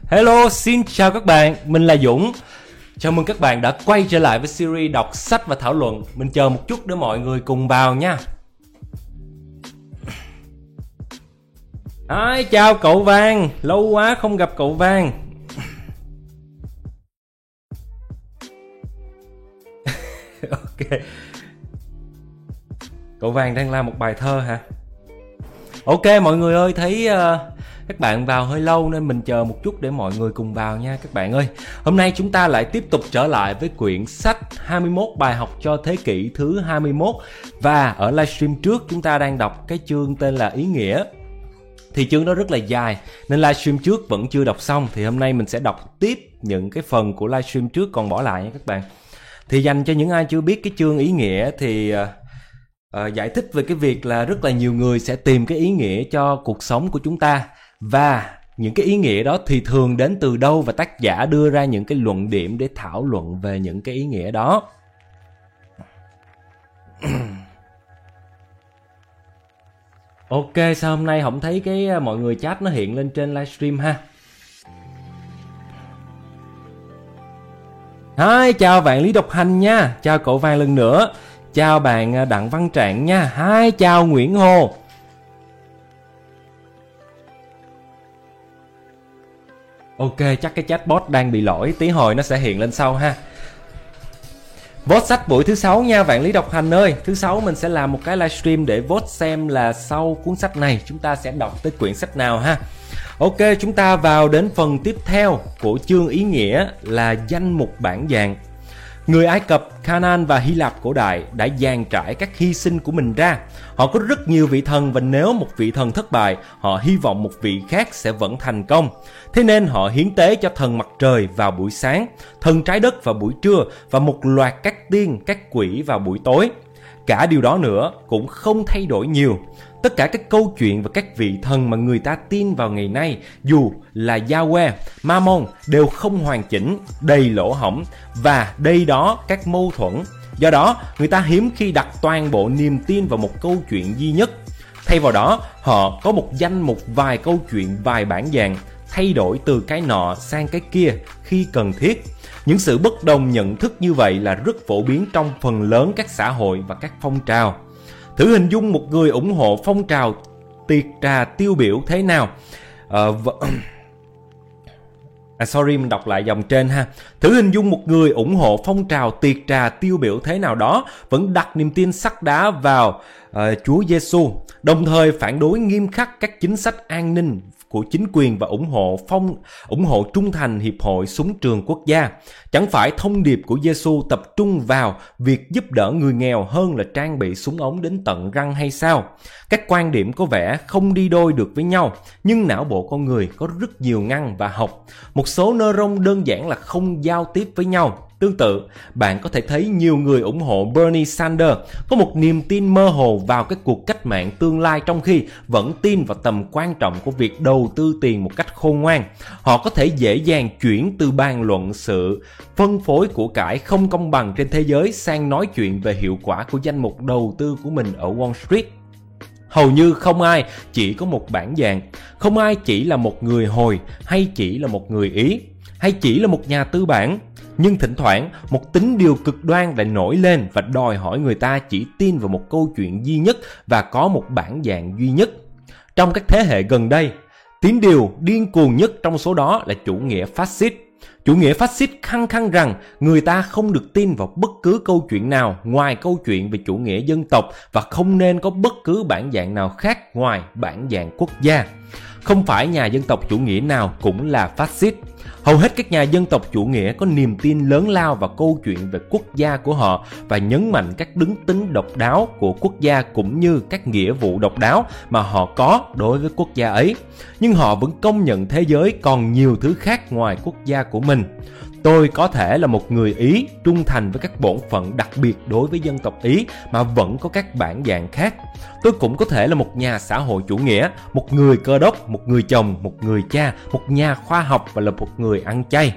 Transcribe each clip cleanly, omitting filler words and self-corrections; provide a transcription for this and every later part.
Hello, xin chào các bạn, mình là Dũng. Chào mừng các bạn đã quay trở lại với series đọc sách và thảo luận. Mình chờ một chút để mọi người cùng vào nha. Chào cậu Vàng, lâu quá không gặp cậu Vàng. Ok. Cậu Vàng đang làm một bài thơ hả? Ok mọi người ơi, thấy các bạn vào hơi lâu nên mình chờ một chút để mọi người cùng vào nha các bạn ơi. Hôm nay chúng ta lại tiếp tục trở lại với quyển sách 21 bài học cho thế kỷ thứ 21. Và ở livestream trước chúng ta đang đọc cái chương tên là Ý Nghĩa. Thì chương đó rất là dài nên livestream trước vẫn chưa đọc xong. Thì hôm nay mình sẽ đọc tiếp những cái phần của livestream trước còn bỏ lại nha các bạn. Thì dành cho những ai chưa biết cái chương Ý Nghĩa thì giải thích về cái việc là rất là nhiều người sẽ tìm cái ý nghĩa cho cuộc sống của chúng ta. Và những cái ý nghĩa đó thì thường đến từ đâu, và tác giả đưa ra những cái luận điểm để thảo luận về những cái ý nghĩa đó. Ok, sao hôm nay không thấy cái mọi người chat nó hiện lên trên livestream ha? Hi, chào bạn Lý Độc Hành nha. Chào cậu Vàng lần nữa. Chào bạn Đặng Văn Trạng nha. Hi, chào Nguyễn Hồ. Ok, chắc cái chatbot đang bị lỗi, tí hồi nó sẽ hiện lên sau ha. Vote sách buổi thứ 6 nha bạn Lý Độc Hành ơi. Thứ 6 mình sẽ làm một cái livestream để vote xem là sau cuốn sách này chúng ta sẽ đọc tới quyển sách nào ha. Ok, chúng ta vào đến phần tiếp theo của chương Ý Nghĩa là danh mục bản dạng. Người Ai Cập, Canaan và Hy Lạp cổ đại đã dàn trải các hy sinh của mình ra. Họ có rất nhiều vị thần, và nếu một vị thần thất bại, họ hy vọng một vị khác sẽ vẫn thành công. Thế nên họ hiến tế cho thần mặt trời vào buổi sáng, thần trái đất vào buổi trưa và một loạt các tiên, các quỷ vào buổi tối. Cả điều đó nữa cũng không thay đổi nhiều. Tất cả các câu chuyện và các vị thần mà người ta tin vào ngày nay, dù là Yahweh, Mammon, đều không hoàn chỉnh, đầy lỗ hổng và đầy đó các mâu thuẫn. Do đó, người ta hiếm khi đặt toàn bộ niềm tin vào một câu chuyện duy nhất. Thay vào đó, họ có một danh mục vài câu chuyện, vài bản dạng, thay đổi từ cái nọ sang cái kia khi cần thiết. Những sự bất đồng nhận thức như vậy là rất phổ biến trong phần lớn các xã hội và các phong trào. Thử hình dung một người ủng hộ phong trào tiệc trà tiêu biểu thế nào. Mình đọc lại dòng trên ha. Thử hình dung một người ủng hộ phong trào tiệc trà tiêu biểu thế nào đó vẫn đặt niềm tin sắt đá vào Chúa Giêsu, đồng thời phản đối nghiêm khắc các chính sách an ninh của chính quyền và ủng hộ trung thành hiệp hội súng trường quốc gia. Chẳng phải thông điệp của Giêsu tập trung vào việc giúp đỡ người nghèo hơn là trang bị súng ống đến tận răng hay sao? Các quan điểm có vẻ không đi đôi được với nhau, nhưng não bộ con người có rất nhiều ngăn và học. Một số neuron đơn giản là không giao tiếp với nhau. Tương tự, bạn có thể thấy nhiều người ủng hộ Bernie Sanders có một niềm tin mơ hồ vào cái cuộc cách mạng tương lai, trong khi vẫn tin vào tầm quan trọng của việc đầu tư tiền một cách khôn ngoan. Họ có thể dễ dàng chuyển từ bàn luận sự phân phối của cải không công bằng trên thế giới sang nói chuyện về hiệu quả của danh mục đầu tư của mình ở Wall Street. Hầu như không ai chỉ có một bản dạng, không ai chỉ là một người Hồi hay chỉ là một người Ý hay chỉ là một nhà tư bản. Nhưng thỉnh thoảng, một tín điều cực đoan lại nổi lên và đòi hỏi người ta chỉ tin vào một câu chuyện duy nhất và có một bản dạng duy nhất. Trong các thế hệ gần đây, tín điều điên cuồng nhất trong số đó là chủ nghĩa phát xít. Chủ nghĩa phát xít khăng khăng rằng người ta không được tin vào bất cứ câu chuyện nào ngoài câu chuyện về chủ nghĩa dân tộc và không nên có bất cứ bản dạng nào khác ngoài bản dạng quốc gia. Không phải nhà dân tộc chủ nghĩa nào cũng là phát xít. Hầu hết các nhà dân tộc chủ nghĩa có niềm tin lớn lao vào câu chuyện về quốc gia của họ và nhấn mạnh các đức tính độc đáo của quốc gia cũng như các nghĩa vụ độc đáo mà họ có đối với quốc gia ấy. Nhưng họ vẫn công nhận thế giới còn nhiều thứ khác ngoài quốc gia của mình. Tôi có thể là một người Ý trung thành với các bổn phận đặc biệt đối với dân tộc Ý mà vẫn có các bản dạng khác. Tôi cũng có thể là một nhà xã hội chủ nghĩa, một người Cơ đốc, một người chồng, một người cha, một nhà khoa học và là một người ăn chay.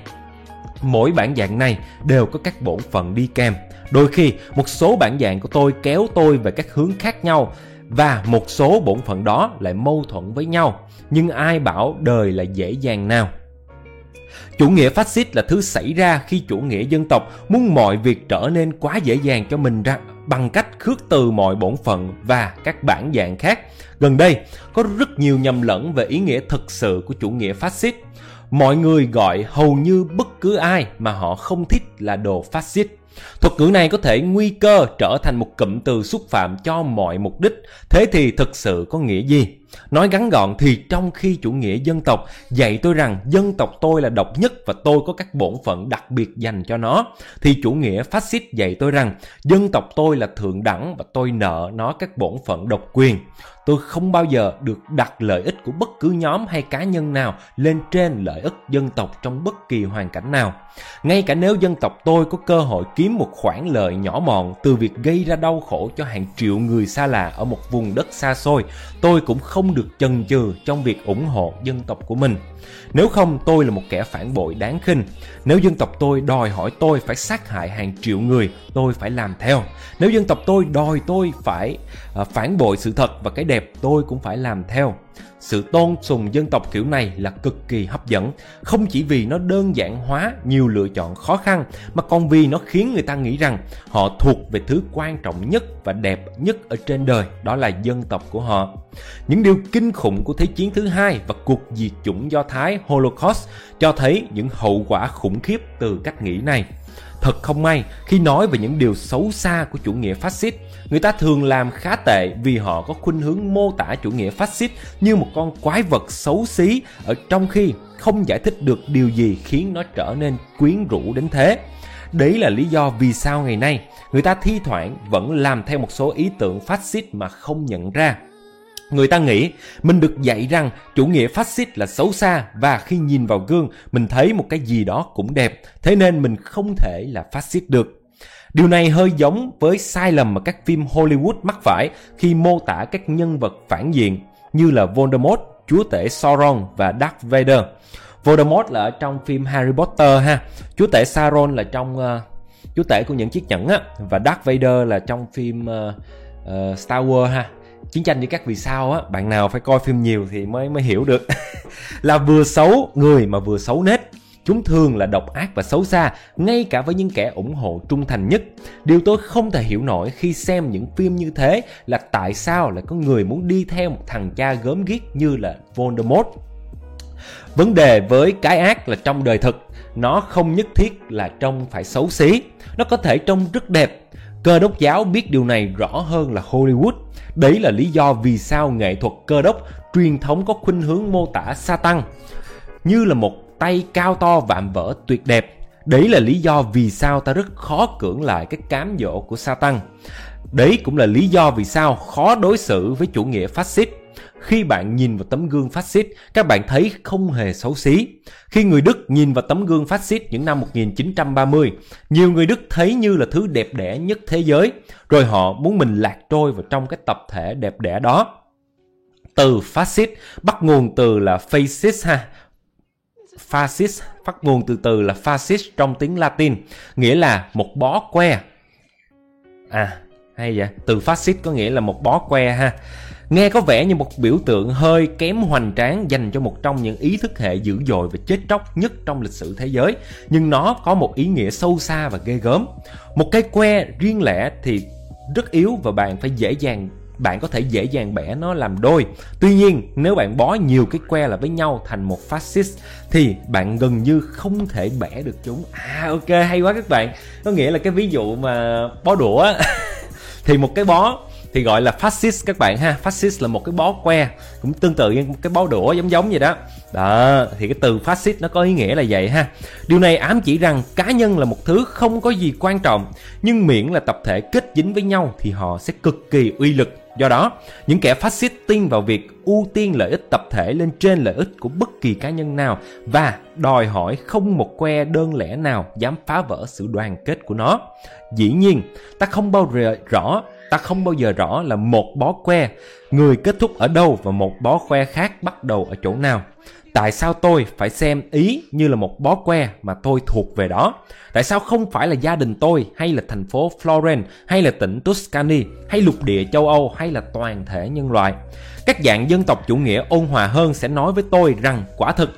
Mỗi bản dạng này đều có các bổn phận đi kèm. Đôi khi, một số bản dạng của tôi kéo tôi về các hướng khác nhau và một số bổn phận đó lại mâu thuẫn với nhau. Nhưng ai bảo đời là dễ dàng nào? Chủ nghĩa phát xít là thứ xảy ra khi chủ nghĩa dân tộc muốn mọi việc trở nên quá dễ dàng cho mình bằng cách khước từ mọi bổn phận và các bản dạng khác. Gần đây, có rất nhiều nhầm lẫn về ý nghĩa thực sự của chủ nghĩa phát xít. Mọi người gọi hầu như bất cứ ai mà họ không thích là đồ phát xít. Thuật ngữ này có thể nguy cơ trở thành một cụm từ xúc phạm cho mọi mục đích. Thế thì thực sự có nghĩa gì? Nói ngắn gọn thì trong khi chủ nghĩa dân tộc dạy tôi rằng dân tộc tôi là độc nhất và tôi có các bổn phận đặc biệt dành cho nó, thì chủ nghĩa phát xít dạy tôi rằng dân tộc tôi là thượng đẳng và tôi nợ nó các bổn phận độc quyền. Tôi không bao giờ được đặt lợi ích của bất cứ nhóm hay cá nhân nào lên trên lợi ích dân tộc trong bất kỳ hoàn cảnh nào. Ngay cả nếu dân tộc tôi có cơ hội kiếm một khoản lợi nhỏ mọn từ việc gây ra đau khổ cho hàng triệu người xa lạ ở một vùng đất xa xôi, tôi cũng không được chần chừ trong việc ủng hộ dân tộc của mình. Nếu không, tôi là một kẻ phản bội đáng khinh. Nếu dân tộc tôi đòi hỏi tôi phải sát hại hàng triệu người, tôi phải làm theo. Nếu dân tộc tôi đòi tôi phải phản bội sự thật và cái đẹp, tôi cũng phải làm theo. Sự tôn sùng dân tộc kiểu này là cực kỳ hấp dẫn, không chỉ vì nó đơn giản hóa nhiều lựa chọn khó khăn, mà còn vì nó khiến người ta nghĩ rằng họ thuộc về thứ quan trọng nhất và đẹp nhất ở trên đời, đó là dân tộc của họ. Những điều kinh khủng của Thế chiến thứ hai và cuộc diệt chủng Do Thái Holocaust cho thấy những hậu quả khủng khiếp từ cách nghĩ này. Thật không may, khi nói về những điều xấu xa của chủ nghĩa phát xít, người ta thường làm khá tệ vì họ có khuynh hướng mô tả chủ nghĩa phát xít như một con quái vật xấu xí, ở trong khi không giải thích được điều gì khiến nó trở nên quyến rũ đến thế. Đấy là lý do vì sao ngày nay người ta thi thoảng vẫn làm theo một số ý tưởng phát xít mà không nhận ra. Người ta nghĩ mình được dạy rằng chủ nghĩa phát xít là xấu xa, và khi nhìn vào gương mình thấy một cái gì đó cũng đẹp, thế nên mình không thể là phát xít được. Điều này hơi giống với sai lầm mà các phim Hollywood mắc phải khi mô tả các nhân vật phản diện như là Voldemort, chúa tể Sauron và Darth Vader. Voldemort là ở trong phim Harry Potter ha, chúa tể Sauron là trong chúa tể của những chiếc nhẫn á, và Darth Vader là trong phim Star Wars ha, Chiến tranh với các vì sao á. Bạn nào phải coi phim nhiều thì mới hiểu được. Là vừa xấu người mà vừa xấu nết. Chúng thường là độc ác và xấu xa, ngay cả với những kẻ ủng hộ trung thành nhất. Điều tôi không thể hiểu nổi khi xem những phim như thế là tại sao lại có người muốn đi theo một thằng cha gớm ghiếc như là Voldemort. Vấn đề với cái ác là trong đời thực, nó không nhất thiết là trông phải xấu xí. Nó có thể trông rất đẹp. Cơ đốc giáo biết điều này rõ hơn là Hollywood. Đấy là lý do vì sao nghệ thuật cơ đốc truyền thống có khuynh hướng mô tả Satan như là một tay cao to vạm vỡ tuyệt đẹp. Đấy là lý do vì sao ta rất khó cưỡng lại cái cám dỗ của Satan. Đấy cũng là lý do vì sao khó đối xử với chủ nghĩa phát xít. Khi bạn nhìn vào tấm gương phát xít, các bạn thấy không hề xấu xí. Khi người Đức nhìn vào tấm gương phát xít những năm 1930, nhiều người Đức thấy như là thứ đẹp đẽ nhất thế giới, rồi họ muốn mình lạc trôi vào trong cái tập thể đẹp đẽ đó. Từ phát xít bắt nguồn từ là fascist ha. Fascist bắt nguồn từ từ là fascist trong tiếng Latin, nghĩa là một bó que. Hay vậy, từ fascist có nghĩa là một bó que ha. Nghe có vẻ như một biểu tượng hơi kém hoành tráng dành cho một trong những ý thức hệ dữ dội và chết chóc nhất trong lịch sử thế giới, nhưng nó có một ý nghĩa sâu xa và ghê gớm. Một cái que riêng lẻ thì rất yếu và bạn có thể dễ dàng bẻ nó làm đôi. Tuy nhiên, nếu bạn bó nhiều cái que lại với nhau thành một fascist thì bạn gần như không thể bẻ được chúng. Ok, hay quá các bạn. Có nghĩa là cái ví dụ mà bó đũa thì một cái bó thì gọi là fascist các bạn ha. Fascist là một cái bó que, cũng tương tự như một cái bó đũa giống vậy đó. Đó, thì cái từ fascist nó có ý nghĩa là vậy ha. Điều này ám chỉ rằng cá nhân là một thứ không có gì quan trọng, nhưng miễn là tập thể kết dính với nhau thì họ sẽ cực kỳ uy lực. Do đó, những kẻ fascist tin vào việc ưu tiên lợi ích tập thể lên trên lợi ích của bất kỳ cá nhân nào và đòi hỏi không một que đơn lẻ nào dám phá vỡ sự đoàn kết của nó. Dĩ nhiên, ta không bao giờ rõ là một bó que, người kết thúc ở đâu và một bó que khác bắt đầu ở chỗ nào. Tại sao tôi phải xem Ý như là một bó que mà tôi thuộc về đó? Tại sao không phải là gia đình tôi, hay là thành phố Florence, hay là tỉnh Tuscany, hay lục địa châu Âu, hay là toàn thể nhân loại? Các dạng dân tộc chủ nghĩa ôn hòa hơn sẽ nói với tôi rằng quả thực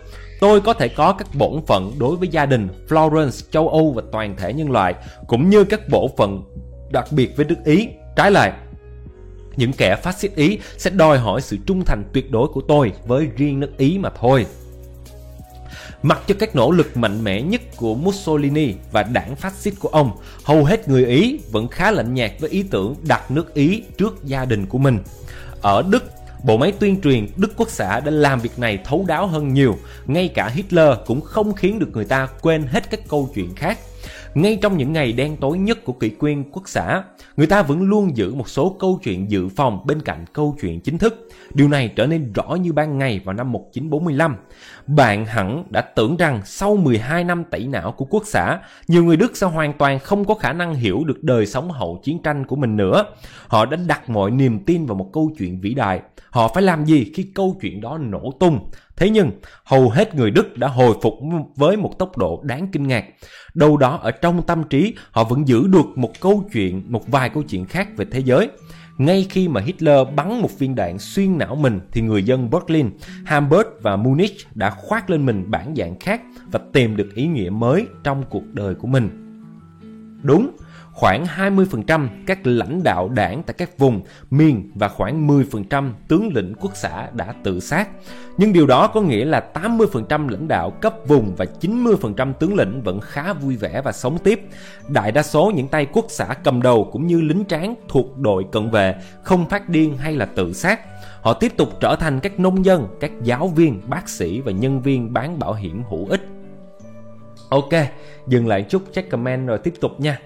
tôi có thể có các bổn phận đối với gia đình, Florence, châu Âu và toàn thể nhân loại, cũng như các bổn phận đặc biệt với nước Ý. Trái lại, những kẻ phát xít Ý sẽ đòi hỏi sự trung thành tuyệt đối của tôi với riêng nước Ý mà thôi. Mặc cho các nỗ lực mạnh mẽ nhất của Mussolini và đảng phát xít của ông, hầu hết người Ý vẫn khá lạnh nhạt với ý tưởng đặt nước Ý trước gia đình của mình. Ở Đức, bộ máy tuyên truyền Đức Quốc xã đã làm việc này thấu đáo hơn nhiều, ngay cả Hitler cũng không khiến được người ta quên hết các câu chuyện khác. Ngay trong những ngày đen tối nhất của kỷ nguyên quốc xã, người ta vẫn luôn giữ một số câu chuyện dự phòng bên cạnh câu chuyện chính thức. Điều này trở nên rõ như ban ngày vào năm 1945. Bạn hẳn đã tưởng rằng sau 12 năm tẩy não của quốc xã, nhiều người Đức sẽ hoàn toàn không có khả năng hiểu được đời sống hậu chiến tranh của mình nữa. Họ đã đặt mọi niềm tin vào một câu chuyện vĩ đại. Họ phải làm gì khi câu chuyện đó nổ tung? Thế nhưng, hầu hết người Đức đã hồi phục với một tốc độ đáng kinh ngạc. Đâu đó ở trong tâm trí, họ vẫn giữ được một vài câu chuyện khác về thế giới. Ngay khi mà Hitler bắn một viên đạn xuyên não mình, thì người dân Berlin, Hamburg và Munich đã khoác lên mình bản dạng khác và tìm được ý nghĩa mới trong cuộc đời của mình. Đúng, khoảng 20% các lãnh đạo đảng tại các vùng, miền và khoảng 10% tướng lĩnh quốc xã đã tự sát. Nhưng điều đó có nghĩa là 80% lãnh đạo cấp vùng và 90% tướng lĩnh vẫn khá vui vẻ và sống tiếp. Đại đa số những tay quốc xã cầm đầu cũng như lính tráng thuộc đội cận vệ không phát điên hay là tự sát. Họ tiếp tục trở thành các nông dân, các giáo viên, bác sĩ và nhân viên bán bảo hiểm hữu ích. Ok, dừng lại chút, check comment rồi tiếp tục nha.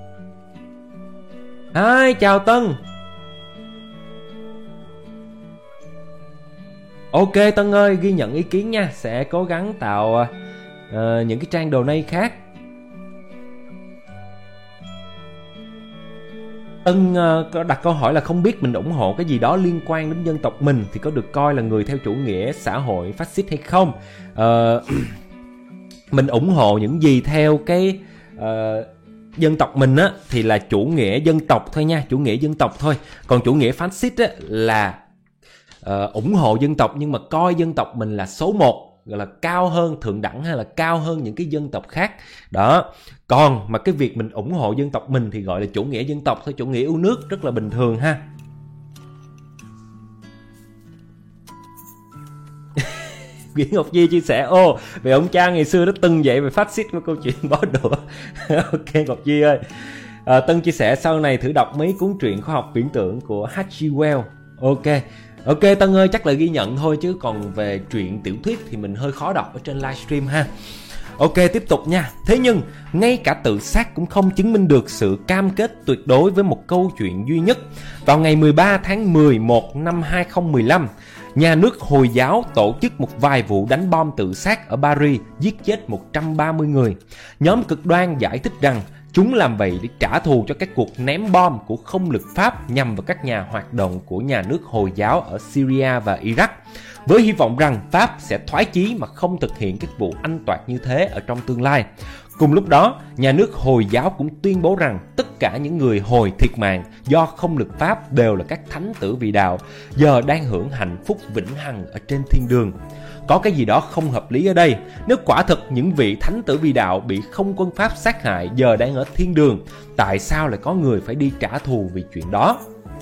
Hi, chào Tân. Ok Tân ơi, ghi nhận ý kiến nha. Sẽ cố gắng tạo những cái trang donate khác. Tân có đặt câu hỏi là không biết mình ủng hộ cái gì đó liên quan đến dân tộc mình thì có được coi là người theo chủ nghĩa xã hội phát xít hay không. Mình ủng hộ những gì theo cái dân tộc mình á thì là chủ nghĩa dân tộc thôi nha, chủ nghĩa dân tộc thôi. Còn chủ nghĩa phát xít á là ủng hộ dân tộc nhưng mà coi dân tộc mình là số 1, gọi là cao hơn thượng đẳng hay là cao hơn những cái dân tộc khác. Đó. Còn mà cái việc mình ủng hộ dân tộc mình thì gọi là chủ nghĩa dân tộc thôi, chủ nghĩa yêu nước, rất là bình thường ha. Nguyễn Ngọc Di chia sẻ: ô, về ông cha ngày xưa nó từng dạy về phát xít với câu chuyện bó đũa. Ok Ngọc Di ơi. Tân chia sẻ sau này thử đọc mấy cuốn truyện khoa học viễn tưởng của H.G. Wells. Ok Tân ơi, chắc là ghi nhận thôi chứ còn về truyện tiểu thuyết thì mình hơi khó đọc ở trên livestream ha. Ok, tiếp tục nha. Thế nhưng ngay cả tự sát cũng không chứng minh được sự cam kết tuyệt đối với một câu chuyện duy nhất. Vào ngày 13 tháng 11 năm 2015, nhà nước Hồi giáo tổ chức một vài vụ đánh bom tự sát ở Paris, giết chết 130 người. Nhóm cực đoan giải thích rằng chúng làm vậy để trả thù cho các cuộc ném bom của không lực Pháp nhằm vào các nhà hoạt động của nhà nước Hồi giáo ở Syria và Iraq, với hy vọng rằng Pháp sẽ thoái chí mà không thực hiện các vụ anh toạc như thế ở trong tương lai. Cùng lúc đó, nhà nước Hồi giáo cũng tuyên bố rằng tất cả những người Hồi thiệt mạng do không lực Pháp đều là các thánh tử vị đạo, giờ đang hưởng hạnh phúc vĩnh hằng ở trên thiên đường. Có cái gì đó không hợp lý ở đây. Nếu quả thực những vị thánh tử vị đạo bị không quân Pháp sát hại giờ đang ở thiên đường, tại sao lại có người phải đi trả thù vì chuyện đó?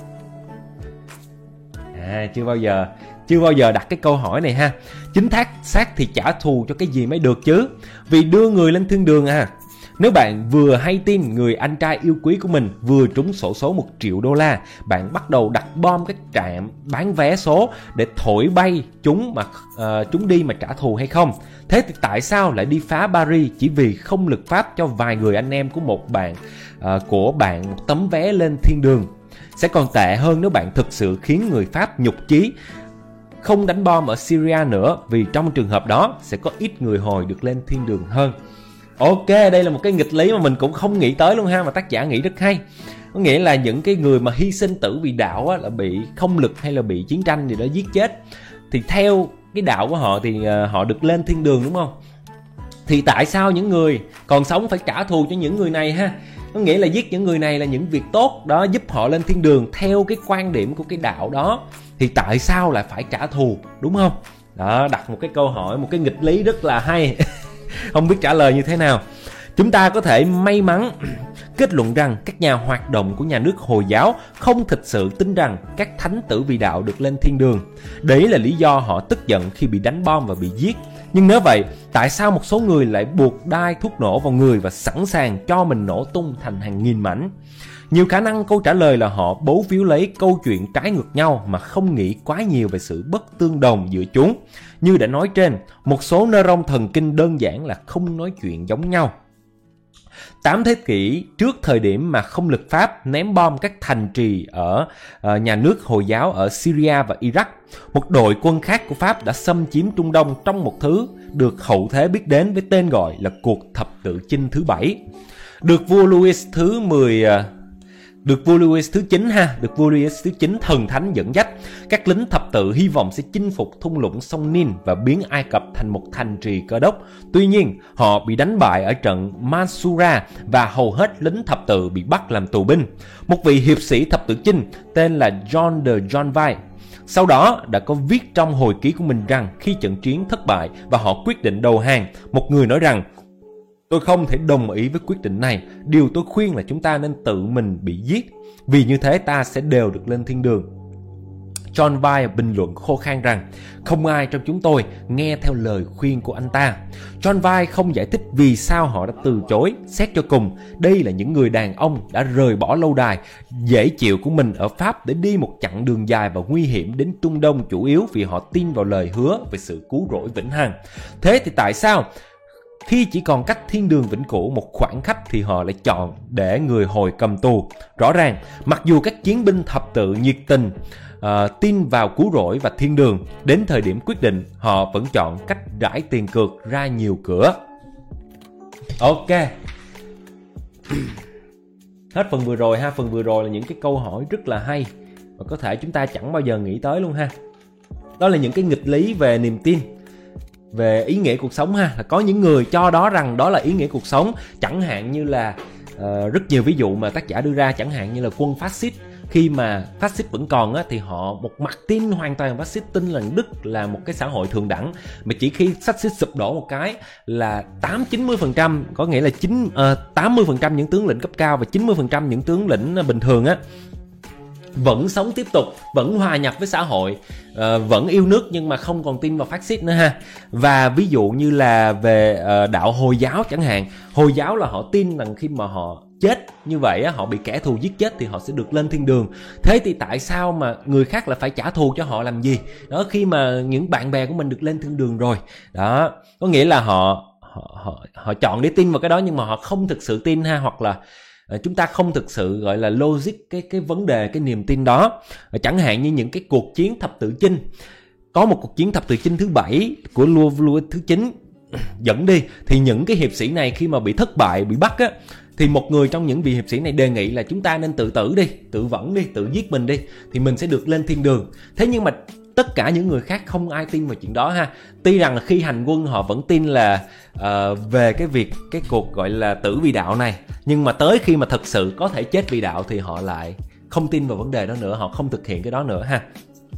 Chưa bao giờ đặt cái câu hỏi này ha. Chính xác thì trả thù cho cái gì mới được chứ? Vì đưa người lên thiên đường à. Nếu bạn vừa hay tin người anh trai yêu quý của mình vừa trúng xổ số 1 triệu đô la, bạn bắt đầu đặt bom các trạm bán vé số để thổi bay chúng đi mà trả thù hay không? Thế thì tại sao lại đi phá Paris chỉ vì không lực Pháp cho vài người anh em của bạn một tấm vé lên thiên đường? Sẽ còn tệ hơn nếu bạn thực sự khiến người Pháp nhục chí, không đánh bom ở Syria nữa, vì trong trường hợp đó sẽ có ít người Hồi được lên thiên đường hơn. Ok, đây là một cái nghịch lý mà mình cũng không nghĩ tới luôn ha, mà tác giả nghĩ rất hay. Có nghĩa là những cái người mà hy sinh tử vì đạo á, là bị không lực hay là bị chiến tranh gì đó giết chết, thì theo cái đạo của họ thì họ được lên thiên đường, đúng không? Thì tại sao những người còn sống phải trả thù cho những người này ha? Có nghĩa là giết những người này là những việc tốt đó, giúp họ lên thiên đường theo cái quan điểm của cái đạo đó, thì tại sao lại phải trả thù, đúng không? Đó, đặt một cái câu hỏi, một cái nghịch lý rất là hay. Không biết trả lời như thế nào. Chúng ta có thể may mắn kết luận rằng các nhà hoạt động của nhà nước Hồi giáo không thực sự tin rằng các thánh tử vì đạo được lên thiên đường. Đấy là lý do họ tức giận khi bị đánh bom và bị giết. Nhưng nếu vậy, tại sao một số người lại buộc đai thuốc nổ vào người và sẵn sàng cho mình nổ tung thành hàng nghìn mảnh? Nhiều khả năng câu trả lời là họ bấu víu lấy câu chuyện trái ngược nhau mà không nghĩ quá nhiều về sự bất tương đồng giữa chúng. Như đã nói trên, một số nơ-rông thần kinh đơn giản là không nói chuyện giống nhau. 8 thế kỷ trước thời điểm mà không lực Pháp ném bom các thành trì ở nhà nước Hồi giáo ở Syria và Iraq, một đội quân khác của Pháp đã xâm chiếm Trung Đông trong một thứ được hậu thế biết đến với tên gọi là cuộc thập tự chinh thứ 7. Được vua Louis thứ 9 thần thánh dẫn dắt, các lính thập tự hy vọng sẽ chinh phục thung lũng sông Nin và biến Ai Cập thành một thành trì Cơ đốc. Tuy nhiên, họ bị đánh bại ở trận Mansura và hầu hết lính thập tự bị bắt làm tù binh. Một vị hiệp sĩ thập tự chinh tên là John de Jonville sau đó đã có viết trong hồi ký của mình rằng khi trận chiến thất bại và họ quyết định đầu hàng, một người nói rằng: "Tôi không thể đồng ý với quyết định này. Điều tôi khuyên là chúng ta nên tự mình bị giết. Vì như thế ta sẽ đều được lên thiên đường." John Vai bình luận khô khan rằng không ai trong chúng tôi nghe theo lời khuyên của anh ta. John Vai không giải thích vì sao họ đã từ chối. Xét cho cùng, đây là những người đàn ông đã rời bỏ lâu đài dễ chịu của mình ở Pháp để đi một chặng đường dài và nguy hiểm đến Trung Đông, chủ yếu vì họ tin vào lời hứa về sự cứu rỗi vĩnh hằng. Thế thì tại sao khi chỉ còn cách thiên đường vĩnh cửu một khoảng cách thì họ lại chọn để người Hồi cầm tù? Rõ ràng, mặc dù các chiến binh thập tự nhiệt tình tin vào cứu rỗi và thiên đường, đến thời điểm quyết định họ vẫn chọn cách rải tiền cược ra nhiều cửa. Ok. Hết phần vừa rồi ha. Phần vừa rồi là những cái câu hỏi rất là hay và có thể chúng ta chẳng bao giờ nghĩ tới luôn ha. Đó là những cái nghịch lý về niềm tin, về ý nghĩa cuộc sống ha. Là có những người cho đó rằng đó là ý nghĩa cuộc sống, chẳng hạn như là rất nhiều ví dụ mà tác giả đưa ra, chẳng hạn như là quân phát xít. Khi mà phát xít vẫn còn á, thì họ một mặt tin hoàn toàn phát xít, tin là Đức là một cái xã hội thượng đẳng, mà chỉ khi phát xít sụp đổ một cái là 80-90%, có nghĩa là 80% những tướng lĩnh cấp cao và 90% những tướng lĩnh bình thường á vẫn sống tiếp tục, vẫn hòa nhập với xã hội, vẫn yêu nước nhưng mà không còn tin vào phát xít nữa ha. Và ví dụ như là về đạo Hồi giáo chẳng hạn, Hồi giáo là họ tin rằng khi mà họ chết như vậy á, họ bị kẻ thù giết chết thì họ sẽ được lên thiên đường. Thế thì tại sao mà người khác lại phải trả thù cho họ làm gì? Đó, khi mà những bạn bè của mình được lên thiên đường rồi. Đó, có nghĩa là họ chọn để tin vào cái đó nhưng mà họ không thực sự tin ha, hoặc là chúng ta không thực sự gọi là logic cái vấn đề, cái niềm tin đó. Chẳng hạn như những cái cuộc chiến thập tự chinh. Có một cuộc chiến thập tự chinh thứ 7 của Louis thứ 9 dẫn đi, thì những cái hiệp sĩ này khi mà bị thất bại, bị bắt á, thì một người trong những vị hiệp sĩ này đề nghị là chúng ta nên tự tử đi, tự vẫn đi, tự giết mình đi, thì mình sẽ được lên thiên đường. Thế nhưng mà tất cả những người khác không ai tin vào chuyện đó ha. Tuy rằng là khi hành quân họ vẫn tin là về cái cuộc gọi là tử vì đạo này, nhưng mà tới khi mà thật sự có thể chết vì đạo thì họ lại không tin vào vấn đề đó nữa, họ không thực hiện cái đó nữa ha.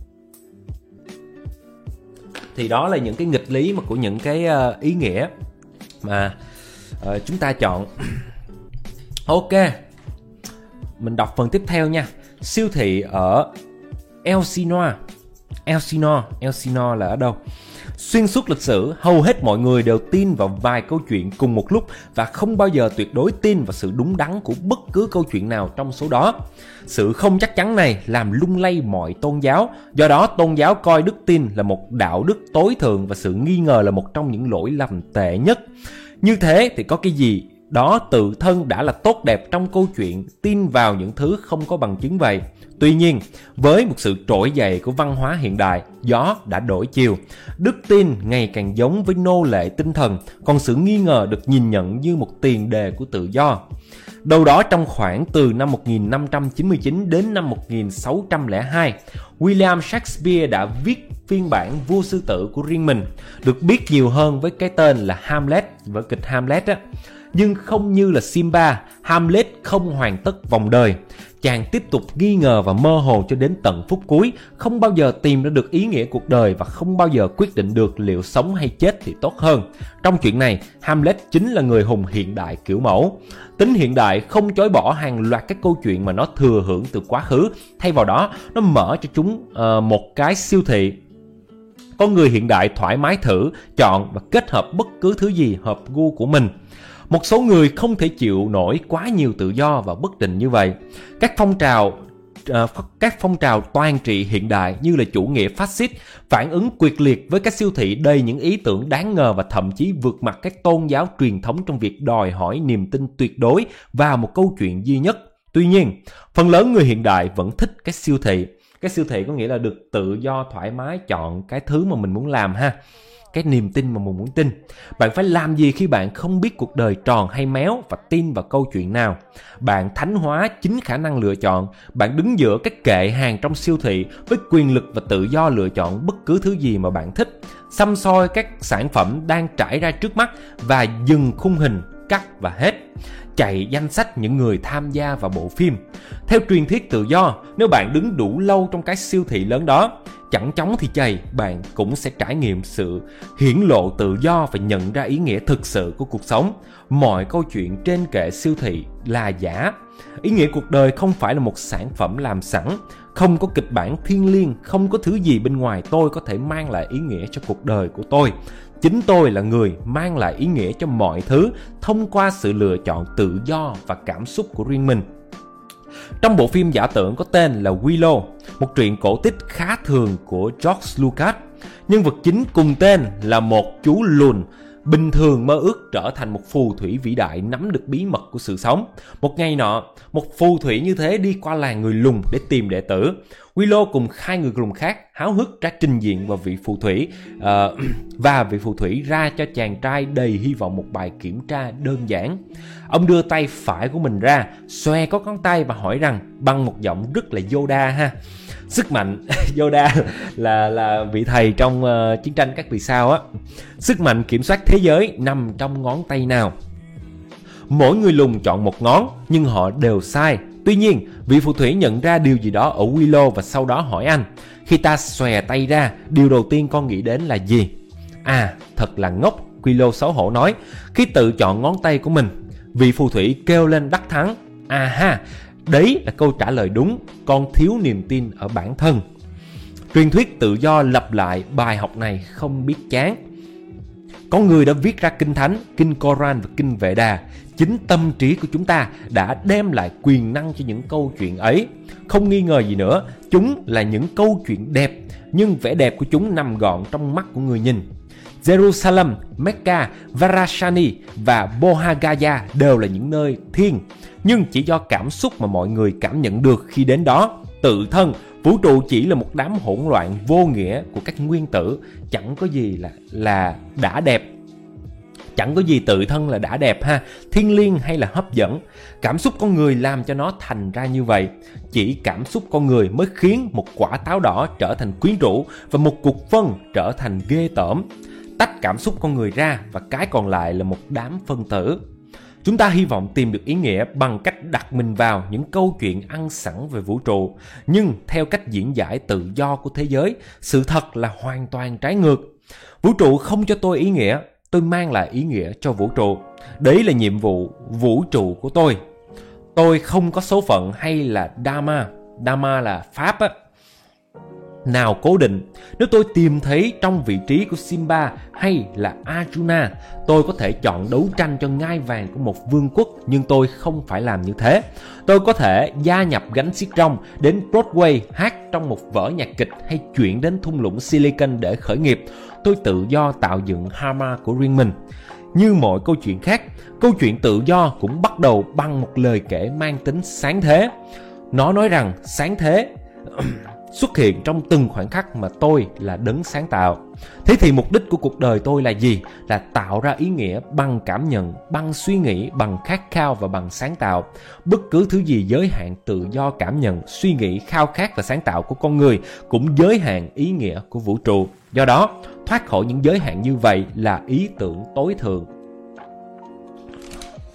Thì đó là những cái nghịch lý mà của những cái ý nghĩa mà chúng ta chọn. Ok, mình đọc phần tiếp theo nha. Siêu thị ở Elsinore là ở đâu? Xuyên suốt lịch sử, hầu hết mọi người đều tin vào vài câu chuyện cùng một lúc và không bao giờ tuyệt đối tin vào sự đúng đắn của bất cứ câu chuyện nào trong số đó. Sự không chắc chắn này làm lung lay mọi tôn giáo, do đó tôn giáo coi đức tin là một đạo đức tối thượng và sự nghi ngờ là một trong những lỗi lầm tệ nhất. Như thế thì có cái gì đó tự thân đã là tốt đẹp trong câu chuyện tin vào những thứ không có bằng chứng vậy. Tuy nhiên, với một sự trỗi dậy của văn hóa hiện đại, gió đã đổi chiều. Đức tin ngày càng giống với nô lệ tinh thần, còn sự nghi ngờ được nhìn nhận như một tiền đề của tự do. Đâu đó trong khoảng từ năm 1599 đến năm 1602, William Shakespeare đã viết phiên bản Vua Sư Tử của riêng mình, được biết nhiều hơn với cái tên là Hamlet, vở kịch Hamlet á. Nhưng không như là Simba, Hamlet không hoàn tất vòng đời. Chàng tiếp tục nghi ngờ và mơ hồ cho đến tận phút cuối, không bao giờ tìm ra được ý nghĩa cuộc đời và không bao giờ quyết định được liệu sống hay chết thì tốt hơn. Trong chuyện này, Hamlet chính là người hùng hiện đại kiểu mẫu. Tính hiện đại không chối bỏ hàng loạt các câu chuyện mà nó thừa hưởng từ quá khứ, thay vào đó, nó mở cho chúng một cái siêu thị. Con người hiện đại thoải mái thử, chọn và kết hợp bất cứ thứ gì hợp gu của mình. Một số người không thể chịu nổi quá nhiều tự do và bất định như vậy. Các phong trào toàn trị hiện đại như là chủ nghĩa phát xít phản ứng quyết liệt với các siêu thị đầy những ý tưởng đáng ngờ và thậm chí vượt mặt các tôn giáo truyền thống trong việc đòi hỏi niềm tin tuyệt đối vào một câu chuyện duy nhất. Tuy nhiên, phần lớn người hiện đại vẫn thích các siêu thị. Cái siêu thị có nghĩa là được tự do thoải mái chọn cái thứ mà mình muốn làm ha. Cái niềm tin mà mình muốn tin. Bạn phải làm gì khi bạn không biết cuộc đời tròn hay méo và tin vào câu chuyện nào? Bạn thánh hóa chính khả năng lựa chọn. Bạn đứng giữa các kệ hàng trong siêu thị với quyền lực và tự do lựa chọn bất cứ thứ gì mà bạn thích. Săm soi các sản phẩm đang trải ra trước mắt và dừng khung hình, cắt và hết. Chạy danh sách những người tham gia vào bộ phim. Theo truyền thuyết tự do, nếu bạn đứng đủ lâu trong cái siêu thị lớn đó, chẳng chóng thì chày, bạn cũng sẽ trải nghiệm sự hiển lộ tự do và nhận ra ý nghĩa thực sự của cuộc sống. Mọi câu chuyện trên kệ siêu thị là giả. Ý nghĩa cuộc đời không phải là một sản phẩm làm sẵn. Không có kịch bản thiêng liêng, không có thứ gì bên ngoài tôi có thể mang lại ý nghĩa cho cuộc đời của tôi. Chính tôi là người mang lại ý nghĩa cho mọi thứ thông qua sự lựa chọn tự do và cảm xúc của riêng mình. Trong bộ phim giả tưởng có tên là Willow, một truyện cổ tích khá thường của George Lucas, nhân vật chính cùng tên là một chú lùn bình thường mơ ước trở thành một phù thủy vĩ đại nắm được bí mật của sự sống. Một ngày nọ, một phù thủy như thế đi qua làng người lùn để tìm đệ tử. Willow cùng 2 người lùn khác háo hức ra trình diện vào vị phù thủy và vị phù thủy ra cho chàng trai đầy hy vọng một bài kiểm tra đơn giản. Ông đưa tay phải của mình ra, xòe có ngón tay và hỏi rằng bằng một giọng rất là Yoda ha. Sức mạnh Yoda là vị thầy trong chiến tranh các vì sao á. Sức mạnh kiểm soát thế giới nằm trong ngón tay nào? Mỗi người lùn chọn một ngón nhưng họ đều sai. Tuy nhiên, vị phù thủy nhận ra điều gì đó ở Willow và sau đó hỏi anh: khi ta xòe tay ra, điều đầu tiên con nghĩ đến là gì? À, thật là ngốc, Willow xấu hổ nói. Khi tự chọn ngón tay của mình, vị phù thủy kêu lên đắc thắng: à ha, đấy là câu trả lời đúng, con thiếu niềm tin ở bản thân. Truyền thuyết tự do lặp lại bài học này không biết chán. Có người đã viết ra kinh thánh, kinh Koran và kinh Vệ Đà. Chính tâm trí của chúng ta đã đem lại quyền năng cho những câu chuyện ấy. Không nghi ngờ gì nữa, chúng là những câu chuyện đẹp, nhưng vẻ đẹp của chúng nằm gọn trong mắt của người nhìn. Jerusalem, Mecca, Varashani và Bodhgaya đều là những nơi thiêng, nhưng chỉ do cảm xúc mà mọi người cảm nhận được khi đến đó. Tự thân, vũ trụ chỉ là một đám hỗn loạn vô nghĩa của các nguyên tử, chẳng có gì là đã đẹp. Chẳng có gì tự thân là đã đẹp ha, thiêng liêng hay là hấp dẫn. Cảm xúc con người làm cho nó thành ra như vậy. Chỉ cảm xúc con người mới khiến một quả táo đỏ trở thành quyến rũ và một cục phân trở thành ghê tởm. Tách cảm xúc con người ra và cái còn lại là một đám phân tử. Chúng ta hy vọng tìm được ý nghĩa bằng cách đặt mình vào những câu chuyện ăn sẵn về vũ trụ. Nhưng theo cách diễn giải tự do của thế giới, sự thật là hoàn toàn trái ngược. Vũ trụ không cho tôi ý nghĩa, tôi mang lại ý nghĩa cho vũ trụ. Đấy là nhiệm vụ vũ trụ của tôi. Tôi không có số phận hay là Dharma. Dharma là Pháp á. Nào cố định. Nếu tôi tìm thấy trong vị trí của Simba hay là Arjuna, tôi có thể chọn đấu tranh cho ngai vàng của một vương quốc, nhưng tôi không phải làm như thế. Tôi có thể gia nhập gánh xiết rong đến Broadway hát trong một vở nhạc kịch hay chuyển đến thung lũng Silicon để khởi nghiệp. Tôi tự do tạo dựng Dharma của riêng mình. Như mọi câu chuyện khác, câu chuyện tự do cũng bắt đầu bằng một lời kể mang tính sáng thế. Nó nói rằng sáng thế xuất hiện trong từng khoảnh khắc mà tôi là đấng sáng tạo. Thế thì mục đích của cuộc đời tôi là gì? Là tạo ra ý nghĩa bằng cảm nhận, bằng suy nghĩ, bằng khát khao và bằng sáng tạo. Bất cứ thứ gì giới hạn tự do cảm nhận, suy nghĩ, khao khát và sáng tạo của con người cũng giới hạn ý nghĩa của vũ trụ. Do đó, thoát khỏi những giới hạn như vậy là ý tưởng tối thượng.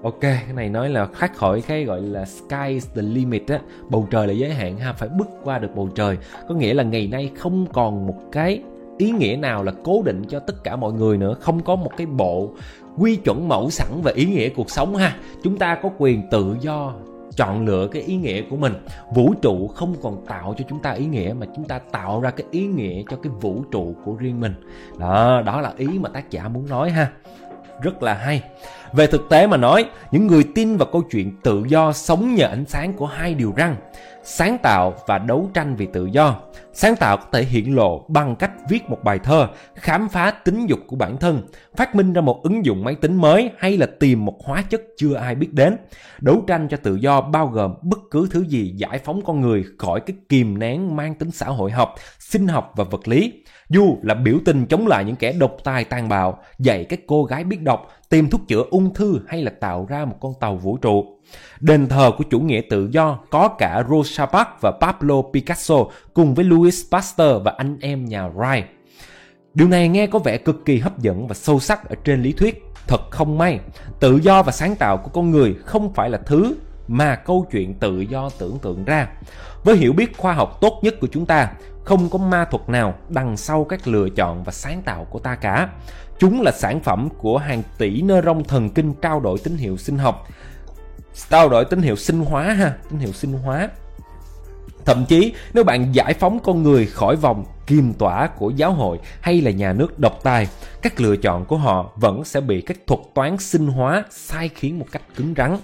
Ok, cái này nói là thoát khỏi cái gọi là sky's the limit á, bầu trời là giới hạn ha, phải bước qua được bầu trời. Có nghĩa là ngày nay không còn một cái ý nghĩa nào là cố định cho tất cả mọi người nữa, không có một cái bộ quy chuẩn mẫu sẵn về ý nghĩa cuộc sống ha. Chúng ta có quyền tự do chọn lựa cái ý nghĩa của mình. Vũ trụ không còn tạo cho chúng ta ý nghĩa, mà chúng ta tạo ra cái ý nghĩa cho cái vũ trụ của riêng mình. Đó là ý mà tác giả muốn nói ha. Rất là hay. Về thực tế mà nói, những người tin vào câu chuyện tự do sống nhờ ánh sáng của hai điều răn: sáng tạo và đấu tranh vì tự do. Sáng tạo có thể hiện lộ bằng cách viết một bài thơ, khám phá tính dục của bản thân, phát minh ra một ứng dụng máy tính mới, hay là tìm một hóa chất chưa ai biết đến. Đấu tranh cho tự do bao gồm bất cứ thứ gì giải phóng con người khỏi cái kìm nén mang tính xã hội học, sinh học và vật lý. Dù là biểu tình chống lại những kẻ độc tài tàn bạo, dạy các cô gái biết đọc, tìm thuốc chữa ung thư, hay là tạo ra một con tàu vũ trụ. Đền thờ của chủ nghĩa tự do có cả Rosa Parks và Pablo Picasso cùng với Louis Pasteur và anh em nhà Wright. Điều này nghe có vẻ cực kỳ hấp dẫn và sâu sắc ở trên lý thuyết. Thật không may, tự do và sáng tạo của con người không phải là thứ mà câu chuyện tự do tưởng tượng ra. Với hiểu biết khoa học tốt nhất của chúng ta, không có ma thuật nào đằng sau các lựa chọn và sáng tạo của ta cả. Chúng là sản phẩm của hàng tỷ neuron thần kinh trao đổi tín hiệu sinh học, trao đổi tín hiệu sinh hóa. Thậm chí nếu bạn giải phóng con người khỏi vòng kiềm tỏa của giáo hội hay là nhà nước độc tài, các lựa chọn của họ vẫn sẽ bị các thuật toán sinh hóa sai khiến một cách cứng rắn.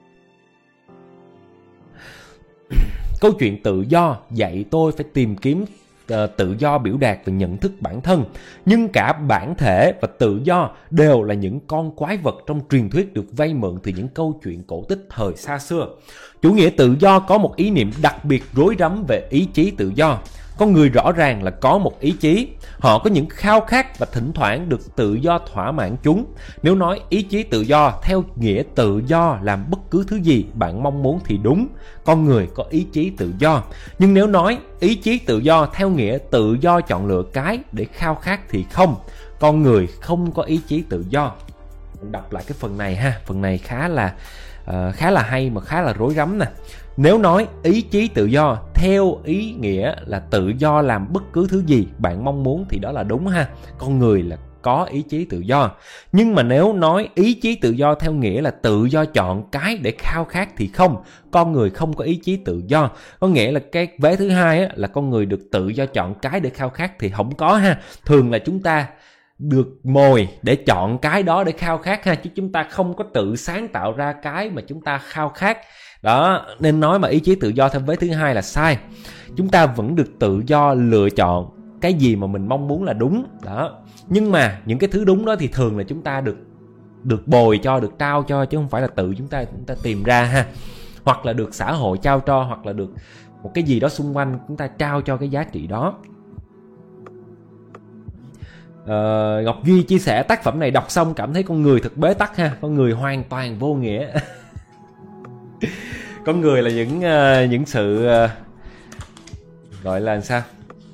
Câu chuyện tự do dạy tôi phải tìm kiếm tự do biểu đạt và nhận thức bản thân. Nhưng cả bản thể và tự do đều là những con quái vật trong truyền thuyết được vay mượn từ những câu chuyện cổ tích thời xa xưa. Chủ nghĩa tự do có một ý niệm đặc biệt rối rắm về ý chí tự do. Con người rõ ràng là có một ý chí. Họ có những khao khát và thỉnh thoảng được tự do thỏa mãn chúng. Nếu nói ý chí tự do theo nghĩa tự do làm bất cứ thứ gì bạn mong muốn thì đúng, con người có ý chí tự do. Nhưng nếu nói ý chí tự do theo nghĩa tự do chọn lựa cái để khao khát thì không, con người không có ý chí tự do. Đọc lại cái phần này ha, phần này khá là hay mà khá là rối rắm nè. Nếu nói ý chí tự do theo ý nghĩa là tự do làm bất cứ thứ gì bạn mong muốn thì đó là đúng ha, con người là có ý chí tự do. Nhưng mà nếu nói ý chí tự do theo nghĩa là tự do chọn cái để khao khát thì không, con người không có ý chí tự do. Có nghĩa là cái vế thứ hai á, là con người được tự do chọn cái để khao khát thì không có ha. Thường là chúng ta được mồi để chọn cái đó để khao khát ha, chứ chúng ta không có tự sáng tạo ra cái mà chúng ta khao khát. Đó, nên nói mà ý chí tự do theo vế thứ hai là sai. Chúng ta vẫn được tự do lựa chọn cái gì mà mình mong muốn là đúng. Đó. Nhưng mà những cái thứ đúng đó thì thường là chúng ta được bồi cho, được trao cho, chứ không phải là tự chúng ta tìm ra ha. Hoặc là được xã hội trao cho, hoặc là được một cái gì đó xung quanh chúng ta trao cho cái giá trị đó. Ngọc Duy chia sẻ tác phẩm này đọc xong cảm thấy con người thật bế tắc ha, con người hoàn toàn vô nghĩa. Con người là những sự gọi là sao,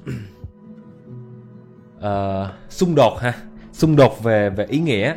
xung đột ha, xung đột về ý nghĩa.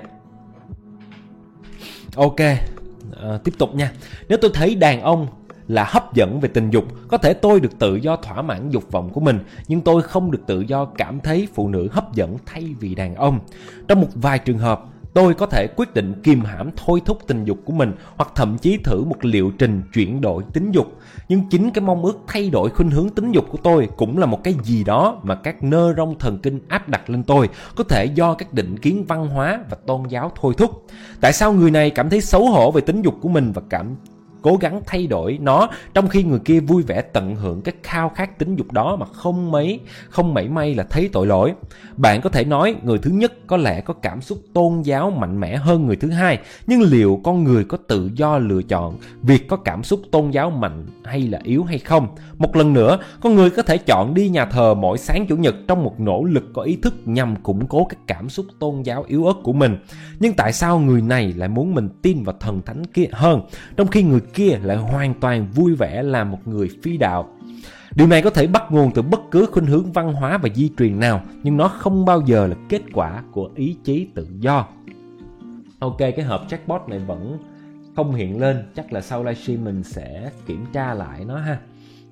Ok, tiếp tục nha. Nếu tôi thấy đàn ông là hấp dẫn về tình dục, có thể tôi được tự do thỏa mãn dục vọng của mình, nhưng tôi không được tự do cảm thấy phụ nữ hấp dẫn thay vì đàn ông. Trong một vài trường hợp, tôi có thể quyết định kìm hãm thôi thúc tình dục của mình, hoặc thậm chí thử một liệu trình chuyển đổi tính dục. Nhưng chính cái mong ước thay đổi khuynh hướng tính dục của tôi cũng là một cái gì đó mà các neuron thần kinh áp đặt lên tôi, có thể do các định kiến văn hóa và tôn giáo thôi thúc. Tại sao người này cảm thấy xấu hổ về tính dục của mình và cố gắng thay đổi nó, trong khi người kia vui vẻ tận hưởng cái khao khát tính dục đó mà không mảy may là thấy tội lỗi? Bạn có thể nói người thứ nhất có lẽ có cảm xúc tôn giáo mạnh mẽ hơn người thứ hai, nhưng liệu con người có tự do lựa chọn việc có cảm xúc tôn giáo mạnh hay là yếu hay không? Một lần nữa, con người có thể chọn đi nhà thờ mỗi sáng chủ nhật trong một nỗ lực có ý thức nhằm củng cố các cảm xúc tôn giáo yếu ớt của mình. Nhưng tại sao người này lại muốn mình tin vào thần thánh kia hơn, trong khi người kia lại hoàn toàn vui vẻ là một người phi đạo? Điều này có thể bắt nguồn từ bất cứ khuynh hướng văn hóa và di truyền nào, nhưng nó không bao giờ là kết quả của ý chí tự do. Ok, cái hộp chatbot này vẫn không hiện lên, chắc là sau livestream mình sẽ kiểm tra lại nó ha.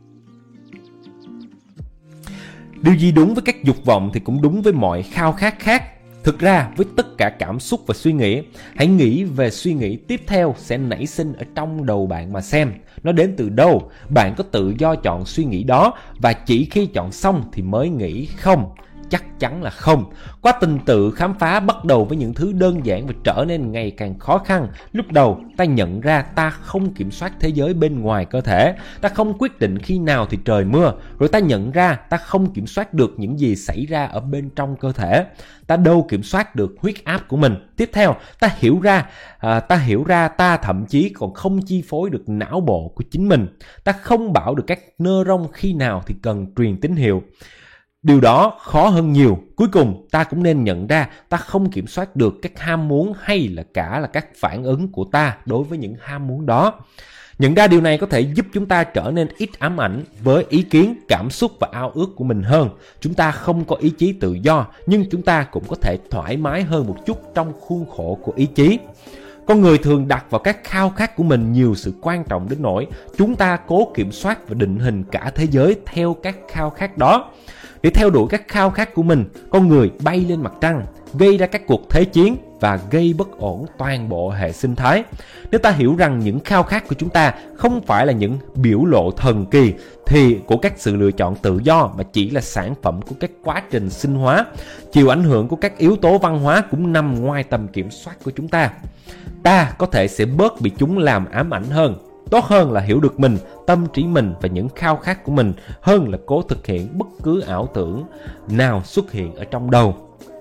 Điều gì đúng với các dục vọng thì cũng đúng với mọi khao khát khác. Thực ra với tất cả cảm xúc và suy nghĩ, hãy nghĩ về suy nghĩ tiếp theo sẽ nảy sinh ở trong đầu bạn mà xem nó đến từ đâu. Bạn có tự do chọn suy nghĩ đó, và chỉ khi chọn xong thì mới nghĩ không. Chắc chắn là không. Quá trình tự khám phá bắt đầu với những thứ đơn giản và trở nên ngày càng khó khăn. Lúc đầu ta nhận ra ta không kiểm soát thế giới bên ngoài cơ thể, ta không quyết định khi nào thì trời mưa. Rồi ta nhận ra ta không kiểm soát được những gì xảy ra ở bên trong cơ thể. Ta đâu kiểm soát được huyết áp của mình. Tiếp theo ta hiểu ra ta thậm chí còn không chi phối được não bộ của chính mình. Ta không bảo được các neuron khi nào thì cần truyền tín hiệu. Điều đó khó hơn nhiều. Cuối cùng ta cũng nên nhận ra ta không kiểm soát được các ham muốn hay là các phản ứng của ta đối với những ham muốn đó. Nhận ra điều này có thể giúp chúng ta trở nên ít ám ảnh với ý kiến, cảm xúc và ao ước của mình hơn. Chúng ta không có ý chí tự do, nhưng chúng ta cũng có thể thoải mái hơn một chút trong khuôn khổ của ý chí. Con người thường đặt vào các khao khát của mình nhiều sự quan trọng đến nỗi chúng ta cố kiểm soát và định hình cả thế giới theo các khao khát đó. Để theo đuổi các khao khát của mình, con người bay lên mặt trăng, gây ra các cuộc thế chiến và gây bất ổn toàn bộ hệ sinh thái. Nếu ta hiểu rằng những khao khát của chúng ta không phải là những biểu lộ thần kỳ của các sự lựa chọn tự do, mà chỉ là sản phẩm của các quá trình sinh hóa, chịu ảnh hưởng của các yếu tố văn hóa cũng nằm ngoài tầm kiểm soát của chúng ta, ta có thể sẽ bớt bị chúng làm ám ảnh hơn. Tốt hơn là hiểu được mình, tâm trí mình và những khao khát của mình hơn là cố thực hiện bất cứ ảo tưởng nào xuất hiện ở trong đầu.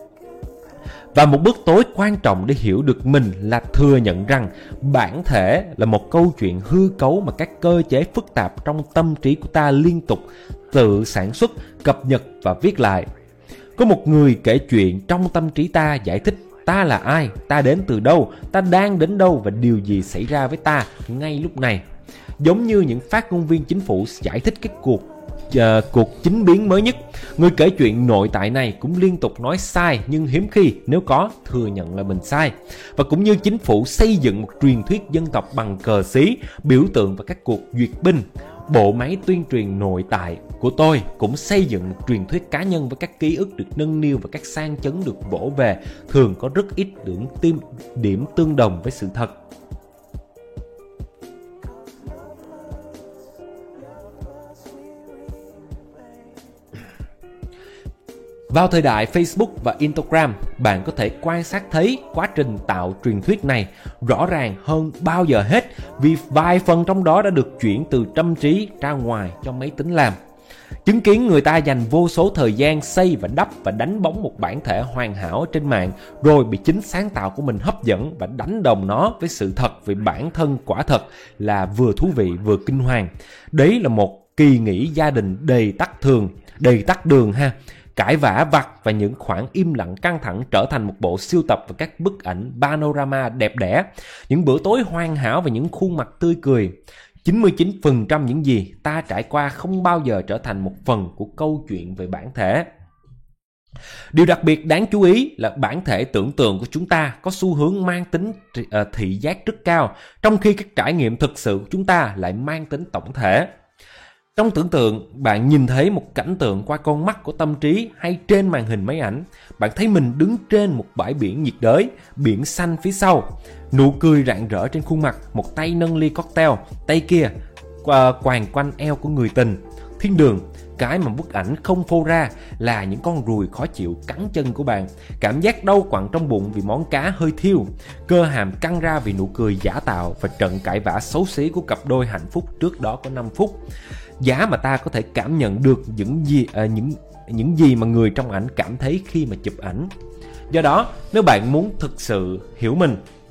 Và một bước tối quan trọng để hiểu được mình là thừa nhận rằng bản thể là một câu chuyện hư cấu mà các cơ chế phức tạp trong tâm trí của ta liên tục tự sản xuất, cập nhật và viết lại. Có một người kể chuyện trong tâm trí ta, giải thích ta là ai, ta đến từ đâu, ta đang đến đâu và điều gì xảy ra với ta ngay lúc này. Giống như những phát ngôn viên chính phủ giải thích các cuộc chính biến mới nhất, người kể chuyện nội tại này cũng liên tục nói sai, nhưng hiếm khi nếu có thừa nhận là mình sai. Và cũng như chính phủ xây dựng một truyền thuyết dân tộc bằng cờ xí, biểu tượng và các cuộc duyệt binh, bộ máy tuyên truyền nội tại của tôi cũng xây dựng một truyền thuyết cá nhân với các ký ức được nâng niu và các sang chấn được vỗ về, thường có rất ít điểm tương đồng với sự thật. Vào thời đại Facebook và Instagram, bạn có thể quan sát thấy quá trình tạo truyền thuyết này rõ ràng hơn bao giờ hết, vì vài phần trong đó đã được chuyển từ tâm trí ra ngoài cho máy tính làm. Chứng kiến người ta dành vô số thời gian xây và đắp và đánh bóng một bản thể hoàn hảo trên mạng, rồi bị chính sáng tạo của mình hấp dẫn và đánh đồng nó với sự thật về bản thân, quả thật là vừa thú vị vừa kinh hoàng. Đấy là một kỳ nghỉ gia đình đầy tắc đường ha. Cãi vã vặt và những khoảng im lặng căng thẳng trở thành một bộ sưu tập và các bức ảnh panorama đẹp đẽ, những bữa tối hoàn hảo và những khuôn mặt tươi cười. 99% những gì ta trải qua không bao giờ trở thành một phần của câu chuyện về bản thể. Điều đặc biệt đáng chú ý là bản thể tưởng tượng của chúng ta có xu hướng mang tính thị giác rất cao, trong khi các trải nghiệm thực sự của chúng ta lại mang tính tổng thể. Trong tưởng tượng, bạn nhìn thấy một cảnh tượng qua con mắt của tâm trí hay trên màn hình máy ảnh. Bạn thấy mình đứng trên một bãi biển nhiệt đới, biển xanh phía sau, nụ cười rạng rỡ trên khuôn mặt, một tay nâng ly cocktail, tay kia quàng quanh eo của người tình. Thiên đường, cái mà bức ảnh không phô ra là những con ruồi khó chịu cắn chân của bạn, cảm giác đau quặn trong bụng vì món cá hơi thiêu, cơ hàm căng ra vì nụ cười giả tạo và trận cãi vã xấu xí của cặp đôi hạnh phúc trước đó có 5 phút. Giá mà ta có thể cảm nhận được những gì mà người trong ảnh cảm thấy khi mà chụp ảnh. Do đó, nếu bạn muốn thực sự hiểu mình,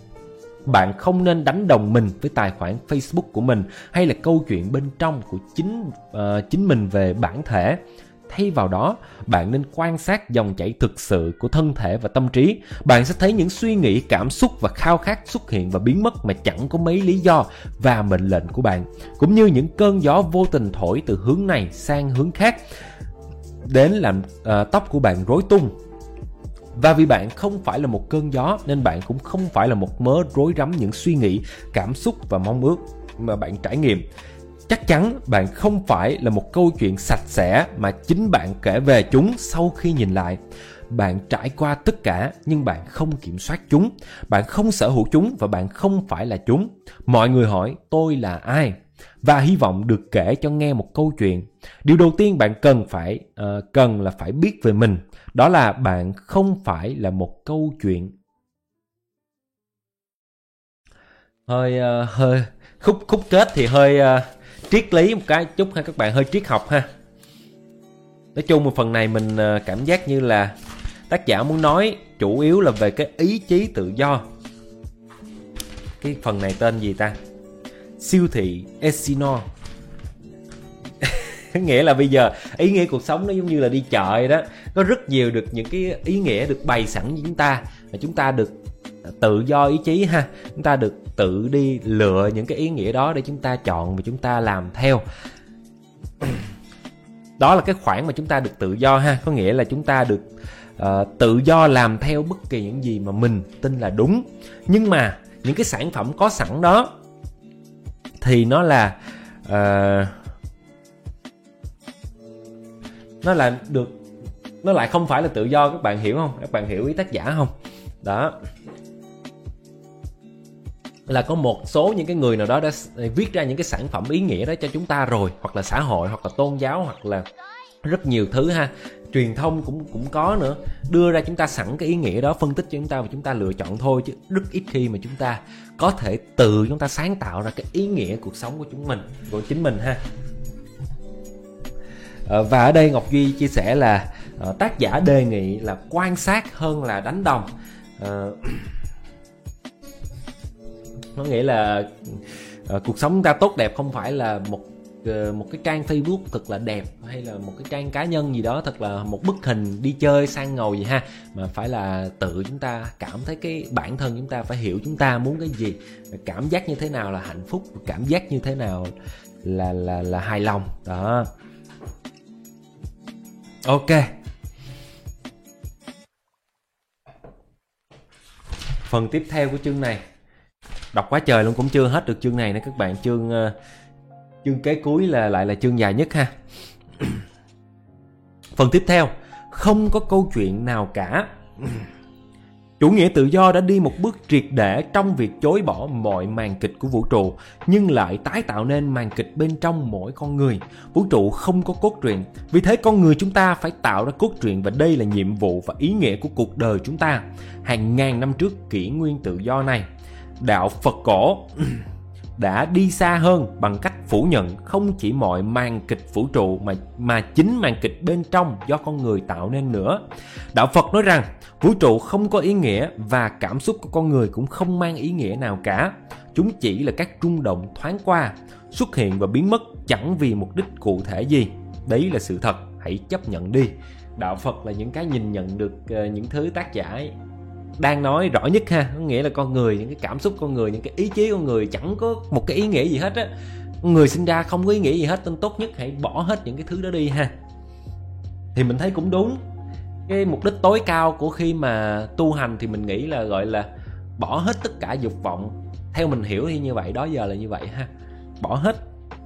bạn không nên đánh đồng mình với tài khoản Facebook của mình hay là câu chuyện bên trong của chính mình về bản thể. Thay vào đó, bạn nên quan sát dòng chảy thực sự của thân thể và tâm trí. Bạn sẽ thấy những suy nghĩ, cảm xúc và khao khát xuất hiện và biến mất mà chẳng có mấy lý do và mệnh lệnh của bạn, cũng như những cơn gió vô tình thổi từ hướng này sang hướng khác đến làm tóc của bạn rối tung. Và vì bạn không phải là một cơn gió nên bạn cũng không phải là một mớ rối rắm những suy nghĩ, cảm xúc và mong ước mà bạn trải nghiệm. Chắc chắn bạn không phải là một câu chuyện sạch sẽ mà chính bạn kể về chúng sau khi nhìn lại. Bạn trải qua tất cả nhưng bạn không kiểm soát chúng. Bạn không sở hữu chúng và bạn không phải là chúng. Mọi người hỏi tôi là ai? Và hy vọng được kể cho nghe một câu chuyện. Điều đầu tiên bạn cần là phải biết về mình. Đó là bạn không phải là một câu chuyện. Hơi khúc kết thì hơi triết lý một cái chút ha các bạn, hơi triết học ha. Nói chung một phần này mình cảm giác như là tác giả muốn nói chủ yếu là về cái ý chí tự do. Cái phần này tên gì ta? Siêu thị Esinor. Nghĩa là bây giờ ý nghĩa cuộc sống nó giống như là đi chợ vậy đó. Có rất nhiều được những cái ý nghĩa được bày sẵn với chúng ta. Và chúng ta được tự do ý chí ha. Chúng ta được tự đi lựa những cái ý nghĩa đó để chúng ta chọn và chúng ta làm theo. Đó là cái khoảng mà chúng ta được tự do ha. Có nghĩa là chúng ta được tự do làm theo bất kỳ những gì mà mình tin là đúng. Nhưng mà những cái sản phẩm có sẵn đó thì nó là nó lại không phải là tự do, các bạn hiểu không? Các bạn hiểu ý tác giả không? Đó là có một số những cái người nào đó đã viết ra những cái sản phẩm ý nghĩa đó cho chúng ta rồi, hoặc là xã hội, hoặc là tôn giáo, hoặc là rất nhiều thứ ha. Truyền thông cũng có nữa, đưa ra chúng ta sẵn cái ý nghĩa đó, phân tích cho chúng ta và chúng ta lựa chọn thôi, chứ rất ít khi mà chúng ta có thể tự chúng ta sáng tạo ra cái ý nghĩa cuộc sống của chính mình ha. Và ở đây Ngọc Duy chia sẻ là tác giả đề nghị là quan sát hơn là đánh đồng. Nó nghĩa là cuộc sống ta tốt đẹp không phải là một cái trang Facebook thật là đẹp, hay là một cái trang cá nhân gì đó thật là một bức hình đi chơi sang ngầu gì ha, mà phải là tự chúng ta cảm thấy cái bản thân chúng ta phải hiểu chúng ta muốn cái gì, cảm giác như thế nào là hạnh phúc, cảm giác như thế nào là hài lòng đó. Ok, phần tiếp theo của chương này đọc quá trời luôn, cũng chưa hết được chương này nữa các bạn. Chương kế cuối lại là chương dài nhất ha. Phần tiếp theo, không có câu chuyện nào cả. Chủ nghĩa tự do đã đi một bước triệt để trong việc chối bỏ mọi màn kịch của vũ trụ, nhưng lại tái tạo nên màn kịch bên trong mỗi con người. Vũ trụ không có cốt truyện, vì thế con người chúng ta phải tạo ra cốt truyện, và đây là nhiệm vụ và ý nghĩa của cuộc đời chúng ta. Hàng ngàn năm trước kỷ nguyên tự do này, đạo Phật cổ đã đi xa hơn bằng cách phủ nhận không chỉ mọi màn kịch vũ trụ mà chính màn kịch bên trong do con người tạo nên nữa. Đạo Phật nói rằng vũ trụ không có ý nghĩa và cảm xúc của con người cũng không mang ý nghĩa nào cả. Chúng chỉ là các rung động thoáng qua, xuất hiện và biến mất chẳng vì mục đích cụ thể gì. Đấy là sự thật, hãy chấp nhận đi. Đạo Phật là những cái nhìn nhận được những thứ tác giả ấy đang nói rõ nhất ha. Có nghĩa là con người, những cái cảm xúc con người, những cái ý chí con người chẳng có một cái ý nghĩa gì hết á. Con người sinh ra không có ý nghĩa gì hết, nên tốt nhất hãy bỏ hết những cái thứ đó đi ha. Thì mình thấy cũng đúng. Cái mục đích tối cao của khi mà tu hành thì mình nghĩ là gọi là bỏ hết tất cả dục vọng. Theo mình hiểu thì như vậy, đó giờ là như vậy ha. Bỏ hết.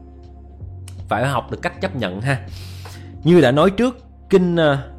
Phải học được cách chấp nhận ha. Như đã nói trước, kinh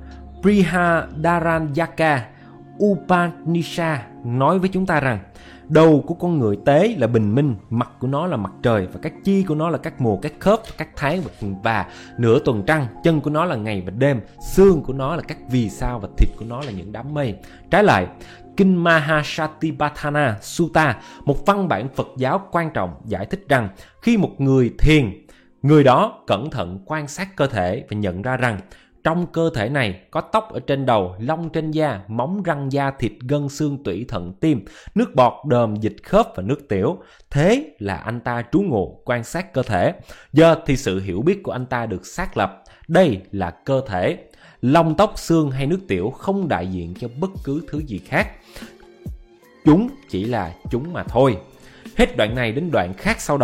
Brihadaranyaka Upanishad nói với chúng ta rằng đầu của con người tế là bình minh, mặt của nó là mặt trời, và các chi của nó là các mùa, các khớp, các tháng và nửa tuần trăng, chân của nó là ngày và đêm, xương của nó là các vì sao và thịt của nó là những đám mây. Trái lại, kinh Mahasatipatthana Sutta, một văn bản Phật giáo quan trọng, giải thích rằng khi một người thiền, người đó cẩn thận quan sát cơ thể và nhận ra rằng trong cơ thể này có tóc ở trên đầu, lông trên da, móng răng da thịt, gân xương tủy thận tim, nước bọt đờm dịch khớp và nước tiểu. Thế là anh ta trú ngụ quan sát cơ thể. Giờ thì sự hiểu biết của anh ta được xác lập. Đây là cơ thể. Lông tóc xương hay nước tiểu không đại diện cho bất cứ thứ gì khác. Chúng chỉ là chúng mà thôi. Hết đoạn này đến đoạn khác sau đó,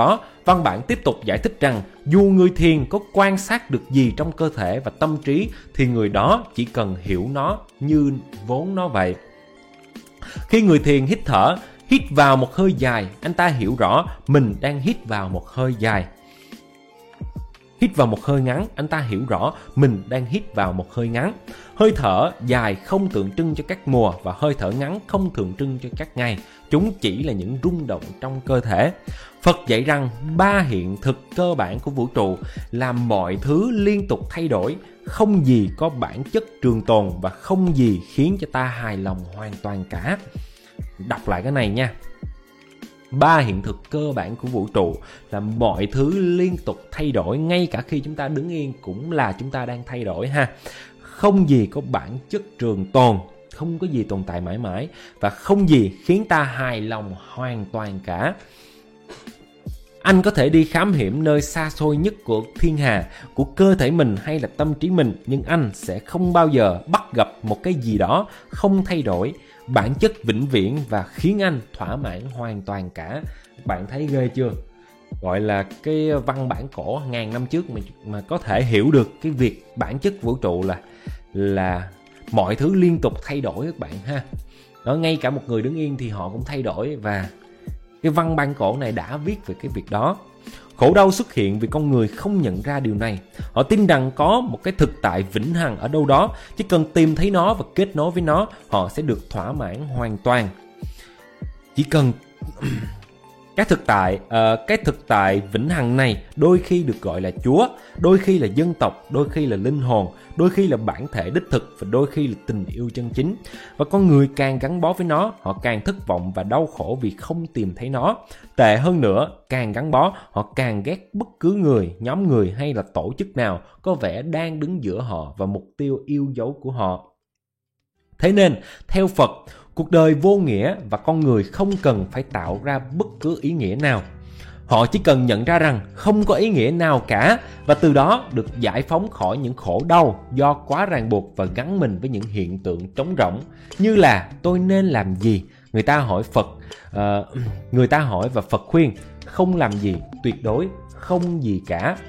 Văn bản tiếp tục giải thích rằng dù người thiền có quan sát được gì trong cơ thể và tâm trí thì người đó chỉ cần hiểu nó như vốn nó vậy. Khi người thiền hít thở, hít vào một hơi dài, anh ta hiểu rõ mình đang hít vào một hơi dài. Hít vào một hơi ngắn, anh ta hiểu rõ mình đang hít vào một hơi ngắn. Hơi thở dài không tượng trưng cho các mùa và hơi thở ngắn không tượng trưng cho các ngày. Chúng chỉ là những rung động trong cơ thể. Phật dạy rằng 3 hiện thực cơ bản của vũ trụ là mọi thứ liên tục thay đổi, không gì có bản chất trường tồn và không gì khiến cho ta hài lòng hoàn toàn cả. Đọc lại cái này nha. 3 hiện thực cơ bản của vũ trụ là mọi thứ liên tục thay đổi, ngay cả khi chúng ta đứng yên cũng là chúng ta đang thay đổi ha. Không gì có bản chất trường tồn, không có gì tồn tại mãi mãi và không gì khiến ta hài lòng hoàn toàn cả. Anh có thể đi khám hiểm nơi xa xôi nhất của thiên hà, của cơ thể mình hay là tâm trí mình, nhưng anh sẽ không bao giờ bắt gặp một cái gì đó không thay đổi, bản chất vĩnh viễn và khiến anh thỏa mãn hoàn toàn cả. Bạn thấy ghê chưa? Gọi là cái văn bản cổ ngàn năm trước mà có thể hiểu được cái việc bản chất vũ trụ là mọi thứ liên tục thay đổi các bạn ha. Đó, ngay cả một người đứng yên thì họ cũng thay đổi, và cái văn bản cổ này đã viết về cái việc đó. Khổ đau xuất hiện vì con người không nhận ra điều này. Họ tin rằng có một cái thực tại vĩnh hằng ở đâu đó, chỉ cần tìm thấy nó và kết nối với nó, họ sẽ được thỏa mãn hoàn toàn. Chỉ cần cái thực tại vĩnh hằng này đôi khi được gọi là Chúa, đôi khi là dân tộc, đôi khi là linh hồn, đôi khi là bản thể đích thực và đôi khi là tình yêu chân chính. Và con người càng gắn bó với nó, họ càng thất vọng và đau khổ vì không tìm thấy nó. Tệ hơn nữa, càng gắn bó, họ càng ghét bất cứ người, nhóm người hay là tổ chức nào có vẻ đang đứng giữa họ và mục tiêu yêu dấu của họ. Thế nên, theo Phật, cuộc đời vô nghĩa và con người không cần phải tạo ra bất cứ ý nghĩa nào. Họ chỉ cần nhận ra rằng không có ý nghĩa nào cả và từ đó được giải phóng khỏi những khổ đau do quá ràng buộc và gắn mình với những hiện tượng trống rỗng, như là tôi nên làm gì. Người ta hỏi và Phật khuyên không làm gì, tuyệt đối không gì cả.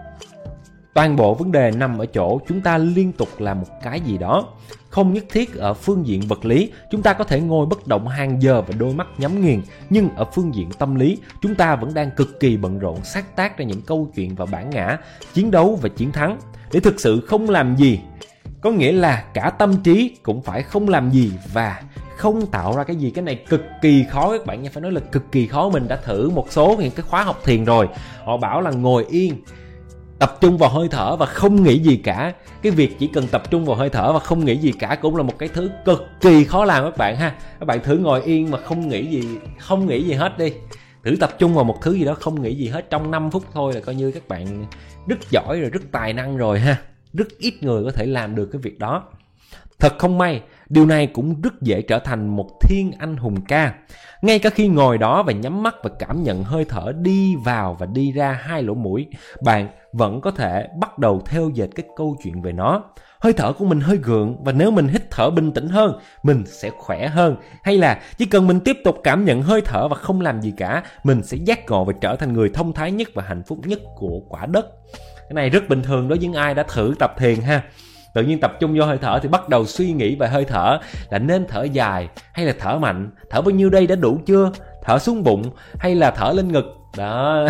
Toàn bộ vấn đề nằm ở chỗ chúng ta liên tục làm một cái gì đó. Không nhất thiết ở phương diện vật lý, chúng ta có thể ngồi bất động hàng giờ và đôi mắt nhắm nghiền, nhưng ở phương diện tâm lý, chúng ta vẫn đang cực kỳ bận rộn sáng tác ra những câu chuyện và bản ngã, chiến đấu và chiến thắng. Để thực sự không làm gì, có nghĩa là cả tâm trí cũng phải không làm gì và không tạo ra cái gì. Cái này cực kỳ khó các bạn nha, phải nói là cực kỳ khó. Mình đã thử một số những cái khóa học thiền rồi, họ bảo là ngồi yên, tập trung vào hơi thở và không nghĩ gì cả. Cái việc chỉ cần tập trung vào hơi thở và không nghĩ gì cả cũng là một cái thứ cực kỳ khó làm các bạn ha. Các bạn thử ngồi yên mà không nghĩ gì hết đi. Thử tập trung vào một thứ gì đó không nghĩ gì hết trong 5 phút thôi là coi như các bạn rất giỏi rồi, rất tài năng rồi ha. Rất ít người có thể làm được cái việc đó. Thật không may, điều này cũng rất dễ trở thành một thiên anh hùng ca. Ngay cả khi ngồi đó và nhắm mắt và cảm nhận hơi thở đi vào và đi ra 2 lỗ mũi, bạn vẫn có thể bắt đầu theo dệt cái câu chuyện về nó. Hơi thở của mình hơi gượng và nếu mình hít thở bình tĩnh hơn, mình sẽ khỏe hơn. Hay là chỉ cần mình tiếp tục cảm nhận hơi thở và không làm gì cả, mình sẽ giác ngộ và trở thành người thông thái nhất và hạnh phúc nhất của quả đất. Cái này rất bình thường đối với những ai đã thử tập thiền ha. Tự nhiên tập trung vô hơi thở thì bắt đầu suy nghĩ về hơi thở, là nên thở dài hay là thở mạnh, thở bao nhiêu đây đã đủ chưa, thở xuống bụng hay là thở lên ngực. Đó.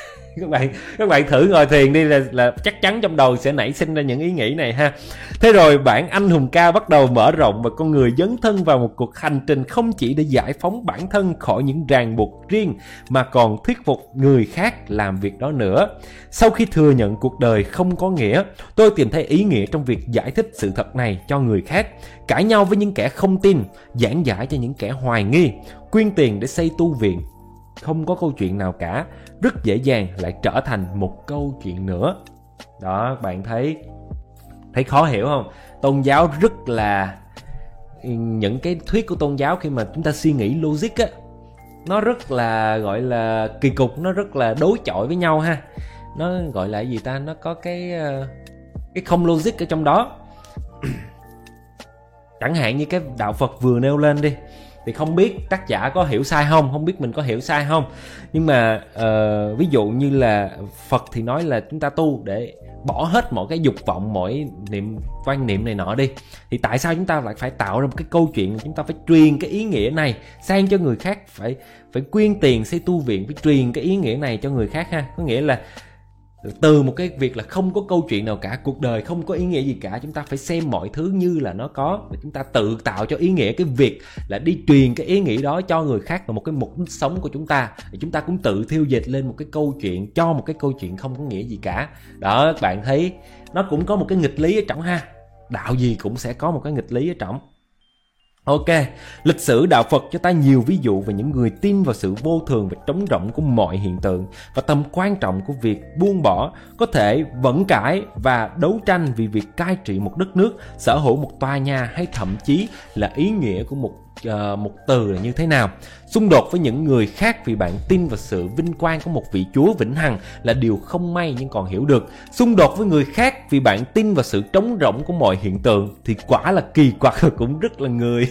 các bạn thử ngồi thiền đi là chắc chắn trong đầu sẽ nảy sinh ra những ý nghĩ này ha. Thế rồi bản anh hùng ca bắt đầu mở rộng và con người dấn thân vào một cuộc hành trình không chỉ để giải phóng bản thân khỏi những ràng buộc riêng mà còn thuyết phục người khác làm việc đó nữa. Sau khi thừa nhận cuộc đời không có nghĩa, tôi tìm thấy ý nghĩa trong việc giải thích sự thật này cho người khác, cãi nhau với những kẻ không tin, giảng giải cho những kẻ hoài nghi, quyên tiền để xây tu viện. Không có câu chuyện nào cả, rất dễ dàng lại trở thành một câu chuyện nữa. Đó, bạn thấy khó hiểu không? Tôn giáo rất là... Những cái thuyết của tôn giáo khi mà chúng ta suy nghĩ logic á, nó rất là gọi là kỳ cục, nó rất là đối chọi với nhau ha. Nó gọi là gì ta? Nó có cái không logic ở trong đó. Chẳng hạn như cái đạo Phật vừa nêu lên đi. Thì không biết tác giả có hiểu sai không biết mình có hiểu sai không. Nhưng mà ví dụ như là Phật thì nói là chúng ta tu để bỏ hết mọi cái dục vọng, mọi quan niệm này nọ đi. Thì tại sao chúng ta lại phải tạo ra một cái câu chuyện, chúng ta phải truyền cái ý nghĩa này sang cho người khác, phải quyên tiền xây tu viện, phải truyền cái ý nghĩa này cho người khác ha. Có nghĩa là từ một cái việc là không có câu chuyện nào cả, cuộc đời không có ý nghĩa gì cả, chúng ta phải xem mọi thứ như là nó có, và chúng ta tự tạo cho ý nghĩa. Cái việc là đi truyền cái ý nghĩa đó cho người khác là một cái mục đích sống của chúng ta, thì chúng ta cũng tự thiêu dịch lên một cái câu chuyện, cho một cái câu chuyện không có nghĩa gì cả. Đó, các bạn thấy nó cũng có một cái nghịch lý ở trong ha. Đạo gì cũng sẽ có một cái nghịch lý ở trong. Ok, lịch sử đạo Phật cho ta nhiều ví dụ về những người tin vào sự vô thường và trống rỗng của mọi hiện tượng, và tầm quan trọng của việc buông bỏ, có thể vẫn cãi và đấu tranh vì việc cai trị một đất nước, sở hữu một tòa nhà, hay thậm chí là ý nghĩa của một từ là như thế nào. Xung đột với những người khác vì bạn tin vào sự vinh quang của một vị Chúa vĩnh hằng là điều không may nhưng còn hiểu được. Xung đột với người khác vì bạn tin vào sự trống rỗng của mọi hiện tượng thì quả là kỳ quặc và cũng rất là người.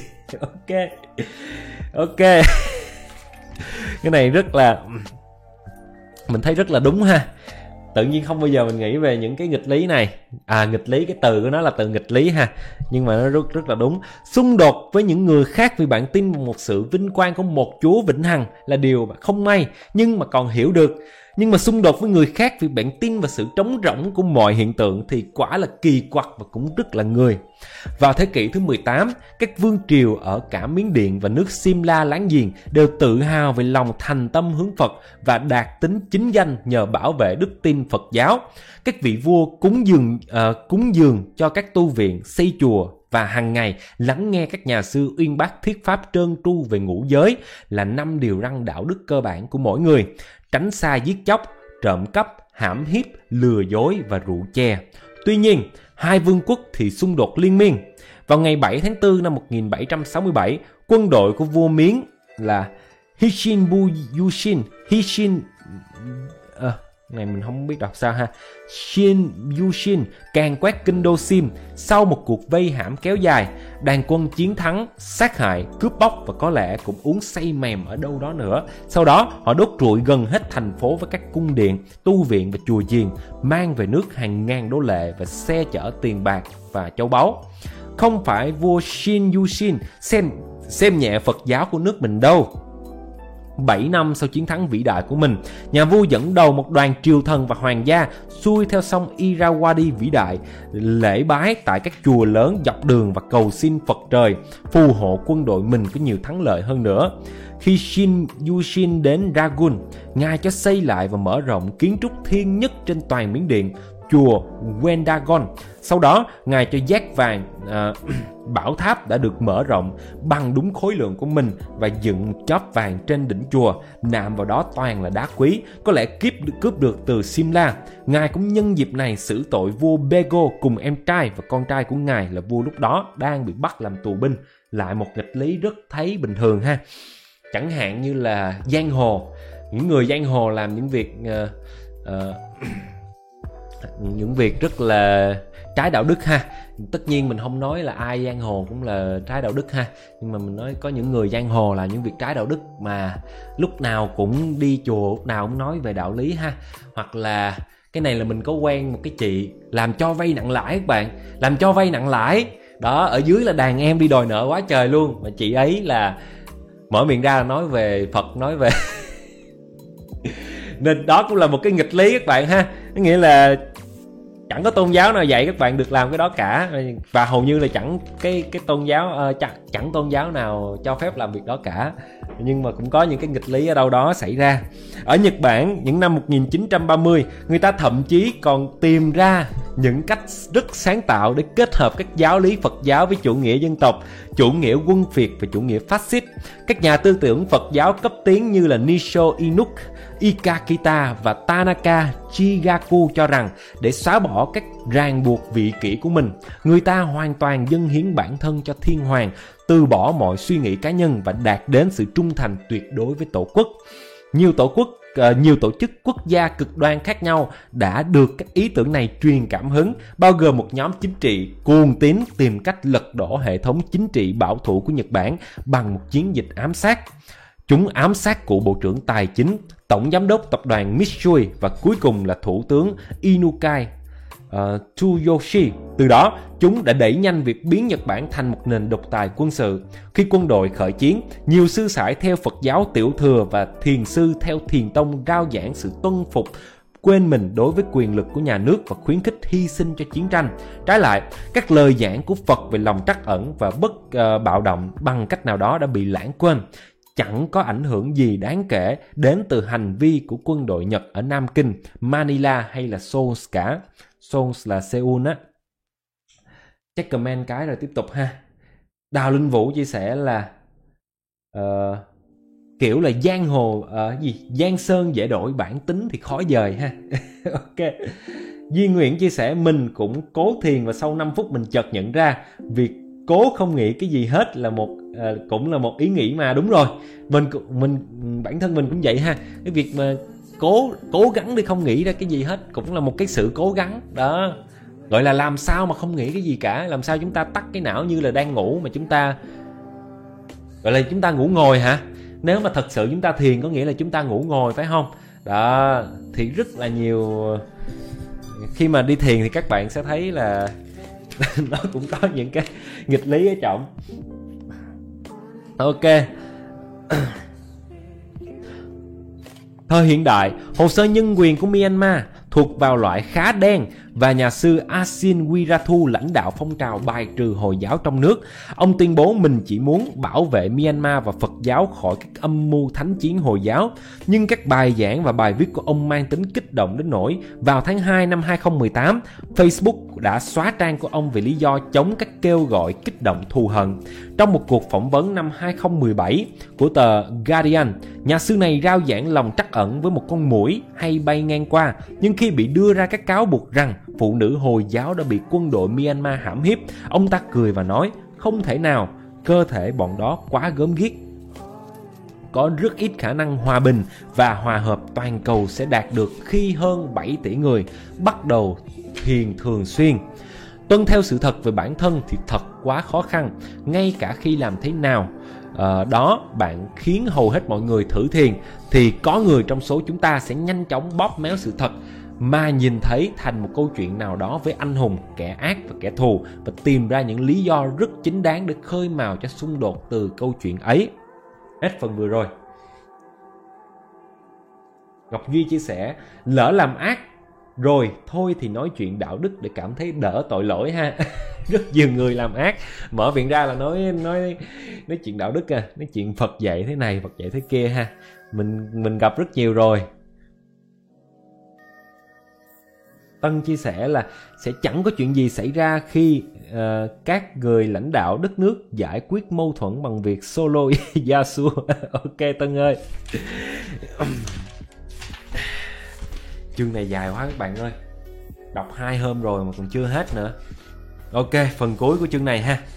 Ok. Cái này rất là, mình thấy rất là đúng ha. Tự nhiên không bao giờ mình nghĩ về những cái nghịch lý này. Nghịch lý, cái từ của nó là từ nghịch lý ha, nhưng mà nó rất là đúng. Xung đột với những người khác vì bạn tin vào một sự vinh quang của một Chúa vĩnh hằng là điều không may nhưng mà còn hiểu được. Nhưng mà xung đột với người khác vì bạn tin vào sự trống rỗng của mọi hiện tượng thì quả là kỳ quặc và cũng rất là người. Vào thế kỷ thứ 18, các vương triều ở cả Miến Điện và nước Simla láng giềng đều tự hào về lòng thành tâm hướng Phật và đạt tính chính danh nhờ bảo vệ đức tin Phật giáo. Các vị vua cúng dường cho các tu viện, xây chùa và hàng ngày lắng nghe các nhà sư uyên bác thuyết pháp trơn tru về ngũ giới là 5 điều răn đạo đức cơ bản của mỗi người: tránh xa giết chóc, trộm cắp, hãm hiếp, lừa dối và rượu chè. Tuy nhiên, hai vương quốc thì xung đột liên miên. Vào ngày 7 tháng 4 năm 1767, quân đội của vua Miến là này mình không biết đọc sao ha, Shin Yushin càn quét kinh đô Sim. Sau một cuộc vây hãm kéo dài, đoàn quân chiến thắng, sát hại, cướp bóc và có lẽ cũng uống say mềm ở đâu đó nữa. Sau đó họ đốt trụi gần hết thành phố với các cung điện, tu viện và chùa chiền, mang về nước hàng ngàn đô lệ và xe chở tiền bạc và châu báu. Không phải vua Shin Yushin xem nhẹ Phật giáo của nước mình đâu. 7 năm sau chiến thắng vĩ đại của mình, nhà vua dẫn đầu một đoàn triều thần và hoàng gia xuôi theo sông Irrawaddy vĩ đại, lễ bái tại các chùa lớn dọc đường và cầu xin Phật trời phù hộ quân đội mình có nhiều thắng lợi hơn nữa. Khi Shin Yushin đến Rangoon, ngài cho xây lại và mở rộng kiến trúc thiên nhất trên toàn Miến Điện, chùa Wendagon. Sau đó, ngài cho dát vàng bảo tháp đã được mở rộng bằng đúng khối lượng của mình và dựng chóp vàng trên đỉnh chùa, nạm vào đó toàn là đá quý, có lẽ cướp được từ Simla. Ngài cũng nhân dịp này xử tội vua Bego cùng em trai và con trai của ngài là vua lúc đó đang bị bắt làm tù binh. Lại một nghịch lý rất thấy bình thường ha. Chẳng hạn như là giang hồ, những người giang hồ làm những việc rất là trái đạo đức ha. Tất nhiên mình không nói là ai giang hồ cũng là trái đạo đức ha, nhưng mà mình nói có những người giang hồ là những việc trái đạo đức mà lúc nào cũng đi chùa, lúc nào cũng nói về đạo lý ha. Hoặc là cái này là mình có quen một cái chị làm cho vay nặng lãi các bạn, làm cho vay nặng lãi đó, ở dưới là đàn em đi đòi nợ quá trời luôn, mà chị ấy là mở miệng ra là nói về Phật, nói về nên đó cũng là một cái nghịch lý các bạn ha. Nghĩa là chẳng có tôn giáo nào dạy các bạn được làm cái đó cả, và hầu như là chẳng tôn giáo nào cho phép làm việc đó cả. Nhưng mà cũng có những cái nghịch lý ở đâu đó xảy ra. Ở Nhật Bản, những năm 1930, người ta thậm chí còn tìm ra những cách rất sáng tạo để kết hợp các giáo lý Phật giáo với chủ nghĩa dân tộc, chủ nghĩa quân phiệt và chủ nghĩa phát xít. Các nhà tư tưởng Phật giáo cấp tiến như là Nisho Inuk, Ikakita và Tanaka Chigaku cho rằng để xóa bỏ các ràng buộc vị kỷ của mình, người ta hoàn toàn dâng hiến bản thân cho thiên hoàng, từ bỏ mọi suy nghĩ cá nhân và đạt đến sự trung thành tuyệt đối với tổ quốc. Nhiều tổ quốc nhiều tổ chức quốc gia cực đoan khác nhau đã được các ý tưởng này truyền cảm hứng, bao gồm một nhóm chính trị cuồng tín tìm cách lật đổ hệ thống chính trị bảo thủ của Nhật Bản bằng một chiến dịch ám sát. Chúng ám sát cựu Bộ trưởng Tài chính, Tổng Giám đốc Tập đoàn Mitsui và cuối cùng là Thủ tướng Inukai Tsuyoshi. Từ đó, chúng đã đẩy nhanh việc biến Nhật Bản thành một nền độc tài quân sự. Khi quân đội khởi chiến, nhiều sư sãi theo Phật giáo Tiểu Thừa và thiền sư theo Thiền tông rao giảng sự tuân phục, quên mình đối với quyền lực của nhà nước và khuyến khích hy sinh cho chiến tranh. Trái lại, các lời giảng của Phật về lòng trắc ẩn và bất bạo động bằng cách nào đó đã bị lãng quên. Chẳng có ảnh hưởng gì đáng kể đến từ hành vi của quân đội Nhật ở Nam Kinh, Manila hay là Seoul cả. Seoul là Seoul á. Check comment cái rồi tiếp tục ha. Đào Linh Vũ chia sẻ là kiểu là giang hồ Giang Sơn dễ đổi, bản tính thì khó dời ha. Ok. Duy Nguyễn chia sẻ mình cũng cố thiền và sau 5 phút mình chợt nhận ra việc cố không nghĩ cái gì hết là cũng là một ý nghĩ mà. Đúng rồi, mình bản thân mình cũng vậy ha. Cái việc mà cố gắng đi không nghĩ ra cái gì hết cũng là một cái sự cố gắng đó. Gọi là làm sao mà không nghĩ cái gì cả, làm sao chúng ta tắt cái não như là đang ngủ mà chúng ta gọi là chúng ta ngủ ngồi hả? Nếu mà thật sự chúng ta thiền có nghĩa là chúng ta ngủ ngồi phải không? Đó, thì rất là nhiều khi mà đi thiền thì các bạn sẽ thấy là nó cũng có những cái nghịch lý ở trọng. Ok. Thời hiện đại, hồ sơ nhân quyền của Myanmar thuộc vào loại khá đen và nhà sư Asin Wirathu lãnh đạo phong trào bài trừ Hồi giáo trong nước. Ông tuyên bố mình chỉ muốn bảo vệ Myanmar và Phật giáo khỏi các âm mưu thánh chiến Hồi giáo. Nhưng các bài giảng và bài viết của ông mang tính kích động đến nỗi vào tháng 2 năm 2018, Facebook đã xóa trang của ông vì lý do chống các kêu gọi kích động thù hận. Trong một cuộc phỏng vấn năm 2017 của tờ Guardian, nhà sư này rao giảng lòng trắc ẩn với một con muỗi hay bay ngang qua, nhưng khi bị đưa ra các cáo buộc rằng phụ nữ Hồi giáo đã bị quân đội Myanmar hãm hiếp, ông ta cười và nói không thể nào, cơ thể bọn đó quá gớm ghiếc. Có rất ít khả năng hòa bình và hòa hợp toàn cầu sẽ đạt được khi hơn 7 tỷ người bắt đầu thiền thường xuyên. Tuân theo sự thật về bản thân thì thật quá khó khăn, ngay cả khi làm thế nào đó bạn khiến hầu hết mọi người thử thiền thì có người trong số chúng ta sẽ nhanh chóng bóp méo sự thật mà nhìn thấy thành một câu chuyện nào đó với anh hùng, kẻ ác và kẻ thù và tìm ra những lý do rất chính đáng để khơi mào cho xung đột từ câu chuyện ấy. Hết phần vừa rồi. Ngọc Duy chia sẻ lỡ làm ác rồi thôi thì nói chuyện đạo đức để cảm thấy đỡ tội lỗi ha. Rất nhiều người làm ác mở miệng ra là nói chuyện đạo đức à, nói chuyện Phật dạy thế này, Phật dạy thế kia ha. Mình gặp rất nhiều rồi. Tân chia sẻ là sẽ chẳng có chuyện gì xảy ra khi các người lãnh đạo đất nước giải quyết mâu thuẫn bằng việc solo Yasu. Ok Tân ơi. Chương này dài quá các bạn ơi. Đọc 2 hôm rồi mà còn chưa hết nữa. Ok, phần cuối của chương này ha.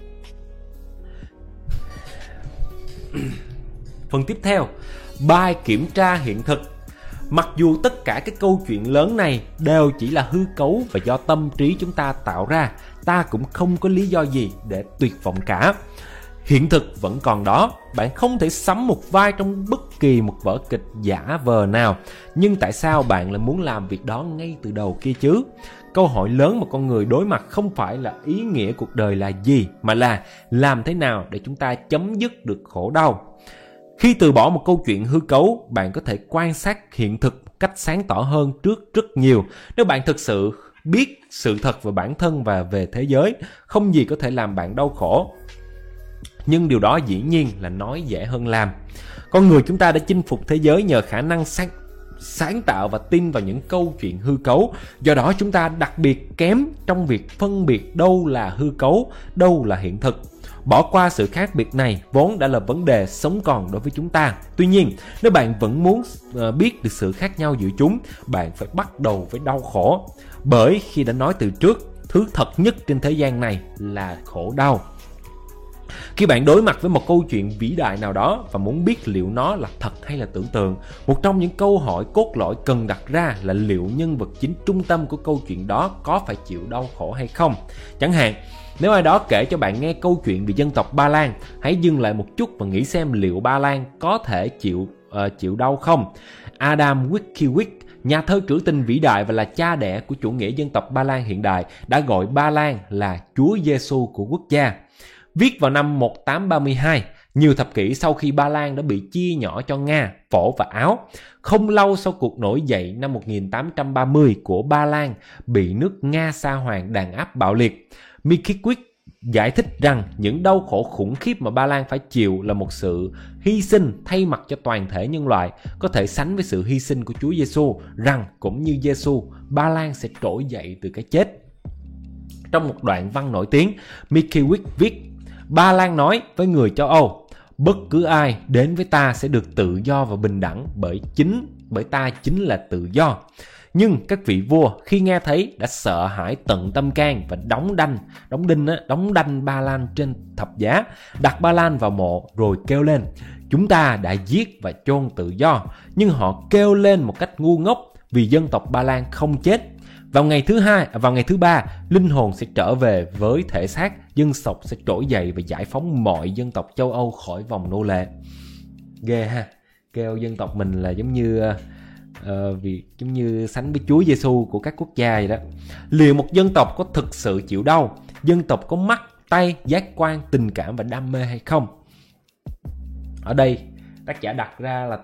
Phần tiếp theo, bài kiểm tra hiện thực. Mặc dù tất cả các câu chuyện lớn này đều chỉ là hư cấu và do tâm trí chúng ta tạo ra, ta cũng không có lý do gì để tuyệt vọng cả. Hiện thực vẫn còn đó, bạn không thể sắm một vai trong bất kỳ một vở kịch giả vờ nào. Nhưng tại sao bạn lại muốn làm việc đó ngay từ đầu kia chứ? Câu hỏi lớn mà con người đối mặt không phải là ý nghĩa cuộc đời là gì, mà là làm thế nào để chúng ta chấm dứt được khổ đau. Khi từ bỏ một câu chuyện hư cấu, bạn có thể quan sát hiện thực một cách sáng tỏ hơn trước rất nhiều. Nếu bạn thực sự biết sự thật về bản thân và về thế giới, không gì có thể làm bạn đau khổ. Nhưng điều đó dĩ nhiên là nói dễ hơn làm. Con người chúng ta đã chinh phục thế giới nhờ khả năng sáng tạo và tin vào những câu chuyện hư cấu. Do đó chúng ta đặc biệt kém trong việc phân biệt đâu là hư cấu, đâu là hiện thực. Bỏ qua sự khác biệt này vốn đã là vấn đề sống còn đối với chúng ta. Tuy nhiên, nếu bạn vẫn muốn biết được sự khác nhau giữa chúng, bạn phải bắt đầu với đau khổ. Bởi khi đã nói từ trước, thứ thật nhất trên thế gian này là khổ đau. Khi bạn đối mặt với một câu chuyện vĩ đại nào đó và muốn biết liệu nó là thật hay là tưởng tượng, một trong những câu hỏi cốt lõi cần đặt ra là liệu nhân vật chính trung tâm của câu chuyện đó có phải chịu đau khổ hay không. Chẳng hạn, nếu ai đó kể cho bạn nghe câu chuyện về dân tộc Ba Lan, hãy dừng lại một chút và nghĩ xem liệu Ba Lan có thể chịu đau không. Adam Mickiewicz, nhà thơ trữ tình vĩ đại và là cha đẻ của chủ nghĩa dân tộc Ba Lan hiện đại, đã gọi Ba Lan là Chúa Giêsu của quốc gia. Viết vào năm 1832, nhiều thập kỷ sau khi Ba Lan đã bị chia nhỏ cho Nga, Phổ và Áo, không lâu sau cuộc nổi dậy năm 1830 của Ba Lan bị nước Nga Sa Hoàng đàn áp bạo liệt, Mickiewicz giải thích rằng những đau khổ khủng khiếp mà Ba Lan phải chịu là một sự hy sinh thay mặt cho toàn thể nhân loại, có thể sánh với sự hy sinh của Chúa Giêsu, rằng cũng như Giêsu, Ba Lan sẽ trỗi dậy từ cái chết. Trong một đoạn văn nổi tiếng, Mickiewicz viết: Ba Lan nói với người châu Âu, bất cứ ai đến với ta sẽ được tự do và bình đẳng bởi ta chính là tự do. Nhưng các vị vua khi nghe thấy đã sợ hãi tận tâm can và đóng đanh Ba Lan trên thập giá, đặt Ba Lan vào mộ rồi kêu lên: chúng ta đã giết và chôn tự do. Nhưng họ kêu lên một cách ngu ngốc vì dân tộc Ba Lan không chết. Vào ngày thứ ba, linh hồn sẽ trở về với thể xác, dân tộc sẽ trỗi dậy và giải phóng mọi dân tộc châu Âu khỏi vòng nô lệ. Ghê ha, kêu dân tộc mình là giống như sánh với Chúa Giêsu của các quốc gia vậy đó. Liệu một dân tộc có thực sự chịu đau? Dân tộc có mắt, tay, giác quan, tình cảm và đam mê hay không? Ở đây tác giả đặt ra là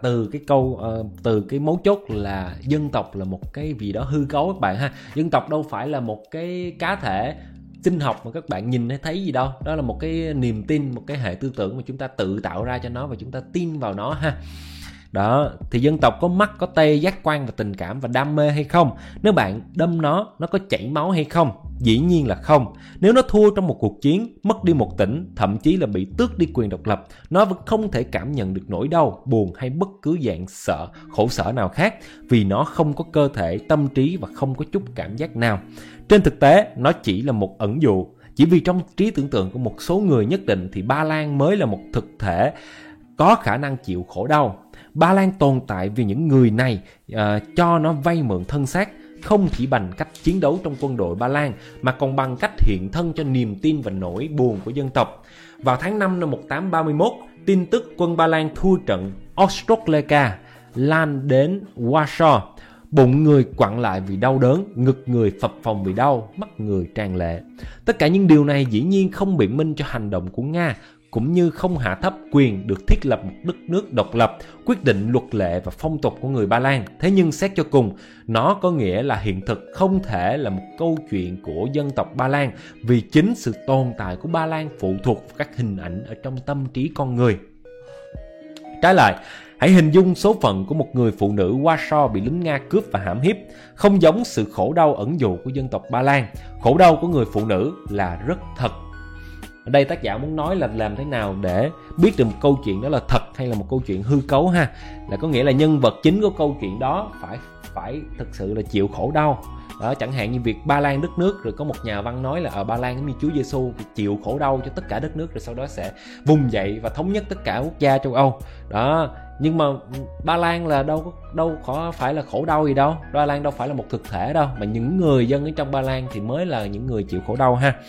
từ cái mấu chốt là dân tộc là một cái gì đó hư cấu các bạn ha. Dân tộc đâu phải là một cái cá thể sinh học mà các bạn nhìn hay thấy gì đâu. Đó là một cái niềm tin, một cái hệ tư tưởng mà chúng ta tự tạo ra cho nó và chúng ta tin vào nó ha. Đó, thì dân tộc có mắt, có tay, giác quan và tình cảm và đam mê hay không? Nếu bạn đâm nó có chảy máu hay không? Dĩ nhiên là không. Nếu nó thua trong một cuộc chiến, mất đi một tỉnh, thậm chí là bị tước đi quyền độc lập, nó vẫn không thể cảm nhận được nỗi đau, buồn hay bất cứ dạng khổ sở nào khác, vì nó không có cơ thể, tâm trí và không có chút cảm giác nào. Trên thực tế, nó chỉ là một ẩn dụ. Chỉ vì trong trí tưởng tượng của một số người nhất định thì Ba Lan mới là một thực thể có khả năng chịu khổ đau. Ba Lan tồn tại vì những người này cho nó vay mượn thân xác, không chỉ bằng cách chiến đấu trong quân đội Ba Lan mà còn bằng cách hiện thân cho niềm tin và nỗi buồn của dân tộc. Vào tháng 5 năm 1831, tin tức quân Ba Lan thua trận Ostroleka lan đến Warsaw. Bụng người quặn lại vì đau đớn, ngực người phập phồng vì đau, mắt người tràn lệ. Tất cả những điều này dĩ nhiên không biện minh cho hành động của Nga, cũng như không hạ thấp quyền được thiết lập một đất nước độc lập, quyết định luật lệ và phong tục của người Ba Lan. Thế nhưng xét cho cùng, nó có nghĩa là hiện thực không thể là một câu chuyện của dân tộc Ba Lan, vì chính sự tồn tại của Ba Lan phụ thuộc vào các hình ảnh ở trong tâm trí con người. Trái lại, hãy hình dung số phận của một người phụ nữ Warsaw bị lính Nga cướp và hãm hiếp. Không giống sự khổ đau ẩn dụ của dân tộc Ba Lan, khổ đau của người phụ nữ là rất thật. Ở đây tác giả muốn nói là làm thế nào để biết được một câu chuyện đó là thật hay là một câu chuyện hư cấu ha. Là có nghĩa là nhân vật chính của câu chuyện đó phải thực sự là chịu khổ đau. Đó, chẳng hạn như việc Ba Lan đất nước, rồi có một nhà văn nói là ở Ba Lan giống như Chúa Giêsu chịu khổ đau cho tất cả đất nước, rồi sau đó sẽ vùng dậy và thống nhất tất cả quốc gia châu Âu. Đó, nhưng mà Ba Lan là đâu có phải là khổ đau gì đâu. Ba Lan đâu phải là một thực thể đâu, mà những người dân ở trong Ba Lan thì mới là những người chịu khổ đau ha.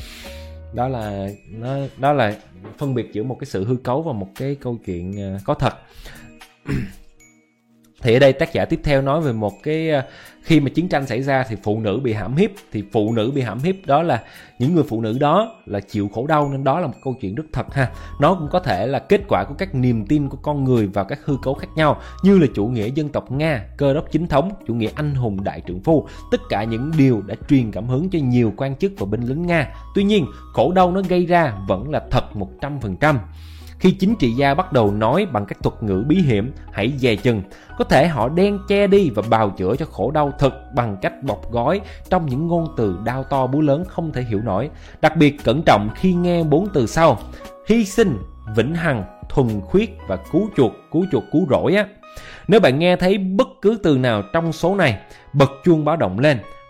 Đó là phân biệt giữa một cái sự hư cấu và một cái câu chuyện có thật. Thì ở đây tác giả tiếp theo nói về một cái khi mà chiến tranh xảy ra thì phụ nữ bị hãm hiếp, đó là những người phụ nữ đó là chịu khổ đau, nên đó là một câu chuyện rất thật ha. Nó cũng có thể là kết quả của các niềm tin của con người vào các hư cấu khác nhau, như là chủ nghĩa dân tộc Nga, cơ đốc chính thống, chủ nghĩa anh hùng đại trượng phu. Tất cả những điều đã truyền cảm hứng cho nhiều quan chức và binh lính Nga. Tuy nhiên, khổ đau nó gây ra vẫn là thật 100%. Khi chính trị gia bắt đầu nói bằng các thuật ngữ bí hiểm, hãy dè chừng. Có thể họ đen che đi và bào chữa cho khổ đau thật bằng cách bọc gói trong những ngôn từ đao to búa lớn không thể hiểu nổi. Đặc biệt cẩn trọng khi nghe 4 từ sau: hy sinh, vĩnh hằng, thuần khiết và cứu chuộc, cứu rỗi á. Nếu bạn nghe thấy bất cứ từ nào trong số này, bật chuông báo động lên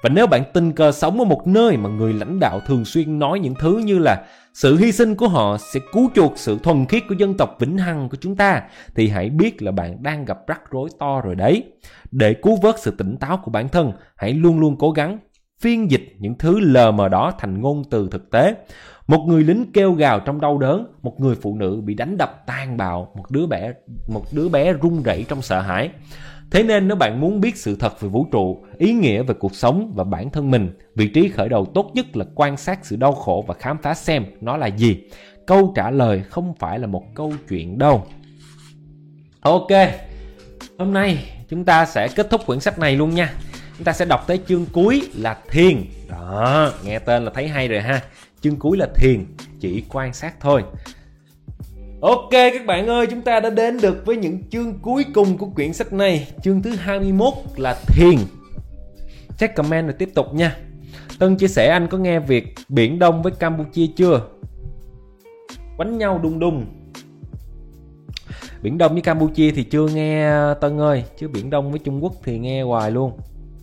Và nếu bạn tình cờ sống ở một nơi mà người lãnh đạo thường xuyên nói những thứ như là sự hy sinh của họ sẽ cứu chuộc sự thuần khiết của dân tộc vĩnh hằng của chúng ta, thì hãy biết là bạn đang gặp rắc rối to rồi đấy. Để cứu vớt sự tỉnh táo của bản thân, hãy luôn luôn cố gắng phiên dịch những thứ lờ mờ đó thành ngôn từ thực tế. Một người lính kêu gào trong đau đớn, một người phụ nữ bị đánh đập tàn bạo, một đứa bé run rẩy trong sợ hãi. Thế nên nếu bạn muốn biết sự thật về vũ trụ, ý nghĩa về cuộc sống và bản thân mình, vị trí khởi đầu tốt nhất là quan sát sự đau khổ và khám phá xem nó là gì. Câu trả lời không phải là một câu chuyện đâu. Ok, hôm nay chúng ta sẽ kết thúc quyển sách này luôn nha. Chúng ta sẽ đọc tới chương cuối là thiền. Đó, nghe tên là thấy hay rồi ha. Chương cuối là thiền, chỉ quan sát thôi. Ok các bạn ơi, chúng ta đã đến được với những chương cuối cùng của quyển sách này. Chương thứ 21 là thiền. Check comment rồi tiếp tục nha. Tân chia sẻ anh có nghe việc Biển Đông với Campuchia chưa? Quánh nhau đung đung. Biển Đông với Campuchia thì chưa nghe Tân ơi, chứ Biển Đông với Trung Quốc thì nghe hoài luôn.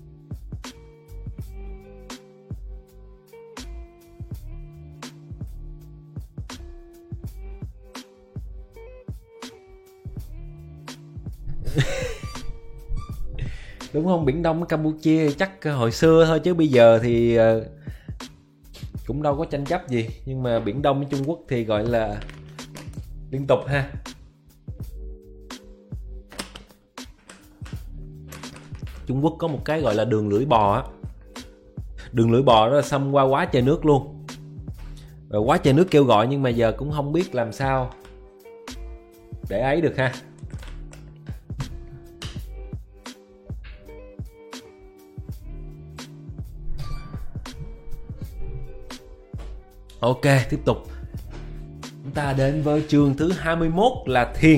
Đúng không? Biển Đông với Campuchia chắc hồi xưa thôi, chứ bây giờ thì cũng đâu có tranh chấp gì. Nhưng mà Biển Đông với Trung Quốc thì gọi là liên tục ha. Trung Quốc có một cái gọi là đường lưỡi bò á. Đường lưỡi bò đó là xâm qua quá trời nước luôn. Rồi quá trời nước kêu gọi, nhưng mà giờ cũng không biết làm sao để ấy được ha. Ok, tiếp tục. Chúng ta đến với chương thứ 21 là thiền.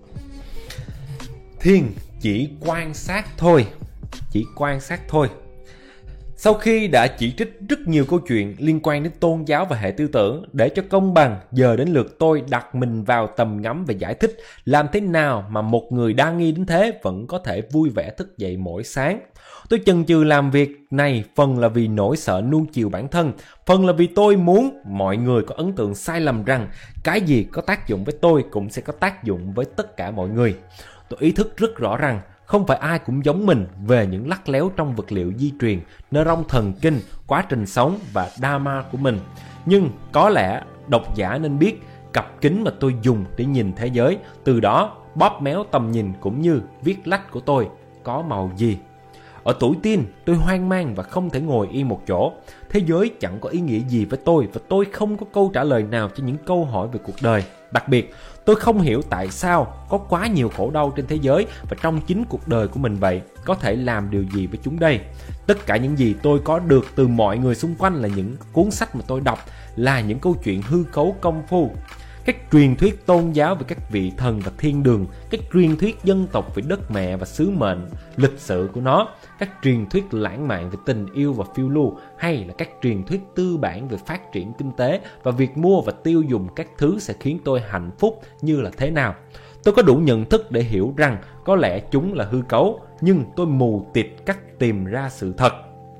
Thiền chỉ quan sát thôi. Chỉ quan sát thôi. Sau khi đã chỉ trích rất nhiều câu chuyện liên quan đến tôn giáo và hệ tư tưởng, để cho công bằng, giờ đến lượt tôi đặt mình vào tầm ngắm và giải thích làm thế nào mà một người đa nghi đến thế vẫn có thể vui vẻ thức dậy mỗi sáng. Tôi chần chừ làm việc này phần là vì nỗi sợ nuông chiều bản thân, phần là vì tôi muốn mọi người có ấn tượng sai lầm rằng cái gì có tác dụng với tôi cũng sẽ có tác dụng với tất cả mọi người. Tôi ý thức rất rõ rằng không phải ai cũng giống mình về những lắt léo trong vật liệu di truyền, nơ-rong thần kinh, quá trình sống và dharma của mình. Nhưng có lẽ độc giả nên biết cặp kính mà tôi dùng để nhìn thế giới, từ đó bóp méo tầm nhìn cũng như viết lách của tôi có màu gì. Ở tuổi teen, tôi hoang mang và không thể ngồi yên một chỗ. Thế giới chẳng có ý nghĩa gì với tôi và tôi không có câu trả lời nào cho những câu hỏi về cuộc đời. Đặc biệt, tôi không hiểu tại sao có quá nhiều khổ đau trên thế giới và trong chính cuộc đời của mình vậy. Có thể làm điều gì với chúng đây? Tất cả những gì tôi có được từ mọi người xung quanh là những cuốn sách mà tôi đọc, là những câu chuyện hư cấu công phu. Các truyền thuyết tôn giáo về các vị thần và thiên đường, các truyền thuyết dân tộc về đất mẹ và sứ mệnh, lịch sử của nó, các truyền thuyết lãng mạn về tình yêu và phiêu lưu, hay là các truyền thuyết tư bản về phát triển kinh tế và việc mua và tiêu dùng các thứ sẽ khiến tôi hạnh phúc như là thế nào. Tôi có đủ nhận thức để hiểu rằng có lẽ chúng là hư cấu, nhưng tôi mù tịt cách tìm ra sự thật.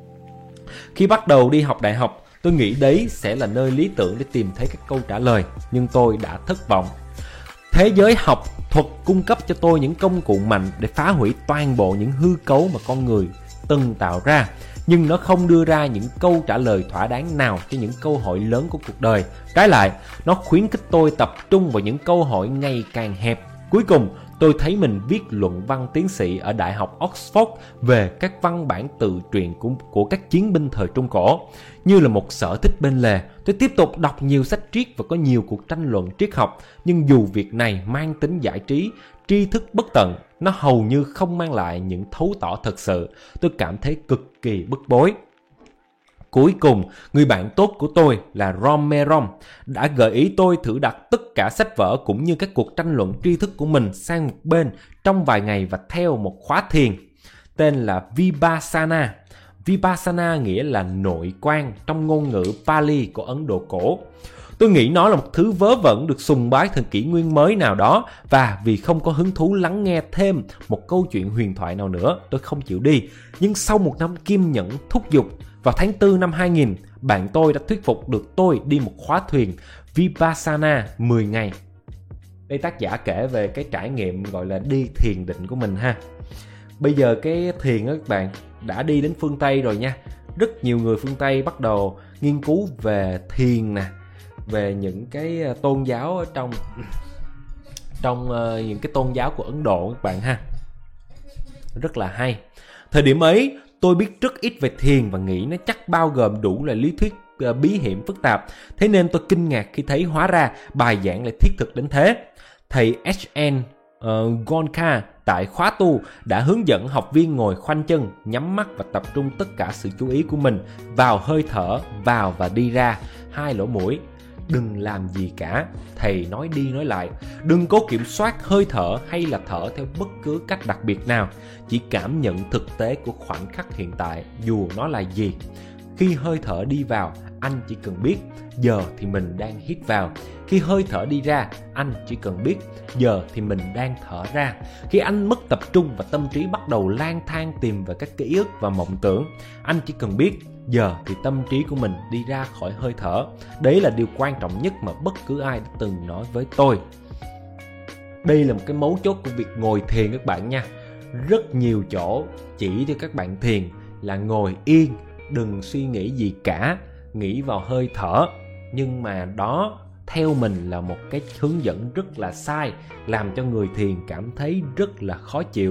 Khi bắt đầu đi học đại học, tôi nghĩ đấy sẽ là nơi lý tưởng để tìm thấy các câu trả lời, nhưng tôi đã thất vọng. Thế giới học thuật cung cấp cho tôi những công cụ mạnh để phá hủy toàn bộ những hư cấu mà con người từng tạo ra, nhưng nó không đưa ra những câu trả lời thỏa đáng nào cho những câu hỏi lớn của cuộc đời. Trái lại, nó khuyến khích tôi tập trung vào những câu hỏi ngày càng hẹp. Cuối cùng, tôi thấy mình viết luận văn tiến sĩ ở Đại học Oxford về các văn bản tự truyện của các chiến binh thời Trung Cổ. Như là một sở thích bên lề, tôi tiếp tục đọc nhiều sách triết và có nhiều cuộc tranh luận triết học. Nhưng dù việc này mang tính giải trí, tri thức bất tận, nó hầu như không mang lại những thấu tỏ thật sự. Tôi cảm thấy cực kỳ bức bối. Cuối cùng, người bạn tốt của tôi là Romerom đã gợi ý tôi thử đặt tất cả sách vở cũng như các cuộc tranh luận tri thức của mình sang một bên trong vài ngày và theo một khóa thiền tên là Vipassana. Vipassana nghĩa là nội quan trong ngôn ngữ Pali của Ấn Độ cổ. Tôi nghĩ nó là một thứ vớ vẩn được sùng bái thời kỷ nguyên mới nào đó, và vì không có hứng thú lắng nghe thêm một câu chuyện huyền thoại nào nữa, tôi không chịu đi. Nhưng sau một năm kiên nhẫn thúc giục, vào tháng 4 năm 2000, bạn tôi đã thuyết phục được tôi đi một khóa thuyền Vipassana 10 ngày. Đây tác giả kể về cái trải nghiệm gọi là đi thiền định của mình ha. Bây giờ cái thiền đó các bạn đã đi đến phương Tây rồi nha. Rất nhiều người phương Tây bắt đầu nghiên cứu về thiền nè, về những cái tôn giáo ở trong những cái tôn giáo của Ấn Độ các bạn ha. Rất là hay. Thời điểm ấy tôi biết rất ít về thiền và nghĩ nó chắc bao gồm đủ loại lý thuyết bí hiểm phức tạp. Thế nên tôi kinh ngạc khi thấy hóa ra bài giảng lại thiết thực đến thế. Thầy H.N. Gonka tại khóa tu đã hướng dẫn học viên ngồi khoanh chân, nhắm mắt và tập trung tất cả sự chú ý của mình vào hơi thở vào và đi ra 2 lỗ mũi. Đừng làm gì cả, thầy nói đi nói lại. Đừng cố kiểm soát hơi thở hay là thở theo bất cứ cách đặc biệt nào. Chỉ cảm nhận thực tế của khoảnh khắc hiện tại, dù nó là gì. Khi hơi thở đi vào, anh chỉ cần biết giờ thì mình đang hít vào. Khi hơi thở đi ra, anh chỉ cần biết giờ thì mình đang thở ra. Khi anh mất tập trung và tâm trí bắt đầu lang thang tìm về các ký ức và mộng tưởng, anh chỉ cần biết giờ thì tâm trí của mình đi ra khỏi hơi thở. Đấy là điều quan trọng nhất mà bất cứ ai đã từng nói với tôi. Đây là một cái mấu chốt của việc ngồi thiền các bạn nha. Rất nhiều chỗ chỉ cho các bạn thiền là ngồi yên, đừng suy nghĩ gì cả, nghĩ vào hơi thở. Nhưng mà đó theo mình là một cái hướng dẫn rất là sai, làm cho người thiền cảm thấy rất là khó chịu.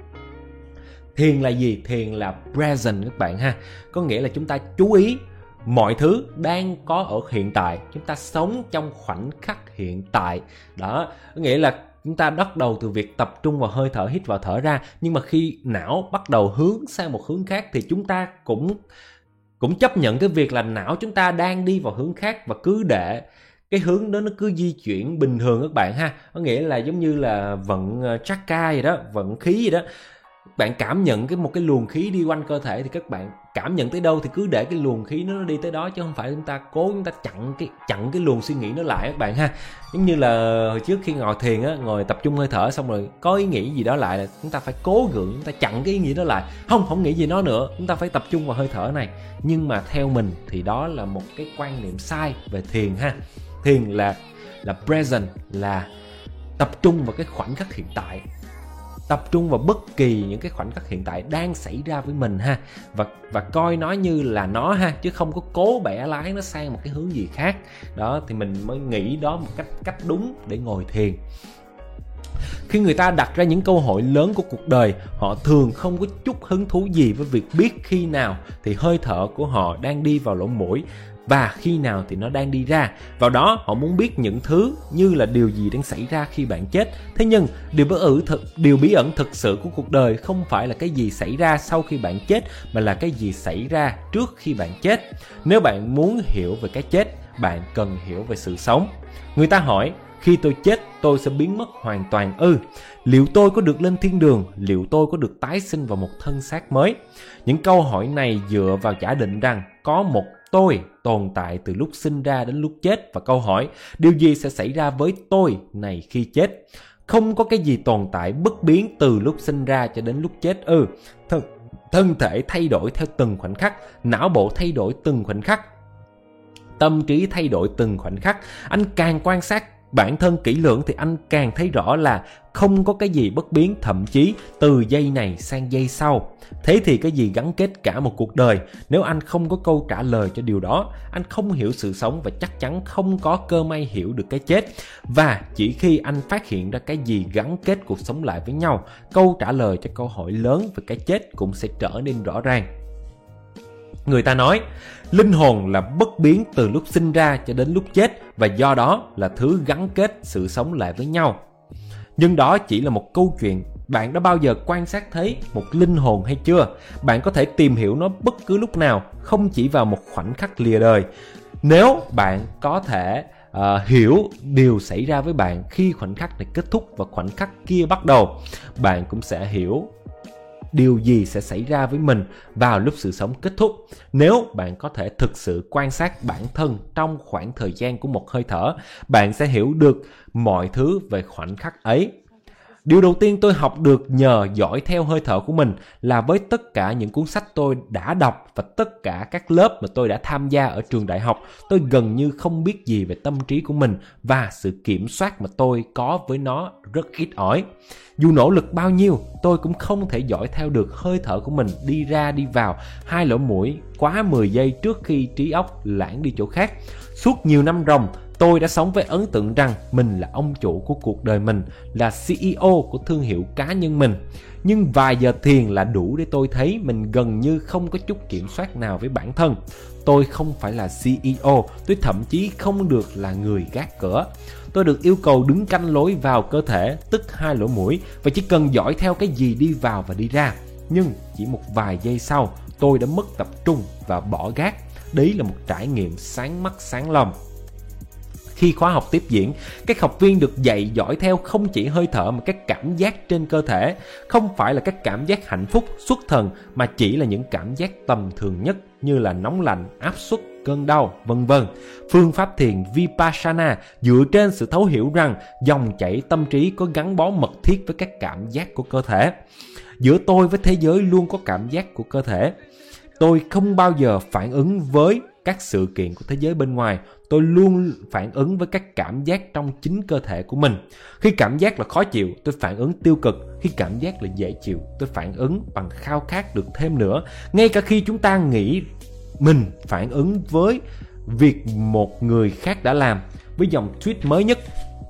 Thiền là gì? Thiền là present các bạn ha. Có nghĩa là chúng ta chú ý mọi thứ đang có ở hiện tại. Chúng ta sống trong khoảnh khắc hiện tại. Đó, có nghĩa là chúng ta bắt đầu từ việc tập trung vào hơi thở, hít vào thở ra. Nhưng mà khi não bắt đầu hướng sang một hướng khác thì chúng ta cũng chấp nhận cái việc là não chúng ta đang đi vào hướng khác, và cứ để cái hướng đó nó cứ di chuyển bình thường các bạn ha. Có nghĩa là giống như là vận chakra vậy đó, vận khí vậy đó. Các bạn cảm nhận một cái luồng khí đi quanh cơ thể thì các bạn cảm nhận tới đâu thì cứ để cái luồng khí nó đi tới đó, chứ không phải chúng ta chặn cái luồng suy nghĩ nó lại các bạn ha. Giống như là hồi trước khi ngồi thiền á, ngồi tập trung hơi thở xong rồi có ý nghĩ gì đó lại là chúng ta phải cố gượng, chúng ta chặn cái ý nghĩ đó lại, không nghĩ gì nó nữa, chúng ta phải tập trung vào hơi thở này. Nhưng mà theo mình thì đó là một cái quan niệm sai về thiền ha. Thiền là present, là tập trung vào cái khoảnh khắc hiện tại, tập trung vào bất kỳ những cái khoảnh khắc hiện tại đang xảy ra với mình ha, và coi nó như là nó ha, chứ không có cố bẻ lái nó sang một cái hướng gì khác. Đó thì mình mới nghĩ đó một cách đúng để ngồi thiền. Khi người ta đặt ra những câu hỏi lớn của cuộc đời, họ thường không có chút hứng thú gì với việc biết khi nào thì hơi thở của họ đang đi vào lỗ mũi và khi nào thì nó đang đi ra. Vào đó họ muốn biết những thứ như là điều gì đang xảy ra khi bạn chết. Thế nhưng điều bí ẩn thực sự của cuộc đời không phải là cái gì xảy ra sau khi bạn chết, mà là cái gì xảy ra trước khi bạn chết. Nếu bạn muốn hiểu về cái chết, bạn cần hiểu về sự sống. Người ta hỏi, khi tôi chết tôi sẽ biến mất hoàn toàn ư? Liệu tôi có được lên thiên đường? Liệu tôi có được tái sinh vào một thân xác mới? Những câu hỏi này dựa vào giả định rằng có một tôi tồn tại từ lúc sinh ra đến lúc chết, và câu hỏi điều gì sẽ xảy ra với tôi này khi chết? Không có cái gì tồn tại bất biến từ lúc sinh ra cho đến lúc chết ư? Thân thể thay đổi theo từng khoảnh khắc, não bộ thay đổi từng khoảnh khắc, tâm trí thay đổi từng khoảnh khắc. Anh càng quan sát bản thân kỹ lưỡng thì anh càng thấy rõ là không có cái gì bất biến, thậm chí từ giây này sang giây sau. Thế thì cái gì gắn kết cả một cuộc đời? Nếu anh không có câu trả lời cho điều đó, anh không hiểu sự sống và chắc chắn không có cơ may hiểu được cái chết. Và chỉ khi anh phát hiện ra cái gì gắn kết cuộc sống lại với nhau, câu trả lời cho câu hỏi lớn về cái chết cũng sẽ trở nên rõ ràng. Người ta nói, linh hồn là bất biến từ lúc sinh ra cho đến lúc chết, và do đó là thứ gắn kết sự sống lại với nhau. Nhưng đó chỉ là một câu chuyện. Bạn đã bao giờ quan sát thấy một linh hồn hay chưa? Bạn có thể tìm hiểu nó bất cứ lúc nào, không chỉ vào một khoảnh khắc lìa đời. Nếu bạn có thể hiểu điều xảy ra với bạn khi khoảnh khắc này kết thúc và khoảnh khắc kia bắt đầu, bạn cũng sẽ hiểu điều gì sẽ xảy ra với mình vào lúc sự sống kết thúc. Nếu bạn có thể thực sự quan sát bản thân trong khoảng thời gian của một hơi thở, bạn sẽ hiểu được mọi thứ về khoảnh khắc ấy. Điều đầu tiên tôi học được nhờ dõi theo hơi thở của mình là với tất cả những cuốn sách tôi đã đọc và tất cả các lớp mà tôi đã tham gia ở trường đại học, tôi gần như không biết gì về tâm trí của mình và sự kiểm soát mà tôi có với nó rất ít ỏi. Dù nỗ lực bao nhiêu, tôi cũng không thể dõi theo được hơi thở của mình đi ra đi vào hai lỗ mũi quá 10 giây trước khi trí óc lãng đi chỗ khác. Suốt nhiều năm ròng, tôi đã sống với ấn tượng rằng mình là ông chủ của cuộc đời mình, là CEO của thương hiệu cá nhân mình. Nhưng vài giờ thiền là đủ để tôi thấy mình gần như không có chút kiểm soát nào với bản thân. Tôi không phải là CEO, tôi thậm chí không được là người gác cửa. Tôi được yêu cầu đứng canh lối vào cơ thể, tức hai lỗ mũi, và chỉ cần dõi theo cái gì đi vào và đi ra. Nhưng chỉ một vài giây sau, tôi đã mất tập trung và bỏ gác. Đấy là một trải nghiệm sáng mắt sáng lòng. Khi khóa học tiếp diễn, các học viên được dạy dõi theo không chỉ hơi thở mà các cảm giác trên cơ thể. Không phải là các cảm giác hạnh phúc, xuất thần, mà chỉ là những cảm giác tầm thường nhất như là nóng lạnh, áp suất, cơn đau, vân vân. Phương pháp thiền Vipassana dựa trên sự thấu hiểu rằng dòng chảy tâm trí có gắn bó mật thiết với các cảm giác của cơ thể. Giữa tôi với thế giới luôn có cảm giác của cơ thể. Tôi không bao giờ phản ứng với các sự kiện của thế giới bên ngoài. Tôi luôn phản ứng với các cảm giác trong chính cơ thể của mình. Khi cảm giác là khó chịu, tôi phản ứng tiêu cực. Khi cảm giác là dễ chịu, tôi phản ứng bằng khao khát được thêm nữa. Ngay cả khi chúng ta nghĩ mình phản ứng với việc một người khác đã làm, với dòng tweet mới nhất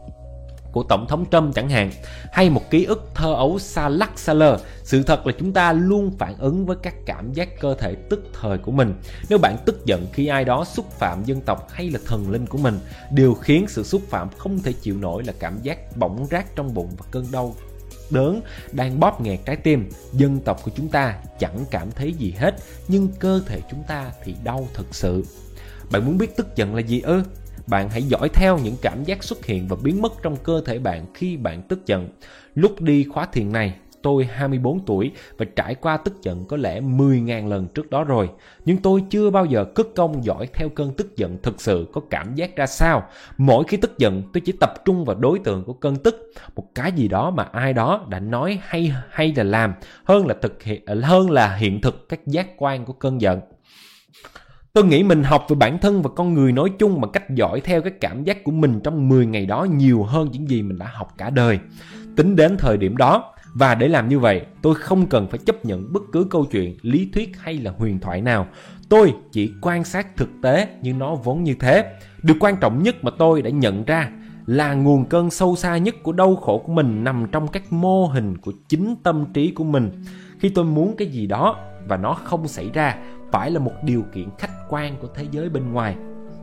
của Tổng thống Trump chẳng hạn, hay một ký ức thơ ấu xa lắc xa lơ. Sự thật là chúng ta luôn phản ứng với các cảm giác cơ thể tức thời của mình. Nếu bạn tức giận khi ai đó xúc phạm dân tộc hay là thần linh của mình, điều khiến sự xúc phạm không thể chịu nổi là cảm giác bỏng rát trong bụng và cơn đau đớn đang bóp nghẹt trái tim. Dân tộc của chúng ta chẳng cảm thấy gì hết, nhưng cơ thể chúng ta thì đau thực sự. Bạn muốn biết tức giận là gì ư? Bạn hãy dõi theo những cảm giác xuất hiện và biến mất trong cơ thể bạn khi bạn tức giận. Lúc đi khóa thiền này, tôi 24 tuổi và trải qua tức giận có lẽ 10.000 lần trước đó rồi. Nhưng tôi chưa bao giờ cất công dõi theo cơn tức giận thực sự có cảm giác ra sao. Mỗi khi tức giận, tôi chỉ tập trung vào đối tượng của cơn tức, một cái gì đó mà ai đó đã nói hay là làm, hơn là hiện thực các giác quan của cơn giận. Tôi nghĩ mình học về bản thân và con người nói chung bằng cách dõi theo các cảm giác của mình trong 10 ngày đó nhiều hơn những gì mình đã học cả đời. Tính đến thời điểm đó, và để làm như vậy, tôi không cần phải chấp nhận bất cứ câu chuyện, lý thuyết hay là huyền thoại nào. Tôi chỉ quan sát thực tế như nó vốn như thế. Điều quan trọng nhất mà tôi đã nhận ra là nguồn cơn sâu xa nhất của đau khổ của mình nằm trong các mô hình của chính tâm trí của mình. Khi tôi muốn cái gì đó và nó không xảy ra, phải là một điều kiện khách quan của thế giới bên ngoài.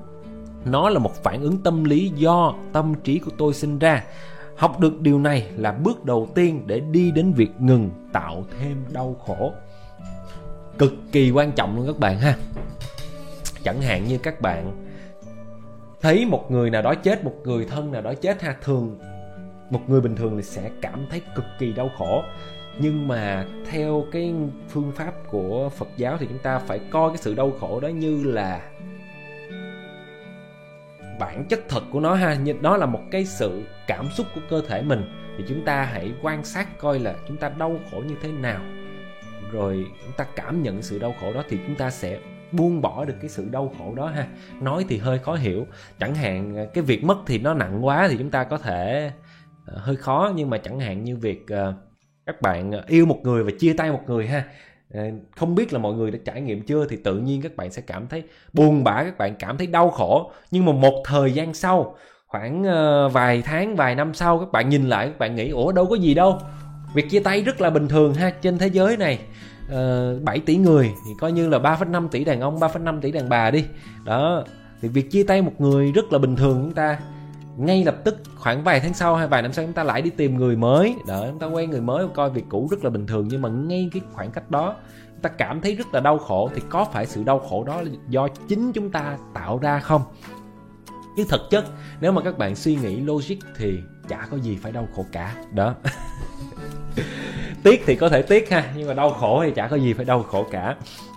Nó là một phản ứng tâm lý do tâm trí của tôi sinh ra. Học được điều này là bước đầu tiên để đi đến việc ngừng tạo thêm đau khổ. Cực kỳ quan trọng luôn các bạn ha. Chẳng hạn như các bạn thấy một người nào đó chết, một người thân nào đó chết ha, thường một người bình thường thì sẽ cảm thấy cực kỳ đau khổ. Nhưng mà theo cái phương pháp của Phật giáo thì chúng ta phải coi cái sự đau khổ đó như là bản chất thật của nó ha, như đó là một cái sự cảm xúc của cơ thể mình. Thì chúng ta hãy quan sát coi là chúng ta đau khổ như thế nào, rồi chúng ta cảm nhận sự đau khổ đó thì chúng ta sẽ buông bỏ được cái sự đau khổ đó ha. Nói thì hơi khó hiểu, chẳng hạn cái việc mất thì nó nặng quá thì chúng ta có thể hơi khó, nhưng mà chẳng hạn như việc các bạn yêu một người và chia tay một người ha, không biết là mọi người đã trải nghiệm chưa, thì tự nhiên các bạn sẽ cảm thấy buồn bã, các bạn cảm thấy đau khổ. Nhưng mà một thời gian sau, khoảng vài tháng, vài năm sau, các bạn nhìn lại, các bạn nghĩ ủa đâu có gì đâu, việc chia tay rất là bình thường ha. Trên thế giới này 7 tỷ người thì coi như là 3,5 tỷ đàn ông, 3,5 tỷ đàn bà đi đó, thì việc chia tay một người rất là bình thường. Chúng ta ngay lập tức khoảng vài tháng sau hay vài năm sau chúng ta lại đi tìm người mới đó, chúng ta quen người mới, coi việc cũ rất là bình thường. Nhưng mà ngay cái khoảng cách đó chúng ta cảm thấy rất là đau khổ, thì có phải sự đau khổ đó là do chính chúng ta tạo ra không? Chứ thực chất nếu mà các bạn suy nghĩ logic thì chả có gì phải đau khổ cả đó. Tiếc thì có thể tiếc ha, nhưng mà đau khổ thì chả có gì phải đau khổ cả.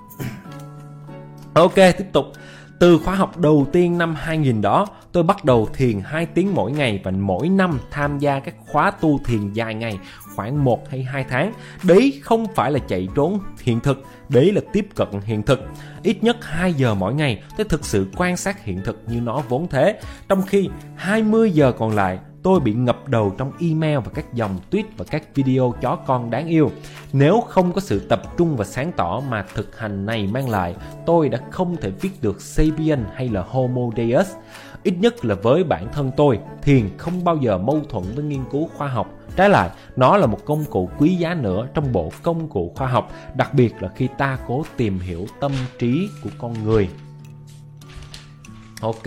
Ok, tiếp tục. Từ khóa học đầu tiên năm 2000 đó, tôi bắt đầu thiền 2 tiếng mỗi ngày và mỗi năm tham gia các khóa tu thiền dài ngày, khoảng 1 hay 2 tháng. Đấy không phải là chạy trốn hiện thực, đấy là tiếp cận hiện thực. Ít nhất 2 giờ mỗi ngày, tôi thực sự quan sát hiện thực như nó vốn thế. Trong khi 20 giờ còn lại, tôi bị ngập đầu trong email và các dòng tweet và các video chó con đáng yêu. Nếu không có sự tập trung và sáng tỏ mà thực hành này mang lại, tôi đã không thể viết được Sapien hay là Homo Deus. Ít nhất là với bản thân tôi, thiền không bao giờ mâu thuẫn với nghiên cứu khoa học. Trái lại, nó là một công cụ quý giá nữa trong bộ công cụ khoa học, đặc biệt là khi ta cố tìm hiểu tâm trí của con người. Ok.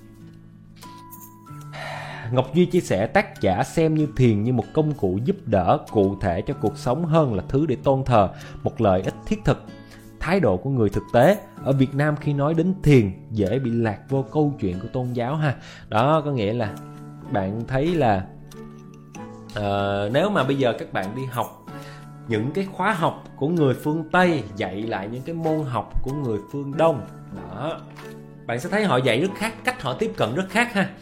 Ngọc Duy chia sẻ tác giả xem như thiền như một công cụ giúp đỡ cụ thể cho cuộc sống hơn là thứ để tôn thờ, một lợi ích thiết thực. Thái độ của người thực tế. Ở Việt Nam khi nói đến thiền dễ bị lạc vô câu chuyện của tôn giáo ha. Đó có nghĩa là bạn thấy là nếu mà bây giờ các bạn đi học những cái khóa học của người phương Tây dạy lại những cái môn học của người phương Đông đó, bạn sẽ thấy họ dạy rất khác, cách họ tiếp cận rất khác ha.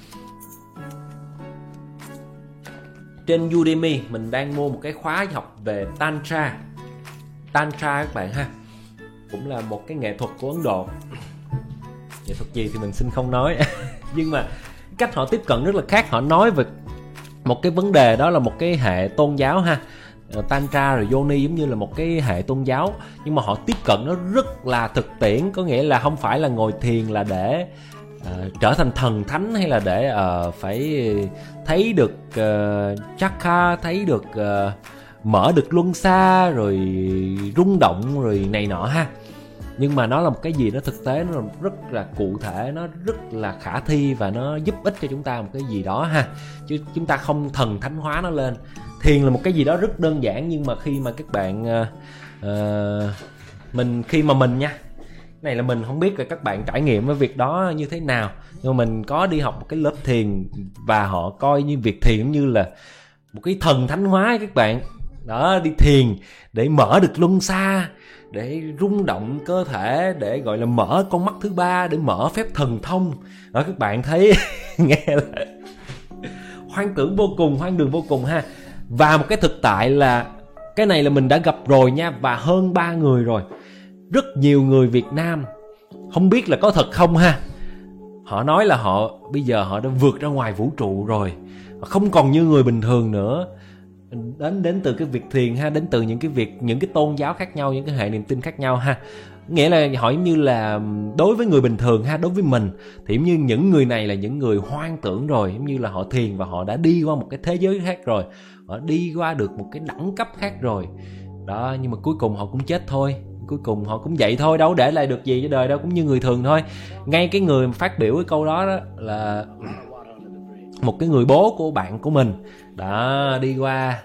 Trên Udemy mình đang mua một cái khóa học về Tantra. Tantra các bạn ha, cũng là một cái nghệ thuật của Ấn Độ. Nghệ thuật gì thì mình xin không nói. Nhưng mà cách họ tiếp cận rất là khác. Họ nói về một cái vấn đề đó là một cái hệ tôn giáo ha. Tantra rồi Yoni giống như là một cái hệ tôn giáo, nhưng mà họ tiếp cận nó rất là thực tiễn. Có nghĩa là không phải là ngồi thiền là để trở thành thần thánh, hay là để phải thấy được chakra, thấy được mở được luân xa rồi rung động rồi này nọ ha. Nhưng mà nó là một cái gì đó thực tế, nó rất là cụ thể, nó rất là khả thi và nó giúp ích cho chúng ta một cái gì đó ha. Chứ chúng ta không thần thánh hóa nó lên. Thiền là một cái gì đó rất đơn giản, nhưng mà khi mà các bạn mình nha, này là mình không biết là các bạn trải nghiệm với việc đó như thế nào, nhưng mà mình có đi học một cái lớp thiền và họ coi như việc thiền cũng như là một cái thần thánh hóa các bạn. Đó, đi thiền để mở được luân xa, để rung động cơ thể, để gọi là mở con mắt thứ ba, để mở phép thần thông. Đó các bạn thấy nghe là hoang tưởng vô cùng, hoang đường vô cùng ha. Và một cái thực tại là cái này là mình đã gặp rồi nha, và hơn 3 người rồi. Rất nhiều người Việt Nam không biết là có thật không ha. Họ nói là bây giờ họ đã vượt ra ngoài vũ trụ rồi, không còn như người bình thường nữa. Đến từ cái việc thiền ha, đến từ những cái tôn giáo khác nhau, những cái hệ niềm tin khác nhau ha. Nghĩa là họ giống như là đối với người bình thường ha, đối với mình thì giống như những người này là những người hoang tưởng rồi, giống như là họ thiền và họ đã đi qua một cái thế giới khác rồi, họ đi qua được một cái đẳng cấp khác rồi đó. Nhưng mà cuối cùng họ cũng chết thôi, cuối cùng họ cũng vậy thôi, đâu để lại được gì cho đời đâu, cũng như người thường thôi. Ngay cái người phát biểu cái câu đó là một cái người bố của bạn của mình đã đi qua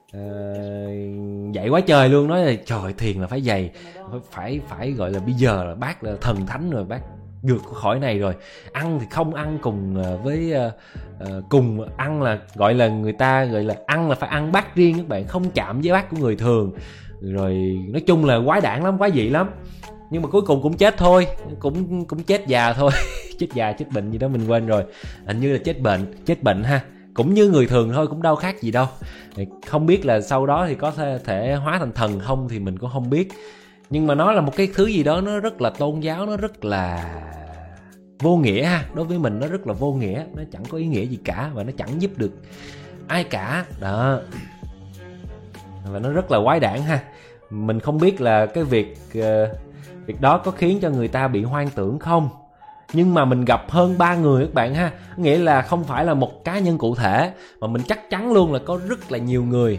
dạy quá trời luôn, nói là trời, thiền là phải dày, phải gọi là bây giờ là bác là thần thánh rồi, bác vượt khỏi này rồi. Ăn thì không ăn cùng với cùng ăn, là gọi là người ta gọi là ăn là phải ăn bát riêng các bạn, không chạm với bát của người thường. Rồi nói chung là quái đản lắm, quái dị lắm. Nhưng mà cuối cùng cũng chết thôi, cũng chết già thôi. Chết già chết bệnh gì đó mình quên rồi, hình như là chết bệnh ha, cũng như người thường thôi, cũng đâu khác gì đâu. Không biết là sau đó thì có thể hóa thành thần không thì mình cũng không biết. Nhưng mà nó là một cái thứ gì đó nó rất là tôn giáo, nó rất là vô nghĩa ha. Đối với mình nó rất là vô nghĩa, nó chẳng có ý nghĩa gì cả và nó chẳng giúp được ai cả đó. Và nó rất là quái đản ha. Mình không biết là cái việc đó có khiến cho người ta bị hoang tưởng không. Nhưng mà mình gặp hơn 3 người các bạn ha. Nghĩa là không phải là một cá nhân cụ thể, mà mình chắc chắn luôn là có rất là nhiều người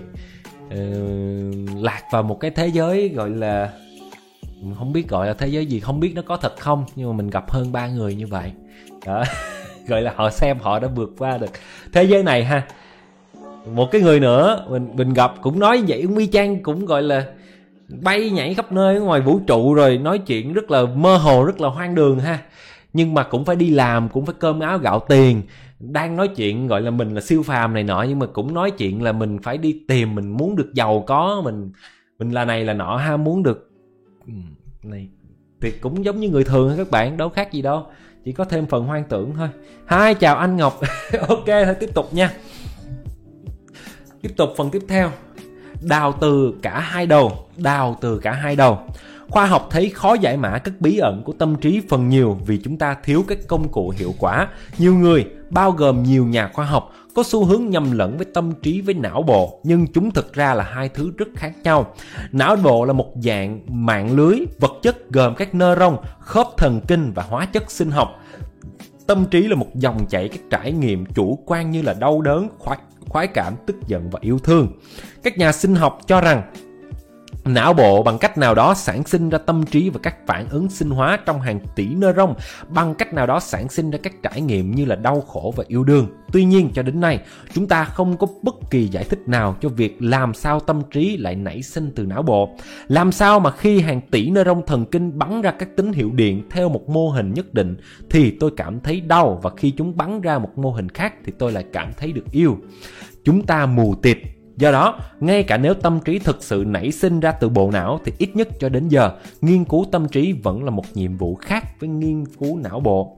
lạc vào một cái thế giới gọi là, không biết gọi là thế giới gì, không biết nó có thật không. Nhưng mà mình gặp hơn 3 người như vậy đó. Gọi là họ xem họ đã vượt qua được thế giới này ha. Một cái người nữa mình gặp cũng nói vậy, cũng y chang, cũng gọi là bay nhảy khắp nơi ở ngoài vũ trụ, rồi nói chuyện rất là mơ hồ, rất là hoang đường ha. Nhưng mà cũng phải đi làm, cũng phải cơm áo gạo tiền, đang nói chuyện gọi là mình là siêu phàm này nọ, nhưng mà cũng nói chuyện là mình phải đi tìm, mình muốn được giàu có, mình là này là nọ ha, muốn được này thì cũng giống như người thường thôi các bạn, đâu khác gì đâu, chỉ có thêm phần hoang tưởng thôi. Hi, chào anh Ngọc. Ok, thôi tiếp tục nha. Tiếp tục phần tiếp theo. Đào từ cả hai đầu. Khoa học thấy khó giải mã các bí ẩn của tâm trí phần nhiều vì chúng ta thiếu các công cụ hiệu quả. Nhiều người, bao gồm nhiều nhà khoa học, có xu hướng nhầm lẫn với tâm trí với não bộ, nhưng chúng thực ra là hai thứ rất khác nhau. Não bộ là một dạng mạng lưới vật chất gồm các neuron, khớp thần kinh và hóa chất sinh học. Tâm trí là một dòng chảy các trải nghiệm chủ quan như là đau đớn, khoái cảm, tức giận và yêu thương. Các nhà sinh học cho rằng não bộ bằng cách nào đó sản sinh ra tâm trí và các phản ứng sinh hóa trong hàng tỷ neuron, bằng cách nào đó sản sinh ra các trải nghiệm như là đau khổ và yêu đương. Tuy nhiên cho đến nay, chúng ta không có bất kỳ giải thích nào cho việc làm sao tâm trí lại nảy sinh từ não bộ. Làm sao mà khi hàng tỷ neuron thần kinh bắn ra các tín hiệu điện theo một mô hình nhất định thì tôi cảm thấy đau, và khi chúng bắn ra một mô hình khác thì tôi lại cảm thấy được yêu. Chúng ta mù tịt. Do đó, ngay cả nếu tâm trí thực sự nảy sinh ra từ bộ não thì ít nhất cho đến giờ, nghiên cứu tâm trí vẫn là một nhiệm vụ khác với nghiên cứu não bộ.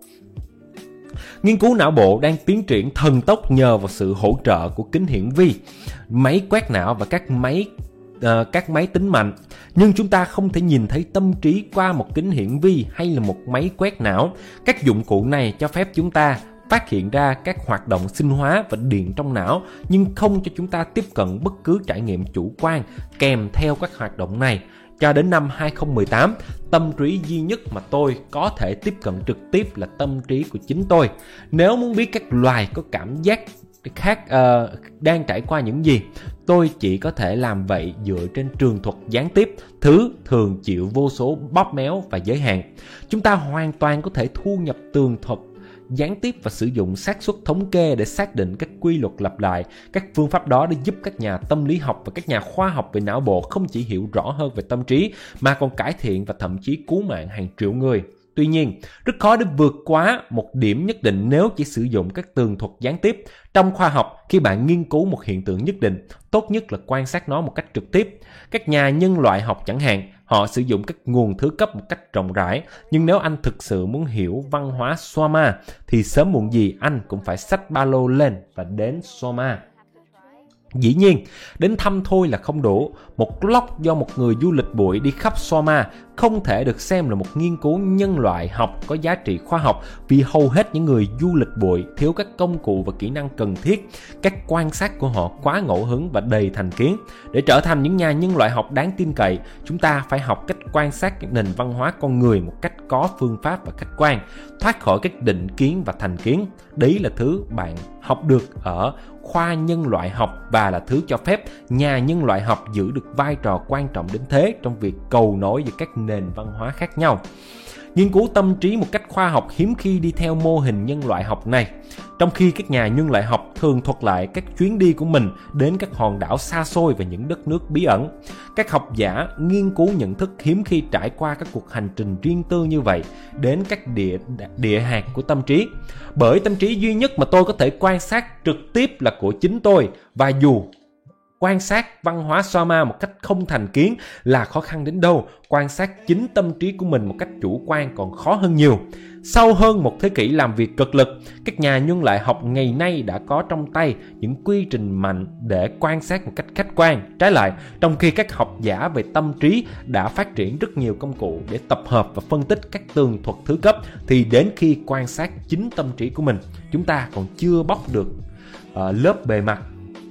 Nghiên cứu não bộ đang tiến triển thần tốc nhờ vào sự hỗ trợ của kính hiển vi, máy quét não và các máy tính mạnh. Nhưng chúng ta không thể nhìn thấy tâm trí qua một kính hiển vi hay là một máy quét não. Các dụng cụ này cho phép chúng ta phát hiện ra các hoạt động sinh hóa và điện trong não, nhưng không cho chúng ta tiếp cận bất cứ trải nghiệm chủ quan kèm theo các hoạt động này. Cho đến năm 2018, tâm trí duy nhất mà tôi có thể tiếp cận trực tiếp là tâm trí của chính tôi. Nếu muốn biết các loài có cảm giác khác đang trải qua những gì, tôi chỉ có thể làm vậy dựa trên trường thuật gián tiếp, thứ thường chịu vô số bóp méo và giới hạn. Chúng ta hoàn toàn có thể thu nhập tường thuật gián tiếp và sử dụng xác suất thống kê để xác định các quy luật lặp lại. Các phương pháp đó đã giúp các nhà tâm lý học và các nhà khoa học về não bộ không chỉ hiểu rõ hơn về tâm trí mà còn cải thiện và thậm chí cứu mạng hàng triệu người. Tuy nhiên, rất khó để vượt quá một điểm nhất định nếu chỉ sử dụng các tường thuật gián tiếp. Trong khoa học, khi bạn nghiên cứu một hiện tượng nhất định, tốt nhất là quan sát nó một cách trực tiếp. Các nhà nhân loại học chẳng hạn, họ sử dụng các nguồn thứ cấp một cách rộng rãi. Nhưng nếu anh thực sự muốn hiểu văn hóa Soma, thì sớm muộn gì anh cũng phải xách ba lô lên và đến Soma. Dĩ nhiên, đến thăm thôi là không đủ. Một vlog do một người du lịch bụi đi khắp Soma không thể được xem là một nghiên cứu nhân loại học có giá trị khoa học, vì hầu hết những người du lịch bụi thiếu các công cụ và kỹ năng cần thiết. Các quan sát của họ quá ngẫu hứng và đầy thành kiến. Để trở thành những nhà nhân loại học đáng tin cậy, chúng ta phải học cách quan sát các nền văn hóa con người một cách có phương pháp và khách quan, thoát khỏi các định kiến và thành kiến. Đấy là thứ bạn học được ở khoa nhân loại học và là thứ cho phép nhà nhân loại học giữ được vai trò quan trọng đến thế trong việc cầu nối giữa các nền văn hóa khác nhau. Nghiên cứu tâm trí một cách khoa học hiếm khi đi theo mô hình nhân loại học này. Trong khi các nhà nhân loại học thường thuật lại các chuyến đi của mình đến các hòn đảo xa xôi và những đất nước bí ẩn, các học giả nghiên cứu nhận thức hiếm khi trải qua các cuộc hành trình riêng tư như vậy đến các địa hạt của tâm trí. Bởi tâm trí duy nhất mà tôi có thể quan sát trực tiếp là của chính tôi, và dù quan sát văn hóa Soma một cách không thành kiến là khó khăn đến đâu, quan sát chính tâm trí của mình một cách chủ quan còn khó hơn nhiều. Sau hơn một thế kỷ làm việc cực lực, các nhà nhân loại học ngày nay đã có trong tay những quy trình mạnh để quan sát một cách khách quan. Trái lại, trong khi các học giả về tâm trí đã phát triển rất nhiều công cụ để tập hợp và phân tích các tường thuật thứ cấp, thì đến khi quan sát chính tâm trí của mình, chúng ta còn chưa bóc được lớp bề mặt.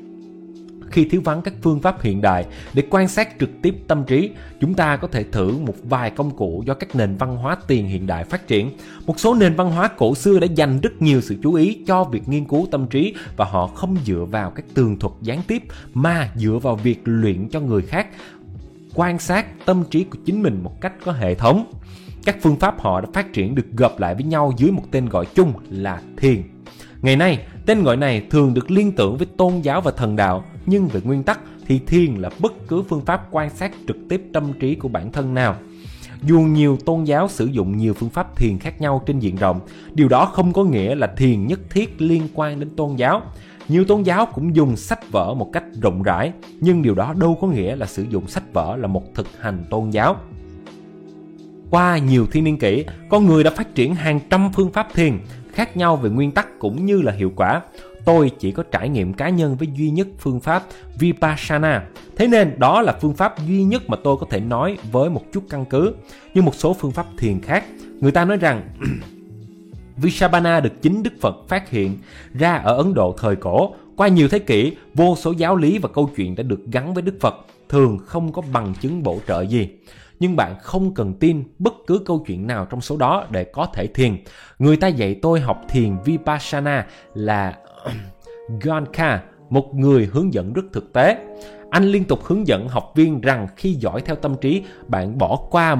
Khi thiếu vắng các phương pháp hiện đại để quan sát trực tiếp tâm trí, chúng ta có thể thử một vài công cụ do các nền văn hóa tiền hiện đại phát triển. Một số nền văn hóa cổ xưa đã dành rất nhiều sự chú ý cho việc nghiên cứu tâm trí, và họ không dựa vào các tường thuật gián tiếp mà dựa vào việc luyện cho người khác quan sát tâm trí của chính mình một cách có hệ thống. Các phương pháp họ đã phát triển được gộp lại với nhau dưới một tên gọi chung là thiền. Ngày nay, tên gọi này thường được liên tưởng với tôn giáo và thần đạo, nhưng về nguyên tắc thì thiền là bất cứ phương pháp quan sát trực tiếp tâm trí của bản thân nào. Dù nhiều tôn giáo sử dụng nhiều phương pháp thiền khác nhau trên diện rộng, điều đó không có nghĩa là thiền nhất thiết liên quan đến tôn giáo. Nhiều tôn giáo cũng dùng sách vở một cách rộng rãi, nhưng điều đó đâu có nghĩa là sử dụng sách vở là một thực hành tôn giáo. Qua nhiều thiên niên kỷ, con người đã phát triển hàng trăm phương pháp thiền khác nhau về nguyên tắc cũng như là hiệu quả. Tôi chỉ có trải nghiệm cá nhân với duy nhất phương pháp Vipassana, thế nên đó là phương pháp duy nhất mà tôi có thể nói với một chút căn cứ. Như một số phương pháp thiền khác, người ta nói rằng Vipassana được chính Đức Phật phát hiện ra ở Ấn Độ thời cổ. Qua nhiều thế kỷ, vô số giáo lý và câu chuyện đã được gắn với Đức Phật, thường không có bằng chứng bổ trợ gì. Nhưng bạn không cần tin bất cứ câu chuyện nào trong số đó để có thể thiền. Người ta dạy tôi học thiền Vipassana là Goenka, một người hướng dẫn rất thực tế. Anh liên tục hướng dẫn học viên rằng khi dõi theo tâm trí, bạn bỏ qua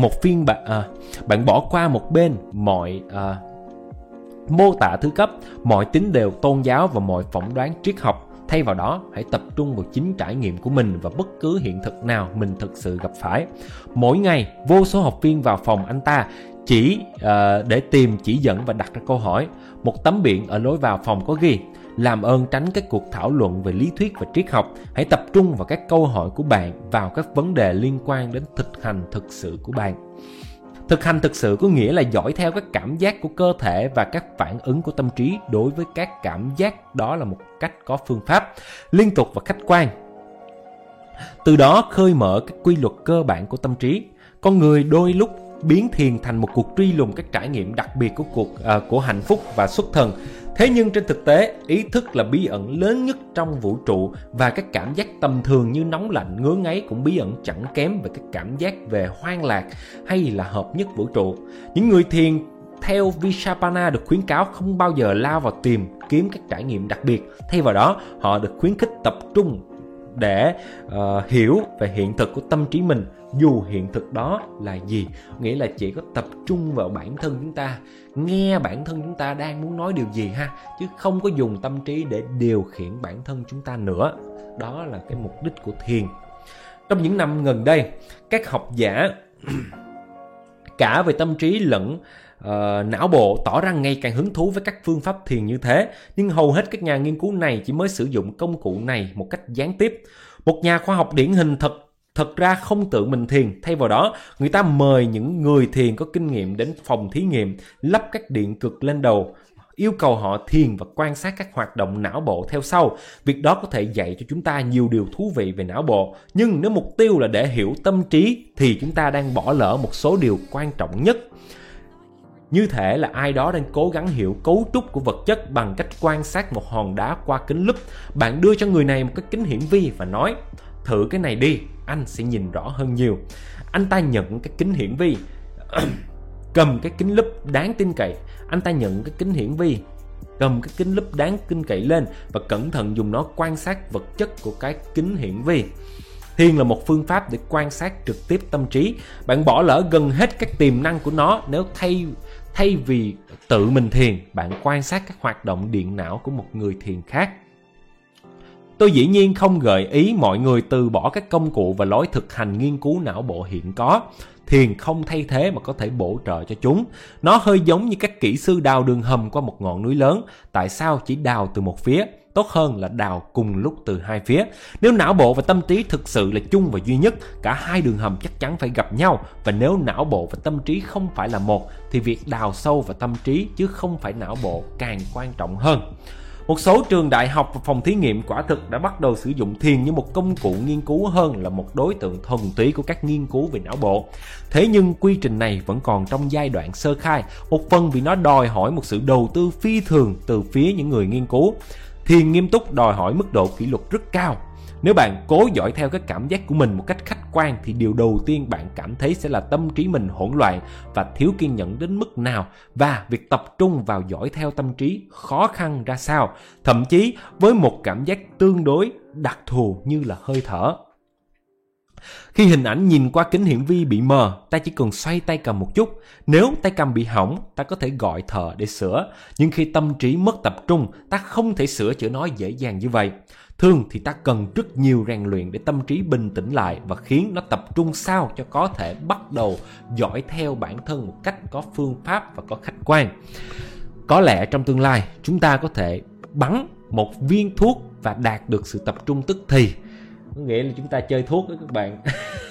một bên mọi mô tả thứ cấp, mọi tín đều tôn giáo và mọi phỏng đoán triết học. Thay vào đó, hãy tập trung vào chính trải nghiệm của mình và bất cứ hiện thực nào mình thực sự gặp phải. Mỗi ngày, vô số học viên vào phòng anh ta để tìm chỉ dẫn và đặt ra câu hỏi. Một tấm biển ở lối vào phòng có ghi: làm ơn tránh các cuộc thảo luận về lý thuyết và triết học. Hãy tập trung vào các câu hỏi của bạn vào các vấn đề liên quan đến thực hành thực sự của bạn. Thực hành thực sự có nghĩa là dõi theo các cảm giác của cơ thể và các phản ứng của tâm trí đối với các cảm giác. Đó là một cách có phương pháp, liên tục và khách quan. Từ đó khơi mở các quy luật cơ bản của tâm trí. Con người đôi lúc biến thiền thành một cuộc truy lùng các trải nghiệm đặc biệt của hạnh phúc và xuất thần. Thế nhưng trên thực tế, ý thức là bí ẩn lớn nhất trong vũ trụ, và các cảm giác tầm thường như nóng lạnh, ngứa ngáy cũng bí ẩn chẳng kém về các cảm giác về hoang lạc hay là hợp nhất vũ trụ. Những người thiền theo Vipassana được khuyến cáo không bao giờ lao vào tìm kiếm các trải nghiệm đặc biệt. Thay vào đó, họ được khuyến khích tập trung để hiểu về hiện thực của tâm trí mình, dù hiện thực đó là gì. Nghĩa là chỉ có tập trung vào bản thân chúng ta, nghe bản thân chúng ta đang muốn nói điều gì ha, chứ không có dùng tâm trí để điều khiển bản thân chúng ta nữa. Đó là cái mục đích của thiền. Trong những năm gần đây, các học giả cả về tâm trí lẫn não bộ tỏ ra ngày càng hứng thú với các phương pháp thiền như thế, nhưng hầu hết các nhà nghiên cứu này chỉ mới sử dụng công cụ này một cách gián tiếp. Một nhà khoa học điển hình thật ra không tự mình thiền. Thay vào đó, người ta mời những người thiền có kinh nghiệm đến phòng thí nghiệm, lắp các điện cực lên đầu, yêu cầu họ thiền và quan sát các hoạt động não bộ theo sau. Việc đó có thể dạy cho chúng ta nhiều điều thú vị về não bộ, nhưng nếu mục tiêu là để hiểu tâm trí thì chúng ta đang bỏ lỡ một số điều quan trọng nhất. Như thể là ai đó đang cố gắng hiểu cấu trúc của vật chất bằng cách quan sát một hòn đá qua kính lúp. Bạn đưa cho người này một cái kính hiển vi và nói: thử cái này đi, anh sẽ nhìn rõ hơn nhiều. Anh ta nhận cái kính hiển vi, cầm cái kính lúp đáng tin cậy. Anh ta nhận cái kính hiển vi, cầm cái kính lúp đáng tin cậy lên và cẩn thận dùng nó quan sát vật chất của cái kính hiển vi. Thiền là một phương pháp để quan sát trực tiếp tâm trí. Bạn bỏ lỡ gần hết các tiềm năng của nó nếu thay vì tự mình thiền, bạn quan sát các hoạt động điện não của một người thiền khác. Tôi dĩ nhiên không gợi ý mọi người từ bỏ các công cụ và lối thực hành nghiên cứu não bộ hiện có. Thiền không thay thế mà có thể bổ trợ cho chúng. Nó hơi giống như các kỹ sư đào đường hầm qua một ngọn núi lớn. Tại sao chỉ đào từ một phía? Tốt hơn là đào cùng lúc từ hai phía. Nếu não bộ và tâm trí thực sự là chung và duy nhất, cả hai đường hầm chắc chắn phải gặp nhau. Và nếu não bộ và tâm trí không phải là một, thì việc đào sâu vào tâm trí chứ không phải não bộ càng quan trọng hơn. Một số trường đại học và phòng thí nghiệm quả thực đã bắt đầu sử dụng thiền như một công cụ nghiên cứu hơn là một đối tượng thuần túy của các nghiên cứu về não bộ. Thế nhưng quy trình này vẫn còn trong giai đoạn sơ khai, một phần vì nó đòi hỏi một sự đầu tư phi thường từ phía những người nghiên cứu. Thiền nghiêm túc đòi hỏi mức độ kỷ luật rất cao. Nếu bạn cố dõi theo cái cảm giác của mình một cách khách quan thì điều đầu tiên bạn cảm thấy sẽ là tâm trí mình hỗn loạn và thiếu kiên nhẫn đến mức nào, và việc tập trung vào dõi theo tâm trí khó khăn ra sao, thậm chí với một cảm giác tương đối đặc thù như là hơi thở. Khi hình ảnh nhìn qua kính hiển vi bị mờ, ta chỉ cần xoay tay cầm một chút. Nếu tay cầm bị hỏng, ta có thể gọi thợ để sửa. Nhưng khi tâm trí mất tập trung, ta không thể sửa chữa nó dễ dàng như vậy. Thường thì ta cần rất nhiều rèn luyện để tâm trí bình tĩnh lại và khiến nó tập trung sao cho có thể bắt đầu dõi theo bản thân một cách có phương pháp và có khách quan. Có lẽ trong tương lai chúng ta có thể bắn một viên thuốc và đạt được sự tập trung tức thì. Có nghĩa là chúng ta chơi thuốc đó các bạn.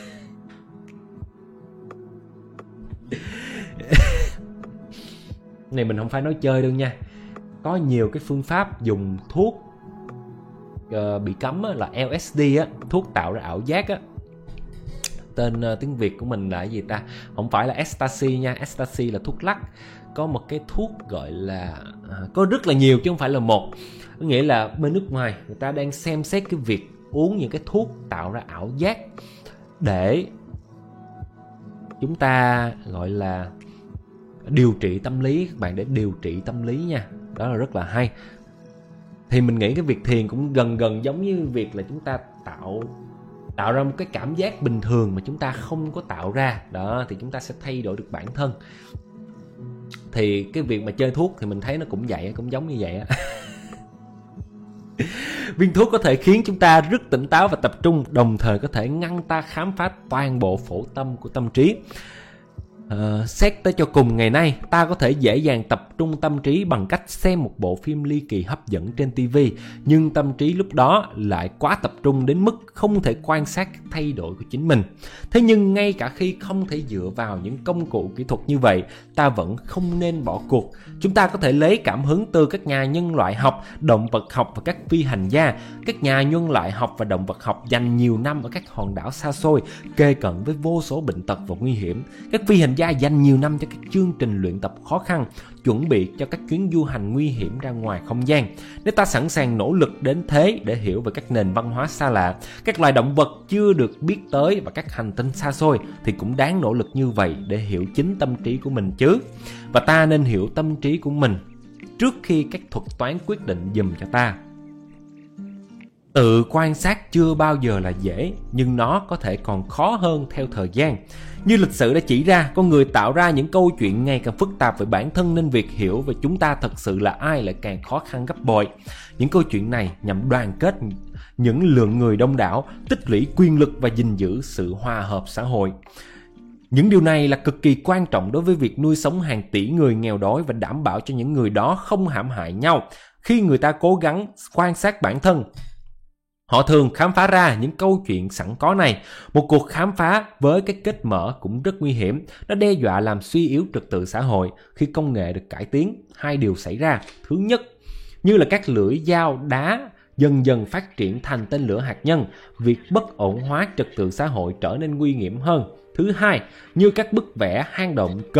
Này mình không phải nói chơi đâu nha. Có nhiều cái phương pháp dùng thuốc bị cấm á, là LSD á, thuốc tạo ra ảo giác á. Tên tiếng Việt của mình là cái gì ta? Không phải là ecstasy nha, ecstasy là thuốc lắc. Có một cái thuốc gọi là có rất là nhiều chứ không phải là một. Có nghĩa là bên nước ngoài người ta đang xem xét cái việc uống những cái thuốc tạo ra ảo giác để chúng ta gọi là điều trị tâm lý các bạn, để điều trị tâm lý nha. Đó là rất là hay. Thì mình nghĩ cái việc thiền cũng gần giống như việc là chúng ta tạo ra một cái cảm giác bình thường mà chúng ta không có tạo ra. Đó, thì chúng ta sẽ thay đổi được bản thân. Thì cái việc mà chơi thuốc thì mình thấy nó cũng vậy, cũng giống như vậy á. Viên thuốc có thể khiến chúng ta rất tỉnh táo và tập trung, đồng thời có thể ngăn ta khám phá toàn bộ phổ tâm của tâm trí. Xét tới cho cùng, ngày nay ta có thể dễ dàng tập trung tâm trí bằng cách xem một bộ phim ly kỳ hấp dẫn trên TV, nhưng tâm trí lúc đó lại quá tập trung đến mức không thể quan sát các thay đổi của chính mình. Thế nhưng ngay cả khi không thể dựa vào những công cụ kỹ thuật như vậy, ta vẫn không nên bỏ cuộc. Chúng ta có thể lấy cảm hứng từ các nhà nhân loại học, động vật học và các phi hành gia. Các nhà nhân loại học và động vật học dành nhiều năm ở các hòn đảo xa xôi, kề cận với vô số bệnh tật và nguy hiểm. Các phi hành gia dành nhiều năm cho các chương trình luyện tập khó khăn, chuẩn bị cho các chuyến du hành nguy hiểm ra ngoài không gian. Nếu ta sẵn sàng nỗ lực đến thế để hiểu về các nền văn hóa xa lạ, các loài động vật chưa được biết tới và các hành tinh xa xôi, thì cũng đáng nỗ lực như vậy để hiểu chính tâm trí của mình chứ. Và ta nên hiểu tâm trí của mình trước khi các thuật toán quyết định giùm cho ta. Tự quan sát chưa bao giờ là dễ, nhưng nó có thể còn khó hơn theo thời gian. Như lịch sử đã chỉ ra, con người tạo ra những câu chuyện ngày càng phức tạp về bản thân, nên việc hiểu về chúng ta thật sự là ai lại càng khó khăn gấp bội. Những câu chuyện này nhằm đoàn kết những lượng người đông đảo, tích lũy quyền lực và gìn giữ sự hòa hợp xã hội. Những điều này là cực kỳ quan trọng đối với việc nuôi sống hàng tỷ người nghèo đói và đảm bảo cho những người đó không hãm hại nhau. Khi người ta cố gắng quan sát bản thân, họ thường khám phá ra những câu chuyện sẵn có này. Một cuộc khám phá với cái kết mở cũng rất nguy hiểm. Nó đe dọa làm suy yếu trật tự xã hội. Khi công nghệ được cải tiến, hai điều xảy ra. Thứ nhất, như là các lưỡi dao đá dần dần phát triển thành tên lửa hạt nhân, việc bất ổn hóa trật tự xã hội trở nên nguy hiểm hơn. Thứ hai, như các bức vẽ hang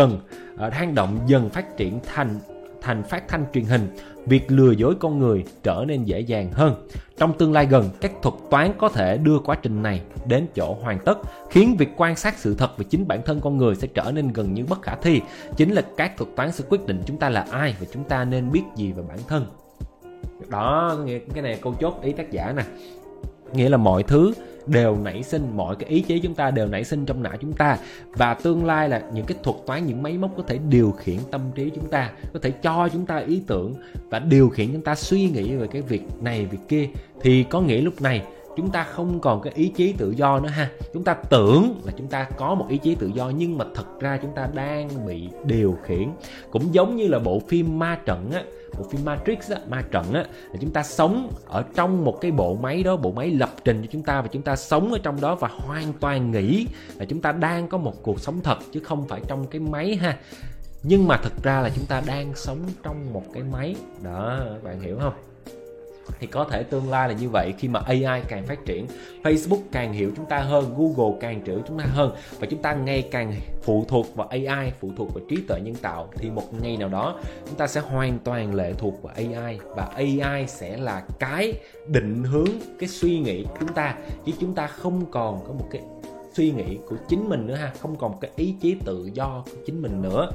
động dần phát triển thành phát thanh truyền hình, việc lừa dối con người trở nên dễ dàng hơn. Trong tương lai gần, các thuật toán có thể đưa quá trình này đến chỗ hoàn tất, khiến việc quan sát sự thật về chính bản thân con người sẽ trở nên gần như bất khả thi. Chính là các thuật toán sẽ quyết định chúng ta là ai và chúng ta nên biết gì về bản thân. Đó, nghĩa cái này câu chốt ý tác giả nè. Nghĩa là mọi thứ đều nảy sinh, mọi cái ý chí chúng ta đều nảy sinh trong não chúng ta, và tương lai là những cái thuật toán, những máy móc có thể điều khiển tâm trí chúng ta, có thể cho chúng ta ý tưởng và điều khiển chúng ta suy nghĩ về cái việc này việc kia. Thì có nghĩa lúc này chúng ta không còn cái ý chí tự do nữa ha. Chúng ta tưởng là chúng ta có một ý chí tự do, nhưng mà thật ra chúng ta đang bị điều khiển. Cũng giống như là bộ phim Ma Trận á, bộ phim Matrix á, Ma Trận á, là chúng ta sống ở trong một cái bộ máy đó, bộ máy lập trình cho chúng ta, và chúng ta sống ở trong đó và hoàn toàn nghĩ là chúng ta đang có một cuộc sống thật chứ không phải trong cái máy ha. Nhưng mà thực ra là chúng ta đang sống trong một cái máy. Đó, bạn hiểu không? Thì có thể tương lai là như vậy. Khi mà AI càng phát triển, Facebook càng hiểu chúng ta hơn, Google càng hiểu chúng ta hơn, và chúng ta ngày càng phụ thuộc vào AI, phụ thuộc vào trí tuệ nhân tạo, thì một ngày nào đó chúng ta sẽ hoàn toàn lệ thuộc vào AI, và AI sẽ là cái định hướng cái suy nghĩ của chúng ta, chứ chúng ta không còn có một cái suy nghĩ của chính mình nữa ha, không còn một cái ý chí tự do của chính mình nữa.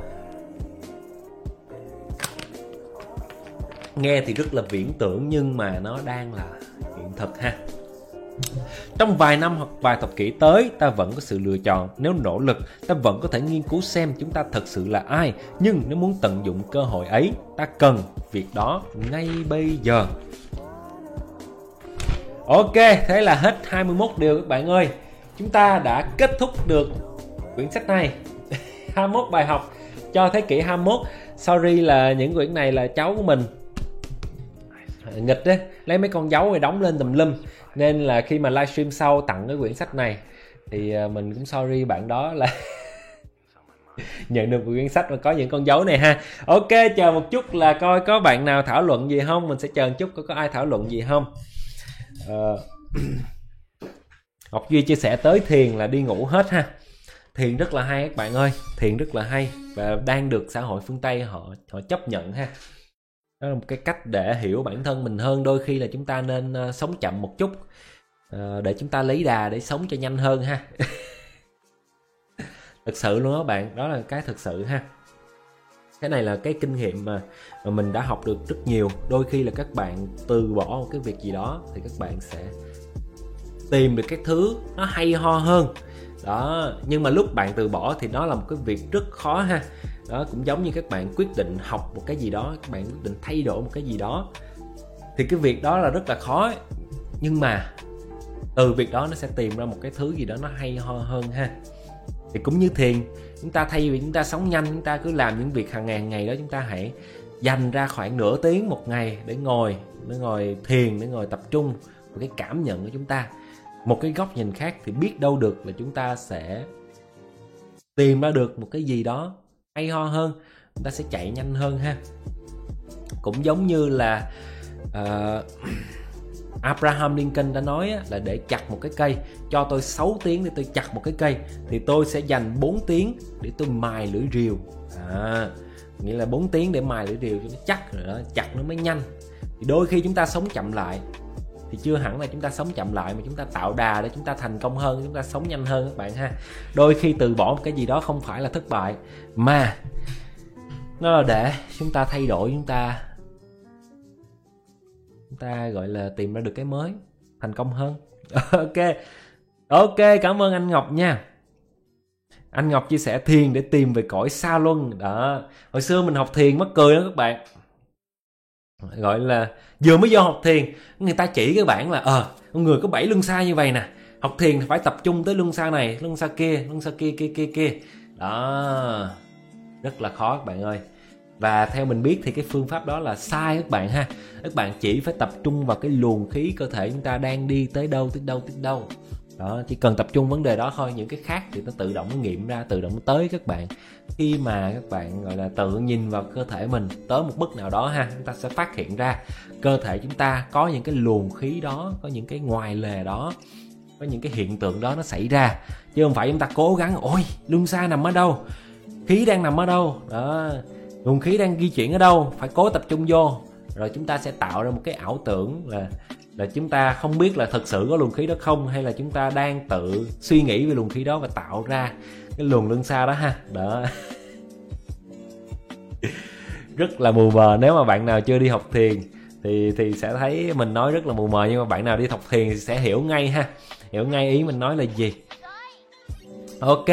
Nghe thì rất là viễn tưởng, nhưng mà nó đang là hiện thực ha. Trong vài năm hoặc vài thập kỷ tới, ta vẫn có sự lựa chọn. Nếu nỗ lực, ta vẫn có thể nghiên cứu xem chúng ta thật sự là ai. Nhưng nếu muốn tận dụng cơ hội ấy, ta cần việc đó ngay bây giờ. Ok, thế là hết 21 điều các bạn ơi. Chúng ta đã kết thúc được quyển sách này. 21 bài học cho thế kỷ 21. Sorry là những quyển này là cháu của mình nghịch đấy, lấy mấy con dấu rồi đóng lên tùm lum. Nên là khi mà livestream sau tặng cái quyển sách này thì mình cũng sorry bạn đó là nhận được một quyển sách mà có những con dấu này ha. Ok, chờ một chút là coi có bạn nào thảo luận gì không. Mình sẽ chờ một chút có ai thảo luận gì không. Ngọc Duy chia sẻ tới thiền là đi ngủ hết ha. Thiền rất là hay các bạn ơi, thiền rất là hay và đang được xã hội phương Tây họ chấp nhận ha. Đó là một cái cách để hiểu bản thân mình hơn. Đôi khi là chúng ta nên sống chậm một chút để chúng ta lấy đà để sống cho nhanh hơn ha. Thực sự luôn đó bạn, đó là cái thực sự ha. Cái này là cái kinh nghiệm mà mình đã học được rất nhiều. Đôi khi là các bạn từ bỏ một cái việc gì đó thì các bạn sẽ tìm được cái thứ nó hay ho hơn đó. Nhưng mà lúc bạn từ bỏ thì nó là một cái việc rất khó ha. Đó cũng giống như các bạn quyết định học một cái gì đó, các bạn quyết định thay đổi một cái gì đó thì cái việc đó là rất là khó. Nhưng mà từ việc đó nó sẽ tìm ra một cái thứ gì đó nó hay ho hơn ha. Thì cũng như thiền, chúng ta thay vì chúng ta sống nhanh, chúng ta cứ làm những việc hàng ngày đó, chúng ta hãy dành ra khoảng nửa tiếng một ngày để ngồi thiền, để ngồi tập trung vào cái cảm nhận của chúng ta, một cái góc nhìn khác, thì biết đâu được là chúng ta sẽ tìm ra được một cái gì đó hay ho hơn, chúng ta sẽ chạy nhanh hơn ha. Cũng giống như là Abraham Lincoln đã nói là để chặt một cái cây, cho tôi 6 tiếng để tôi chặt một cái cây thì tôi sẽ dành 4 tiếng để tôi mài lưỡi rìu. Nghĩa là 4 tiếng để mài lưỡi rìu cho nó chắc rồi đó, chặt nó mới nhanh. Thì đôi khi chúng ta sống chậm lại thì chưa hẳn là chúng ta sống chậm lại, mà chúng ta tạo đà để chúng ta thành công hơn, chúng ta sống nhanh hơn các bạn ha. Đôi khi từ bỏ một cái gì đó không phải là thất bại, mà nó là để chúng ta thay đổi, chúng ta gọi là tìm ra được cái mới, thành công hơn. Ok, cảm ơn anh Ngọc nha. Anh Ngọc chia sẻ thiền để tìm về cõi xa luân đó. Hồi xưa mình học thiền mắc cười đó các bạn, gọi là vừa mới vô học thiền người ta chỉ các bạn là con người có 7 luân xa như vậy nè, học thiền thì phải tập trung tới luân xa này, luân xa kia đó. Rất là khó các bạn ơi. Và theo mình biết thì cái phương pháp đó là sai các bạn ha. Các bạn chỉ phải tập trung vào cái luồng khí cơ thể chúng ta đang đi tới đâu đó, chỉ cần tập trung vấn đề đó thôi. Những cái khác thì nó tự động nó nghiệm ra, tự động nó tới các bạn. Khi mà các bạn gọi là tự nhìn vào cơ thể mình tới một mức nào đó ha, chúng ta sẽ phát hiện ra cơ thể chúng ta có những cái luồng khí đó, có những cái ngoài lề đó, có những cái hiện tượng đó nó xảy ra. Chứ không phải chúng ta cố gắng ôi luân xa nằm ở đâu, khí đang nằm ở đâu đó, luồng khí đang di chuyển ở đâu, phải cố tập trung vô. Rồi chúng ta sẽ tạo ra một cái ảo tưởng là chúng ta không biết là thật sự có luồng khí đó không, hay là chúng ta đang tự suy nghĩ về luồng khí đó và tạo ra cái luồng luân xa đó ha. Đó. Rất là mù mờ. Nếu mà bạn nào chưa đi học thiền thì sẽ thấy mình nói rất là mù mờ, nhưng mà bạn nào đi học thiền thì sẽ hiểu ngay ha, hiểu ngay ý mình nói là gì. Ok.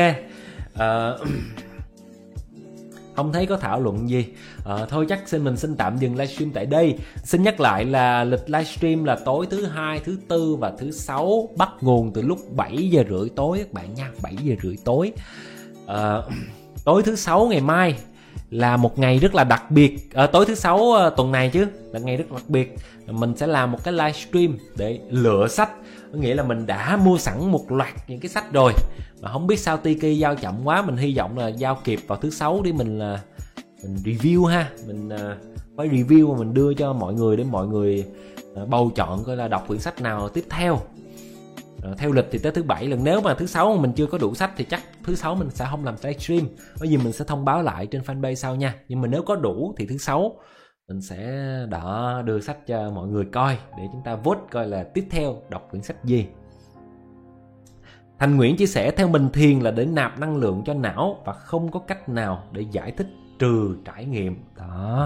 Không thấy có thảo luận gì. Thôi chắc mình xin tạm dừng livestream tại đây. Xin nhắc lại là lịch livestream là tối thứ Hai, thứ Tư và thứ Sáu, bắt nguồn từ lúc 7 giờ rưỡi tối các bạn nha. 7 giờ rưỡi tối. Tối thứ Sáu ngày mai là một ngày rất là đặc biệt. Tối thứ Sáu tuần này chứ, là ngày rất đặc biệt. Mình sẽ làm một cái livestream để lựa sách. Có nghĩa là mình đã mua sẵn một loạt những cái sách rồi, mà không biết sao Tiki giao chậm quá. Mình hy vọng là giao kịp vào thứ Sáu để mình review ha. Mình phải review và mình đưa cho mọi người để mọi người bầu chọn coi là đọc quyển sách nào tiếp theo. Theo lịch thì tới thứ Bảy lần. Nếu mà thứ Sáu mà mình chưa có đủ sách thì chắc thứ Sáu mình sẽ không làm livestream. Có gì mình sẽ thông báo lại trên fanpage sau nha. Nhưng mà nếu có đủ thì thứ Sáu mình sẽ đưa sách cho mọi người coi, để chúng ta vote coi là tiếp theo đọc quyển sách gì. Thành Nguyễn chia sẻ theo mình thiền là để nạp năng lượng cho não và không có cách nào để giải thích trừ trải nghiệm. Đó.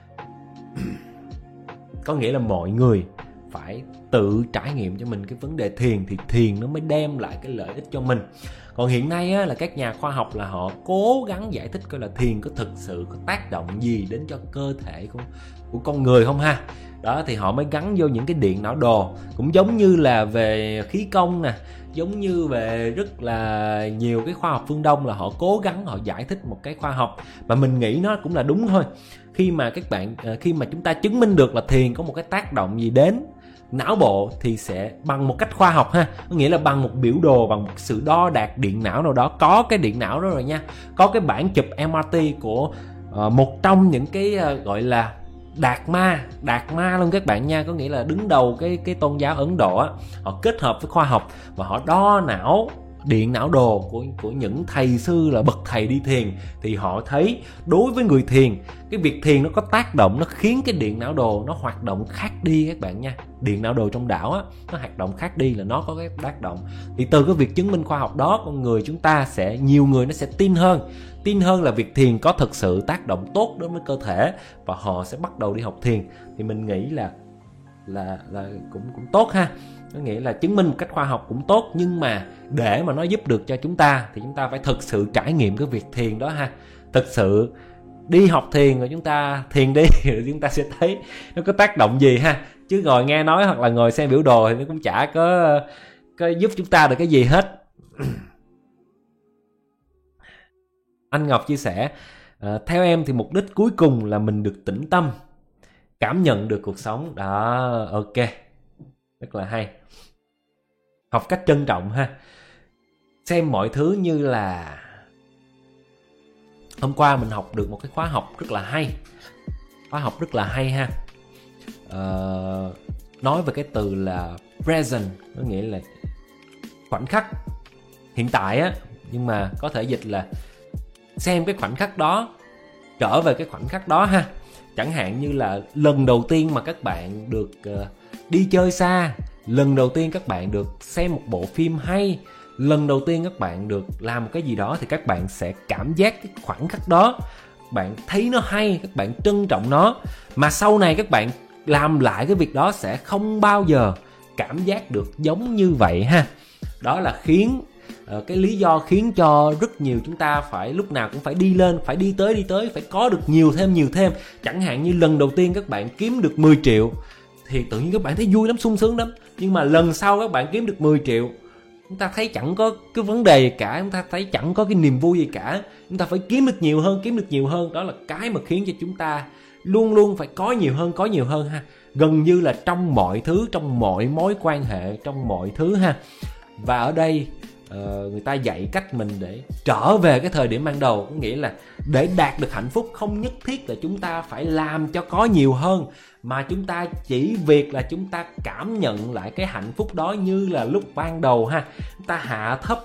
Có nghĩa là mọi người phải tự trải nghiệm cho mình cái vấn đề thiền thì thiền nó mới đem lại cái lợi ích cho mình. Còn hiện nay á, là các nhà khoa học là họ cố gắng giải thích coi là thiền có thực sự có tác động gì đến cho cơ thể của con người không ha. Đó thì họ mới gắn vô những cái điện não đồ. Cũng giống như là về khí công nè, giống như về rất là nhiều cái khoa học phương Đông là họ cố gắng họ giải thích một cái khoa học mà mình nghĩ nó cũng là đúng thôi. Khi mà chúng ta chứng minh được là thiền có một cái tác động gì đến não bộ thì sẽ bằng một cách khoa học ha, có nghĩa là bằng một biểu đồ, bằng một sự đo đạc điện não nào đó. Có cái điện não đó rồi nha, có cái bản chụp MRT của một trong những cái gọi là Đạt Ma luôn các bạn nha, có nghĩa là đứng đầu cái tôn giáo Ấn Độ á, họ kết hợp với khoa học và họ đo điện não đồ của những thầy sư là bậc thầy đi thiền, thì họ thấy đối với người thiền, cái việc thiền nó có tác động, nó khiến cái điện não đồ nó hoạt động khác đi các bạn nha. Điện não đồ trong đạo á, nó hoạt động khác đi là nó có cái tác động. Thì từ cái việc chứng minh khoa học đó, con người chúng ta sẽ, nhiều người nó sẽ tin hơn là việc thiền có thực sự tác động tốt đối với cơ thể, và họ sẽ bắt đầu đi học thiền. Thì mình nghĩ là cũng tốt ha. Có nghĩa là chứng minh một cách khoa học cũng tốt, nhưng mà để mà nó giúp được cho chúng ta thì chúng ta phải thực sự trải nghiệm cái việc thiền đó ha. Thực sự đi học thiền rồi chúng ta thiền đi rồi chúng ta sẽ thấy nó có tác động gì ha. Chứ ngồi nghe nói hoặc là ngồi xem biểu đồ thì nó cũng chả có giúp chúng ta được cái gì hết. Anh Ngọc chia sẻ, theo em thì mục đích cuối cùng là mình được tĩnh tâm, cảm nhận được cuộc sống. Đó, ok, rất là hay. Học cách trân trọng ha. Xem mọi thứ như là... Hôm qua mình học được một cái khóa học rất là hay ha. Nói về cái từ là present, có nghĩa là khoảnh khắc hiện tại á, nhưng mà có thể dịch là xem cái khoảnh khắc đó, trở về cái khoảnh khắc đó ha. Chẳng hạn như là lần đầu tiên mà các bạn được đi chơi xa, lần đầu tiên các bạn được xem một bộ phim hay, lần đầu tiên các bạn được làm một cái gì đó, thì các bạn sẽ cảm giác cái khoảnh khắc đó, bạn thấy nó hay, các bạn trân trọng nó. Mà sau này các bạn làm lại cái việc đó sẽ không bao giờ cảm giác được giống như vậy ha. Đó là cái lý do khiến cho rất nhiều chúng ta phải lúc nào cũng phải đi lên, phải đi tới, phải có được nhiều thêm. Chẳng hạn như lần đầu tiên các bạn kiếm được 10 triệu thì tự nhiên các bạn thấy vui lắm, sung sướng lắm. Nhưng mà lần sau các bạn kiếm được 10 triệu, chúng ta thấy chẳng có cái vấn đề gì cả, chúng ta thấy chẳng có cái niềm vui gì cả. Chúng ta phải kiếm được nhiều hơn. Đó là cái mà khiến cho chúng ta luôn luôn phải có nhiều hơn ha. Gần như là trong mọi thứ, trong mọi mối quan hệ, trong mọi thứ ha. Và ở đây người ta dạy cách mình để trở về cái thời điểm ban đầu, có nghĩa là để đạt được hạnh phúc không nhất thiết là chúng ta phải làm cho có nhiều hơn, mà chúng ta chỉ việc là chúng ta cảm nhận lại cái hạnh phúc đó như là lúc ban đầu ha. Chúng ta hạ thấp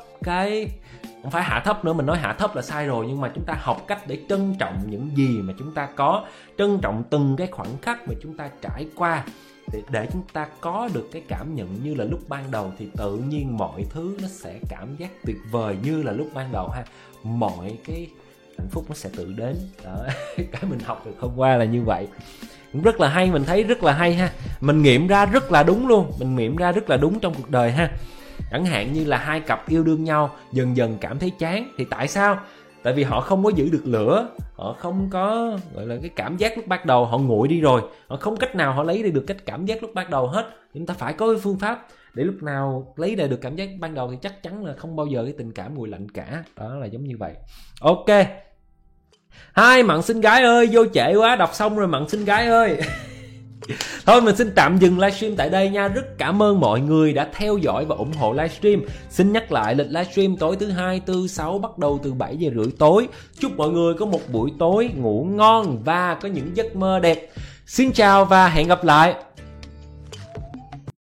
không phải hạ thấp nữa, mình nói hạ thấp là sai rồi, nhưng mà chúng ta học cách để trân trọng những gì mà chúng ta có, trân trọng từng cái khoảnh khắc mà chúng ta trải qua, để chúng ta có được cái cảm nhận như là lúc ban đầu, thì tự nhiên mọi thứ nó sẽ cảm giác tuyệt vời như là lúc ban đầu ha. Mọi cái hạnh phúc nó sẽ tự đến đó. Cái mình học được hôm qua là như vậy, rất là hay, mình thấy rất là hay ha. Mình nghiệm ra rất là đúng luôn, trong cuộc đời ha. Chẳng hạn như là hai cặp yêu đương nhau dần dần cảm thấy chán, thì tại sao? Tại vì họ không có giữ được lửa, họ không có gọi là cái cảm giác lúc ban đầu, họ nguội đi rồi, họ không cách nào họ lấy được cái cảm giác lúc ban đầu hết. Chúng ta phải có cái phương pháp để lúc nào lấy được cảm giác ban đầu thì chắc chắn là không bao giờ cái tình cảm nguội lạnh cả. Đó là giống như vậy. Ok. Hai Mặn xinh gái ơi, vô trễ quá, đọc xong rồi Mặn xinh gái ơi. Thôi mình xin tạm dừng livestream tại đây nha. Rất cảm ơn mọi người đã theo dõi và ủng hộ livestream. Xin nhắc lại lịch livestream tối thứ 2, 4, 6 bắt đầu từ 7 giờ rưỡi tối. Chúc mọi người có một buổi tối ngủ ngon và có những giấc mơ đẹp. Xin chào và hẹn gặp lại.